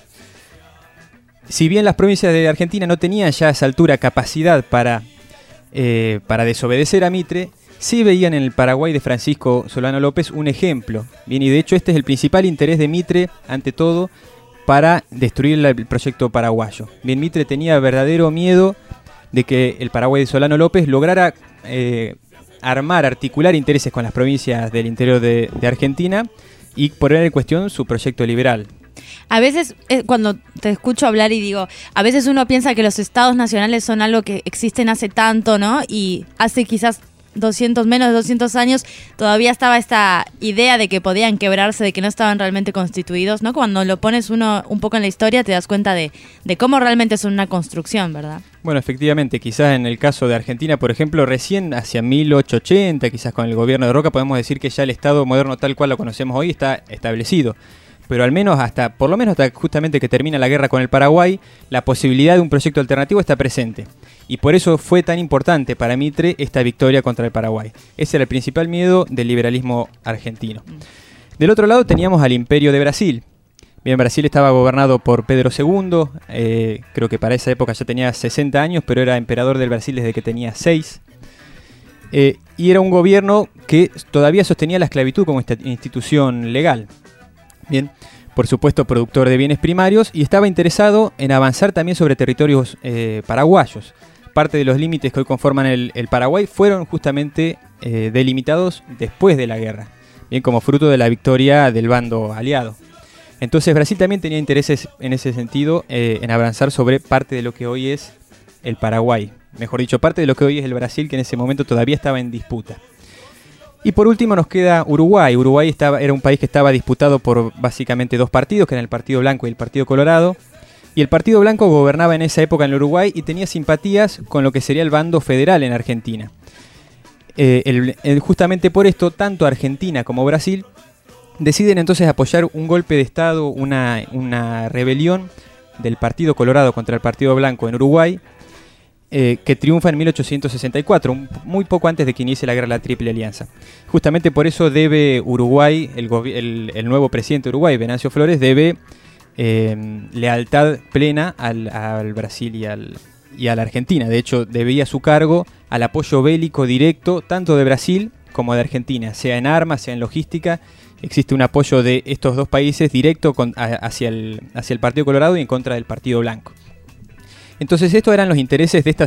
Si bien las provincias de Argentina no tenían ya a esa altura capacidad para desobedecer a Mitre, sí veían en el Paraguay de Francisco Solano López un ejemplo. Bien, y de hecho este es el principal interés de Mitre, ante todo, para destruir el proyecto paraguayo. Bien, Mitre tenía verdadero miedo de que el Paraguay de Solano López lograra articular intereses con las provincias del interior de Argentina y poner en cuestión su proyecto liberal. A veces, cuando te escucho hablar y digo, a veces uno piensa que los estados nacionales son algo que existen hace tanto, ¿no? Y hace quizás menos de 200 años todavía estaba esta idea de que podían quebrarse, de que no estaban realmente constituidos, ¿no? Cuando lo pones uno un poco en la historia te das cuenta de cómo realmente son una construcción, ¿verdad? Bueno, efectivamente, quizás en el caso de Argentina, por ejemplo, recién hacia 1880, quizás con el gobierno de Roca, podemos decir que ya el Estado moderno tal cual lo conocemos hoy está establecido. Pero al menos por lo menos hasta justamente que termina la guerra con el Paraguay, la posibilidad de un proyecto alternativo está presente. Y por eso fue tan importante para Mitre esta victoria contra el Paraguay. Ese era el principal miedo del liberalismo argentino. Del otro lado teníamos al Imperio de Brasil. Bien, Brasil estaba gobernado por Pedro II, creo que para esa época ya tenía 60 años, pero era emperador del Brasil desde que tenía 6. Y era un gobierno que todavía sostenía la esclavitud como institución legal. Bien, por supuesto productor de bienes primarios, y estaba interesado en avanzar también sobre territorios paraguayos. Parte de los límites que hoy conforman el Paraguay fueron justamente delimitados después de la guerra, bien, como fruto de la victoria del bando aliado. Entonces Brasil también tenía intereses en ese sentido, en avanzar sobre parte de lo que hoy es el Paraguay. Mejor dicho, parte de lo que hoy es el Brasil, que en ese momento todavía estaba en disputa. Y por último nos queda Uruguay. Uruguay era un país que estaba disputado por básicamente dos partidos, que eran el Partido Blanco y el Partido Colorado. Y el Partido Blanco gobernaba en esa época en el Uruguay y tenía simpatías con lo que sería el bando federal en Argentina. Justamente por esto, tanto Argentina como Brasil deciden entonces apoyar un golpe de Estado, una rebelión del Partido Colorado contra el Partido Blanco en Uruguay, que triunfa en 1864, muy poco antes de que inicie la guerra de la Triple Alianza. Justamente por eso debe Uruguay, el nuevo presidente de Uruguay, Venancio Flores, debe lealtad plena al Brasil y a la Argentina. De hecho, debía su cargo al apoyo bélico directo tanto de Brasil como de Argentina, sea en armas, sea en logística. Existe un apoyo de estos dos países directo hacia el Partido Colorado y en contra del Partido Blanco. Entonces estos eran los intereses de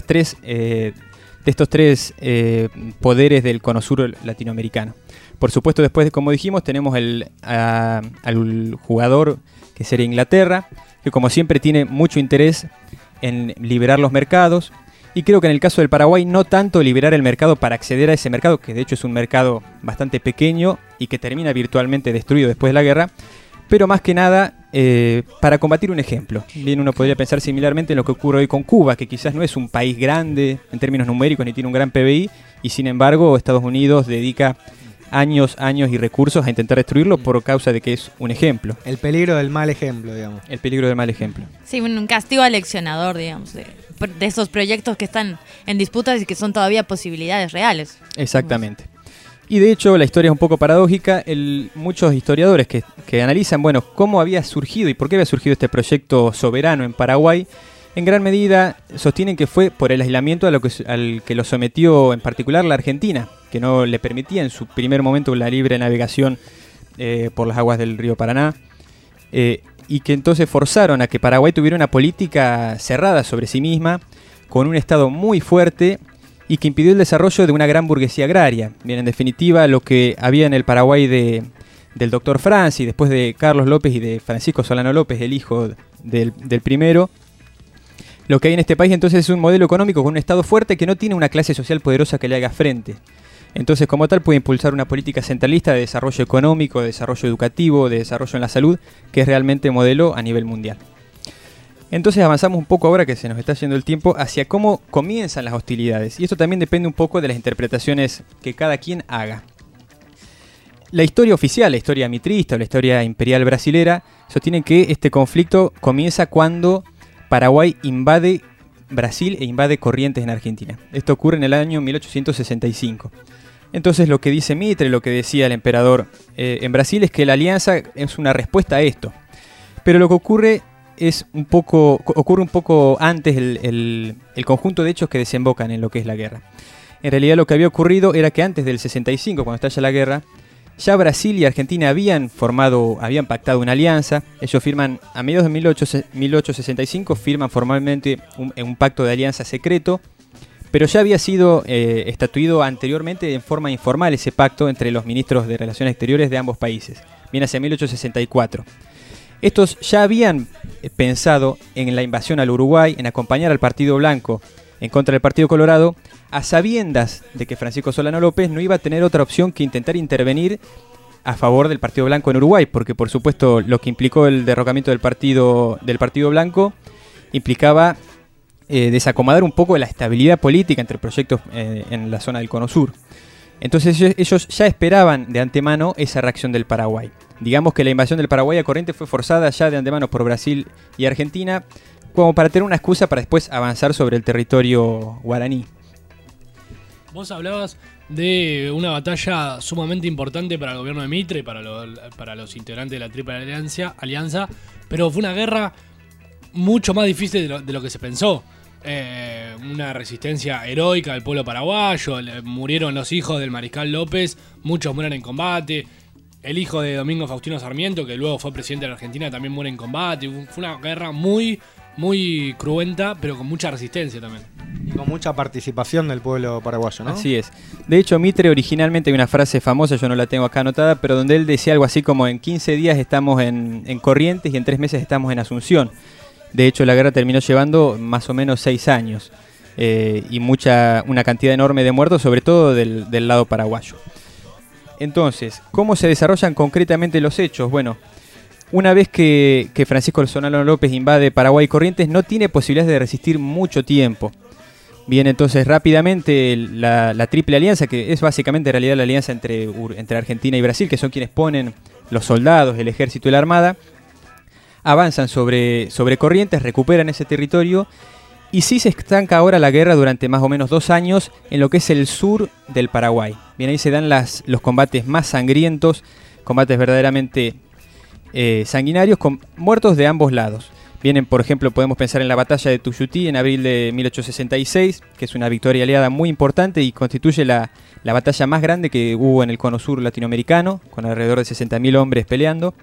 estos tres poderes del Cono Sur latinoamericano. Por supuesto, después, como dijimos, tenemos al jugador que sería Inglaterra, que como siempre tiene mucho interés en liberar los mercados. Y creo que en el caso del Paraguay no tanto liberar el mercado para acceder a ese mercado, que de hecho es un mercado bastante pequeño y que termina virtualmente destruido después de la guerra, pero más que nada para combatir un ejemplo. Bien, uno podría pensar similarmente en lo que ocurre hoy con Cuba, que quizás no es un país grande en términos numéricos ni tiene un gran PBI, y sin embargo Estados Unidos dedica años y recursos a intentar destruirlo por causa de que es un ejemplo. El peligro del mal ejemplo, digamos. El peligro del mal ejemplo. Sí, un castigo aleccionador, digamos, de esos proyectos que están en disputas y que son todavía posibilidades reales. Exactamente. Y de hecho la historia es un poco paradójica. Muchos historiadores que analizan, bueno, cómo había surgido y por qué había surgido este proyecto soberano en Paraguay, en gran medida sostienen que fue por el aislamiento al que lo sometió en particular la Argentina, que no le permitía en su primer momento la libre navegación por las aguas del río Paraná, y que entonces forzaron a que Paraguay tuviera una política cerrada sobre sí misma, con un Estado muy fuerte y que impidió el desarrollo de una gran burguesía agraria. Bien, en definitiva, lo que había en el Paraguay del doctor Franci, después de Carlos López y de Francisco Solano López, el hijo del primero, lo que hay en este país entonces es un modelo económico con un Estado fuerte que no tiene una clase social poderosa que le haga frente. Entonces, como tal, puede impulsar una política centralista de desarrollo económico, de desarrollo educativo, de desarrollo en la salud, que es realmente modelo a nivel mundial. Entonces avanzamos un poco ahora que se nos está yendo el tiempo hacia cómo comienzan las hostilidades. Y esto también depende un poco de las interpretaciones que cada quien haga. La historia oficial, la historia mitrista o la historia imperial brasilera, sostienen que este conflicto comienza cuando Paraguay invade Brasil e invade Corrientes en Argentina. Esto ocurre en el año 1865. Entonces lo que dice Mitre, lo que decía el emperador en Brasil es que la alianza es una respuesta a esto. Pero lo que ocurre un poco antes el conjunto de hechos que desembocan en lo que es la guerra. En realidad lo que había ocurrido era que antes del 65, cuando estalla la guerra, ya Brasil y Argentina habían pactado una alianza. Ellos firman, a mediados de 1865, firman formalmente un pacto de alianza secreto, pero ya había sido estatuido anteriormente en forma informal ese pacto entre los ministros de Relaciones Exteriores de ambos países, bien hacia 1864. Estos ya habían pensado en la invasión al Uruguay, en acompañar al Partido Blanco en contra del Partido Colorado, a sabiendas de que Francisco Solano López no iba a tener otra opción que intentar intervenir a favor del Partido Blanco en Uruguay, porque por supuesto lo que implicó el derrocamiento del Partido Blanco implicaba desacomodar un poco la estabilidad política entre proyectos en la zona del Cono Sur. Entonces ellos ya esperaban de antemano esa reacción del Paraguay. Digamos que la invasión del Paraguay a Corrientes fue forzada ya de antemano por Brasil y Argentina, como para tener una excusa para después avanzar sobre el territorio guaraní. Vos hablabas de una batalla sumamente importante para el gobierno de Mitre y para los integrantes de la Triple Alianza, pero fue una guerra mucho más difícil de lo que se pensó. Una resistencia heroica del pueblo paraguayo, murieron los hijos del mariscal López, muchos mueren en combate. El hijo de Domingo Faustino Sarmiento, que luego fue presidente de la Argentina, también muere en combate. Fue una guerra muy cruenta, pero con mucha resistencia también. Y con mucha participación del pueblo paraguayo, ¿no? Así es. De hecho, Mitre originalmente hay una frase famosa, yo no la tengo acá anotada, pero donde él decía algo así como: en 15 días estamos en Corrientes y en 3 meses estamos en Asunción. De hecho, la guerra terminó llevando más o menos 6 años y una cantidad enorme de muertos, sobre todo del lado paraguayo. Entonces, ¿cómo se desarrollan concretamente los hechos? Bueno, una vez que Francisco Solano López invade Paraguay y Corrientes, no tiene posibilidades de resistir mucho tiempo. Bien, entonces rápidamente la Triple Alianza, que es básicamente en realidad la alianza entre Argentina y Brasil, que son quienes ponen los soldados, el ejército y la armada, avanzan sobre Corrientes, recuperan ese territorio. Y sí se estanca ahora la guerra durante más o menos 2 años en lo que es el sur del Paraguay. Bien, ahí se dan los combates más sangrientos, combates verdaderamente sanguinarios, con muertos de ambos lados. Vienen, por ejemplo, podemos pensar en la batalla de Tuyutí en abril de 1866, que es una victoria aliada muy importante y constituye la batalla más grande que hubo en el cono sur latinoamericano, con alrededor de 60.000 hombres peleando.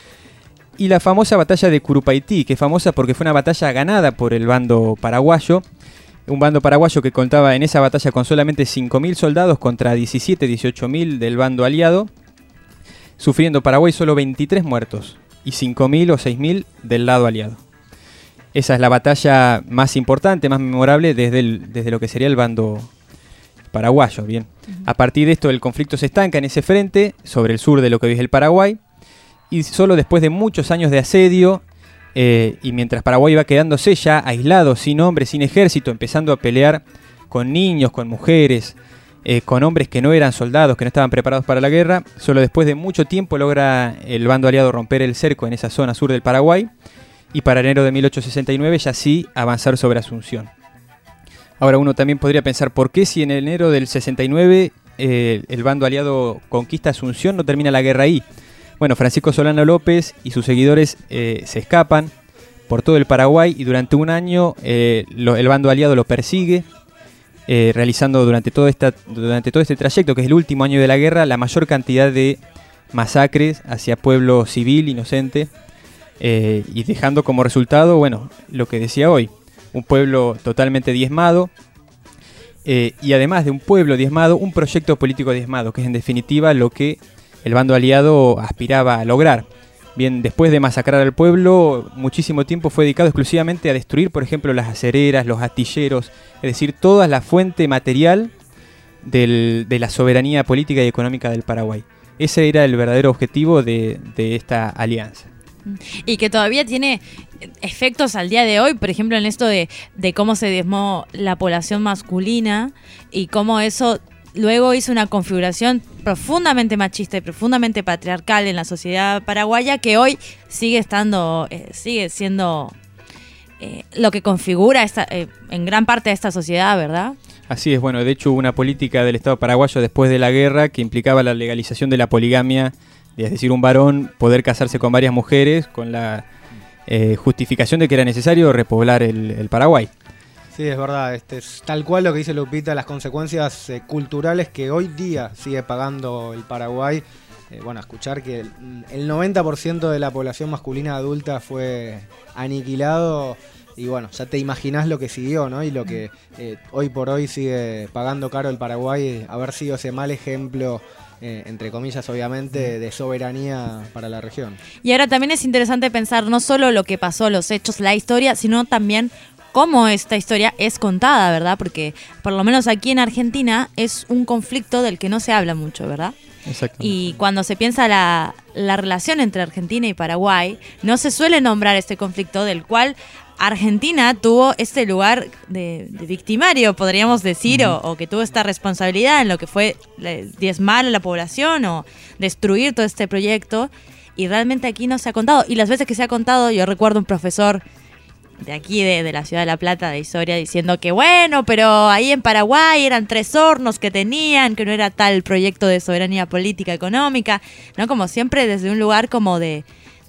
Y la famosa batalla de Curupaití, que es famosa porque fue una batalla ganada por el bando paraguayo. Un bando paraguayo que contaba en esa batalla con solamente 5.000 soldados contra 18.000 del bando aliado, sufriendo Paraguay solo 23 muertos y 5.000 o 6.000 del lado aliado. Esa es la batalla más importante, más memorable desde lo que sería el bando paraguayo. Bien. A partir de esto el conflicto se estanca en ese frente, sobre el sur de lo que hoy es el Paraguay. Y solo después de muchos años de asedio, y mientras Paraguay iba quedándose ya aislado, sin hombres, sin ejército, empezando a pelear con niños, con mujeres, con hombres que no eran soldados, que no estaban preparados para la guerra, solo después de mucho tiempo logra el bando aliado romper el cerco en esa zona sur del Paraguay, y para enero de 1869 ya sí avanzar sobre Asunción. Ahora uno también podría pensar, ¿por qué si en enero del 69 el bando aliado conquista Asunción no termina la guerra ahí? Bueno, Francisco Solano López y sus seguidores se escapan por todo el Paraguay y durante un año el bando aliado lo persigue, realizando durante todo este trayecto, que es el último año de la guerra, la mayor cantidad de masacres hacia pueblo civil, inocente, y dejando como resultado, bueno, lo que decía hoy, un pueblo totalmente diezmado, y además de un pueblo diezmado, un proyecto político diezmado, que es en definitiva lo que el bando aliado aspiraba a lograr. Bien, después de masacrar al pueblo, muchísimo tiempo fue dedicado exclusivamente a destruir, por ejemplo, las acereras, los astilleros, es decir, toda la fuente material de la soberanía política y económica del Paraguay. Ese era el verdadero objetivo de esta alianza. Y que todavía tiene efectos al día de hoy, por ejemplo, en esto de cómo se diezmó la población masculina y cómo eso luego hizo una configuración profundamente machista y profundamente patriarcal en la sociedad paraguaya, que hoy sigue siendo lo que configura en gran parte de esta sociedad, ¿verdad? Así es, bueno, de hecho hubo una política del Estado paraguayo después de la guerra que implicaba la legalización de la poligamia, es decir, un varón poder casarse con varias mujeres con la justificación de que era necesario repoblar el Paraguay. Sí, es verdad, es tal cual lo que dice Lupita, las consecuencias culturales que hoy día sigue pagando el Paraguay. Bueno, escuchar que el 90% de la población masculina adulta fue aniquilado y bueno, ya te imaginás lo que siguió, ¿no? Y lo que hoy por hoy sigue pagando caro el Paraguay, haber sido ese mal ejemplo, entre comillas obviamente, de soberanía para la región. Y ahora también es interesante pensar no solo lo que pasó, los hechos, la historia, sino también cómo esta historia es contada, ¿verdad? Porque por lo menos aquí en Argentina es un conflicto del que no se habla mucho, ¿verdad? Exacto. Y cuando se piensa la relación entre Argentina y Paraguay, no se suele nombrar este conflicto del cual Argentina tuvo este lugar de victimario, podríamos decir, o que tuvo esta responsabilidad en lo que fue diezmar a la población o destruir todo este proyecto, y realmente aquí no se ha contado. Y las veces que se ha contado, yo recuerdo un profesor de aquí, de la ciudad de La Plata, de historia, diciendo que bueno, pero ahí en Paraguay eran 3 hornos que tenían, que no era tal proyecto de soberanía política económica, ¿no? Como siempre desde un lugar como de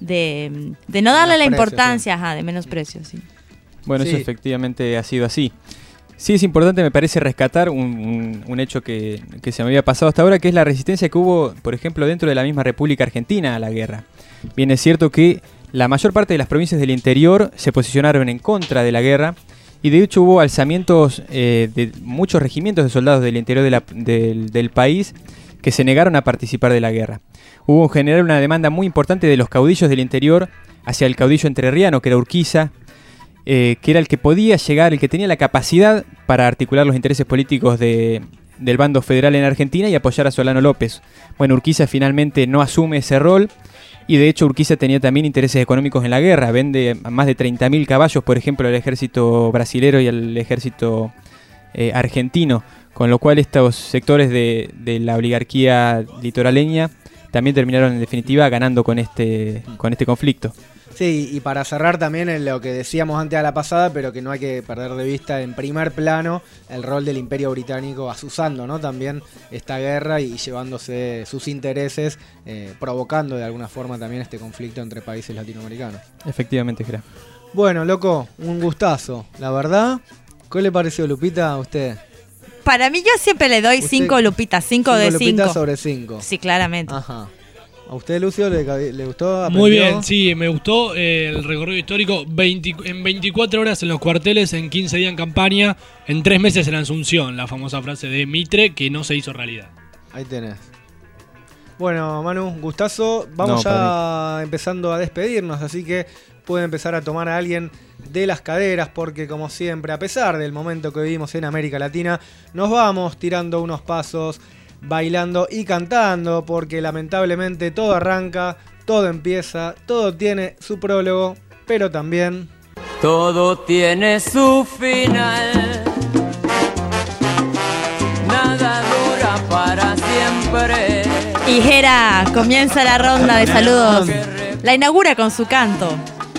no darle la importancia, de menosprecio, sí. Bueno, sí. Eso efectivamente ha sido así. Sí es importante, me parece, rescatar un hecho que se me había pasado hasta ahora, que es la resistencia que hubo, por ejemplo, dentro de la misma República Argentina a la guerra. Bien, es cierto que la mayor parte de las provincias del interior se posicionaron en contra de la guerra y de hecho hubo alzamientos de muchos regimientos de soldados del interior del país que se negaron a participar de la guerra. Hubo en general una demanda muy importante de los caudillos del interior hacia el caudillo entrerriano, que era Urquiza, que era el que podía llegar, el que tenía la capacidad para articular los intereses políticos del bando federal en Argentina y apoyar a Solano López. Bueno, Urquiza finalmente no asume ese rol. Y de hecho Urquiza tenía también intereses económicos en la guerra, vende más de 30.000 caballos, por ejemplo, al ejército brasilero y al ejército argentino, con lo cual estos sectores de la oligarquía litoraleña también terminaron en definitiva ganando con este conflicto. Sí, y para cerrar también en lo que decíamos antes a la pasada, pero que no hay que perder de vista en primer plano el rol del Imperio Británico azuzando, ¿no? También esta guerra y llevándose sus intereses, provocando de alguna forma también este conflicto entre países latinoamericanos. Efectivamente, Jera. Bueno, loco, un gustazo, la verdad. ¿Qué le pareció, Lupita, a usted? Para mí yo siempre le doy 5 lupitas, 5 de 5. 5 lupitas sobre 5. Sí, claramente. Ajá. ¿A usted, Lucio, le gustó? ¿Aprendió? Muy bien, sí, me gustó el recorrido histórico. En 24 horas en los cuarteles, en 15 días en campaña, en 3 meses en Asunción, la famosa frase de Mitre que no se hizo realidad. Ahí tenés. Bueno, Manu, gustazo. Vamos ya empezando a despedirnos, así que puede empezar a tomar a alguien de las caderas, porque como siempre, a pesar del momento que vivimos en América Latina, nos vamos tirando unos pasos, bailando y cantando, porque lamentablemente todo arranca, todo empieza, todo tiene su prólogo, pero también todo tiene su final. Nada dura para siempre. Y Jera comienza la ronda de saludos. La inaugura con su canto.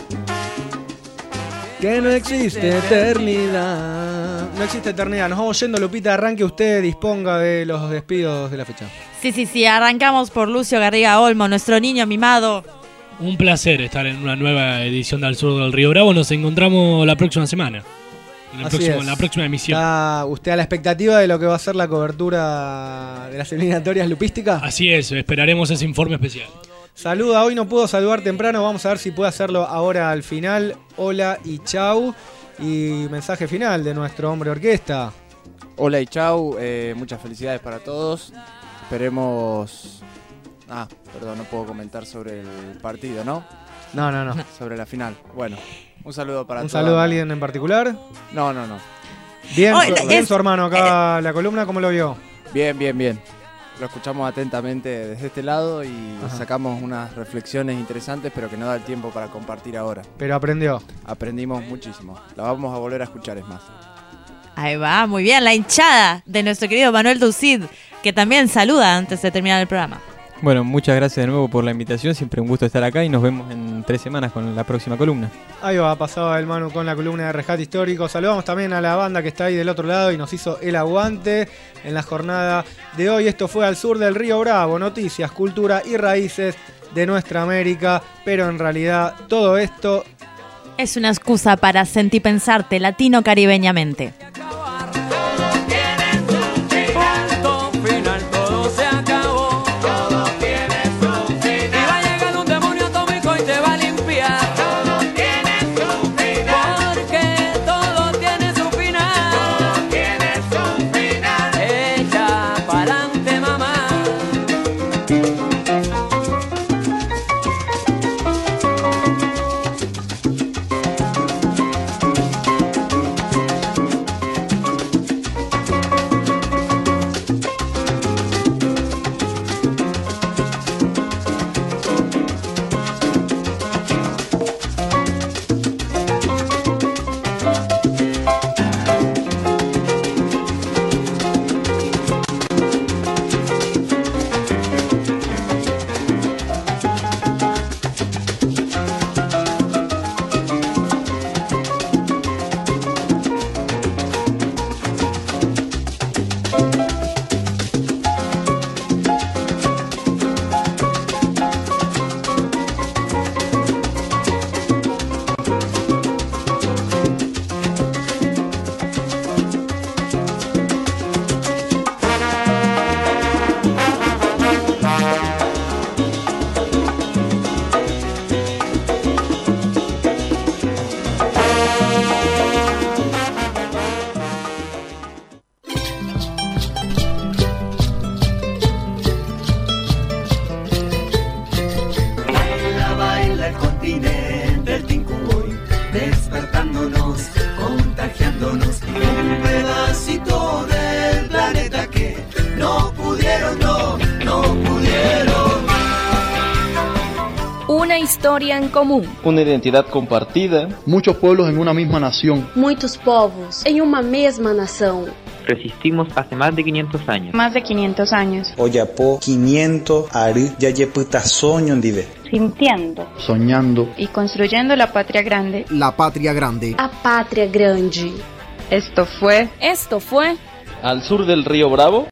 Que no existe eternidad. No existe eternidad. Nos vamos yendo, Lupita. Arranque usted, disponga de los despidos de la fecha. Sí. Arrancamos por Lucio Garriga Olmo, nuestro niño mimado. Un placer estar en una nueva edición de Al Sur del Río Bravo. Nos encontramos la próxima semana. En la próxima emisión. ¿Está usted a la expectativa de lo que va a ser la cobertura de las eliminatorias lupísticas? Así es, esperaremos ese informe especial. Saluda, hoy no puedo saludar temprano, vamos a ver si puede hacerlo ahora al final. Hola y chau. Y mensaje final de nuestro hombre orquesta. Hola y chau, muchas felicidades para todos. Esperemos... perdón, no puedo comentar sobre el partido, ¿no? No. Sobre la final. Bueno, un saludo para todos. ¿Un saludo a alguien en particular? No. Bien, bien su hermano acá, la columna, ¿cómo lo vio? Bien. Lo escuchamos atentamente desde este lado y sacamos unas reflexiones interesantes, pero que no da el tiempo para compartir ahora. Pero aprendió. Aprendimos muchísimo. La vamos a volver a escuchar, es más. Ahí va, muy bien, la hinchada de nuestro querido Manuel Ducid, que también saluda antes de terminar el programa. Bueno, muchas gracias de nuevo por la invitación, siempre un gusto estar acá y nos vemos en 3 semanas con la próxima columna. Ahí va, pasaba el Manu con la columna de Rescate Histórico. Saludamos también a la banda que está ahí del otro lado y nos hizo el aguante en la jornada de hoy. Esto fue Al Sur del Río Bravo, noticias, cultura y raíces de nuestra América, pero en realidad todo esto es una excusa para sentipensarte latino-caribeñamente. Historia en común. Una identidad compartida. Muchos pueblos en una misma nación. Muitos povos en una misma nación. Resistimos hace más de 500 años. Más de 500 años. Oyapo 500 ari yayeputa soño ndive. Sintiendo. Soñando. Y construyendo la patria grande. La patria grande. A patria grande. Esto fue Al Sur del Río Bravo.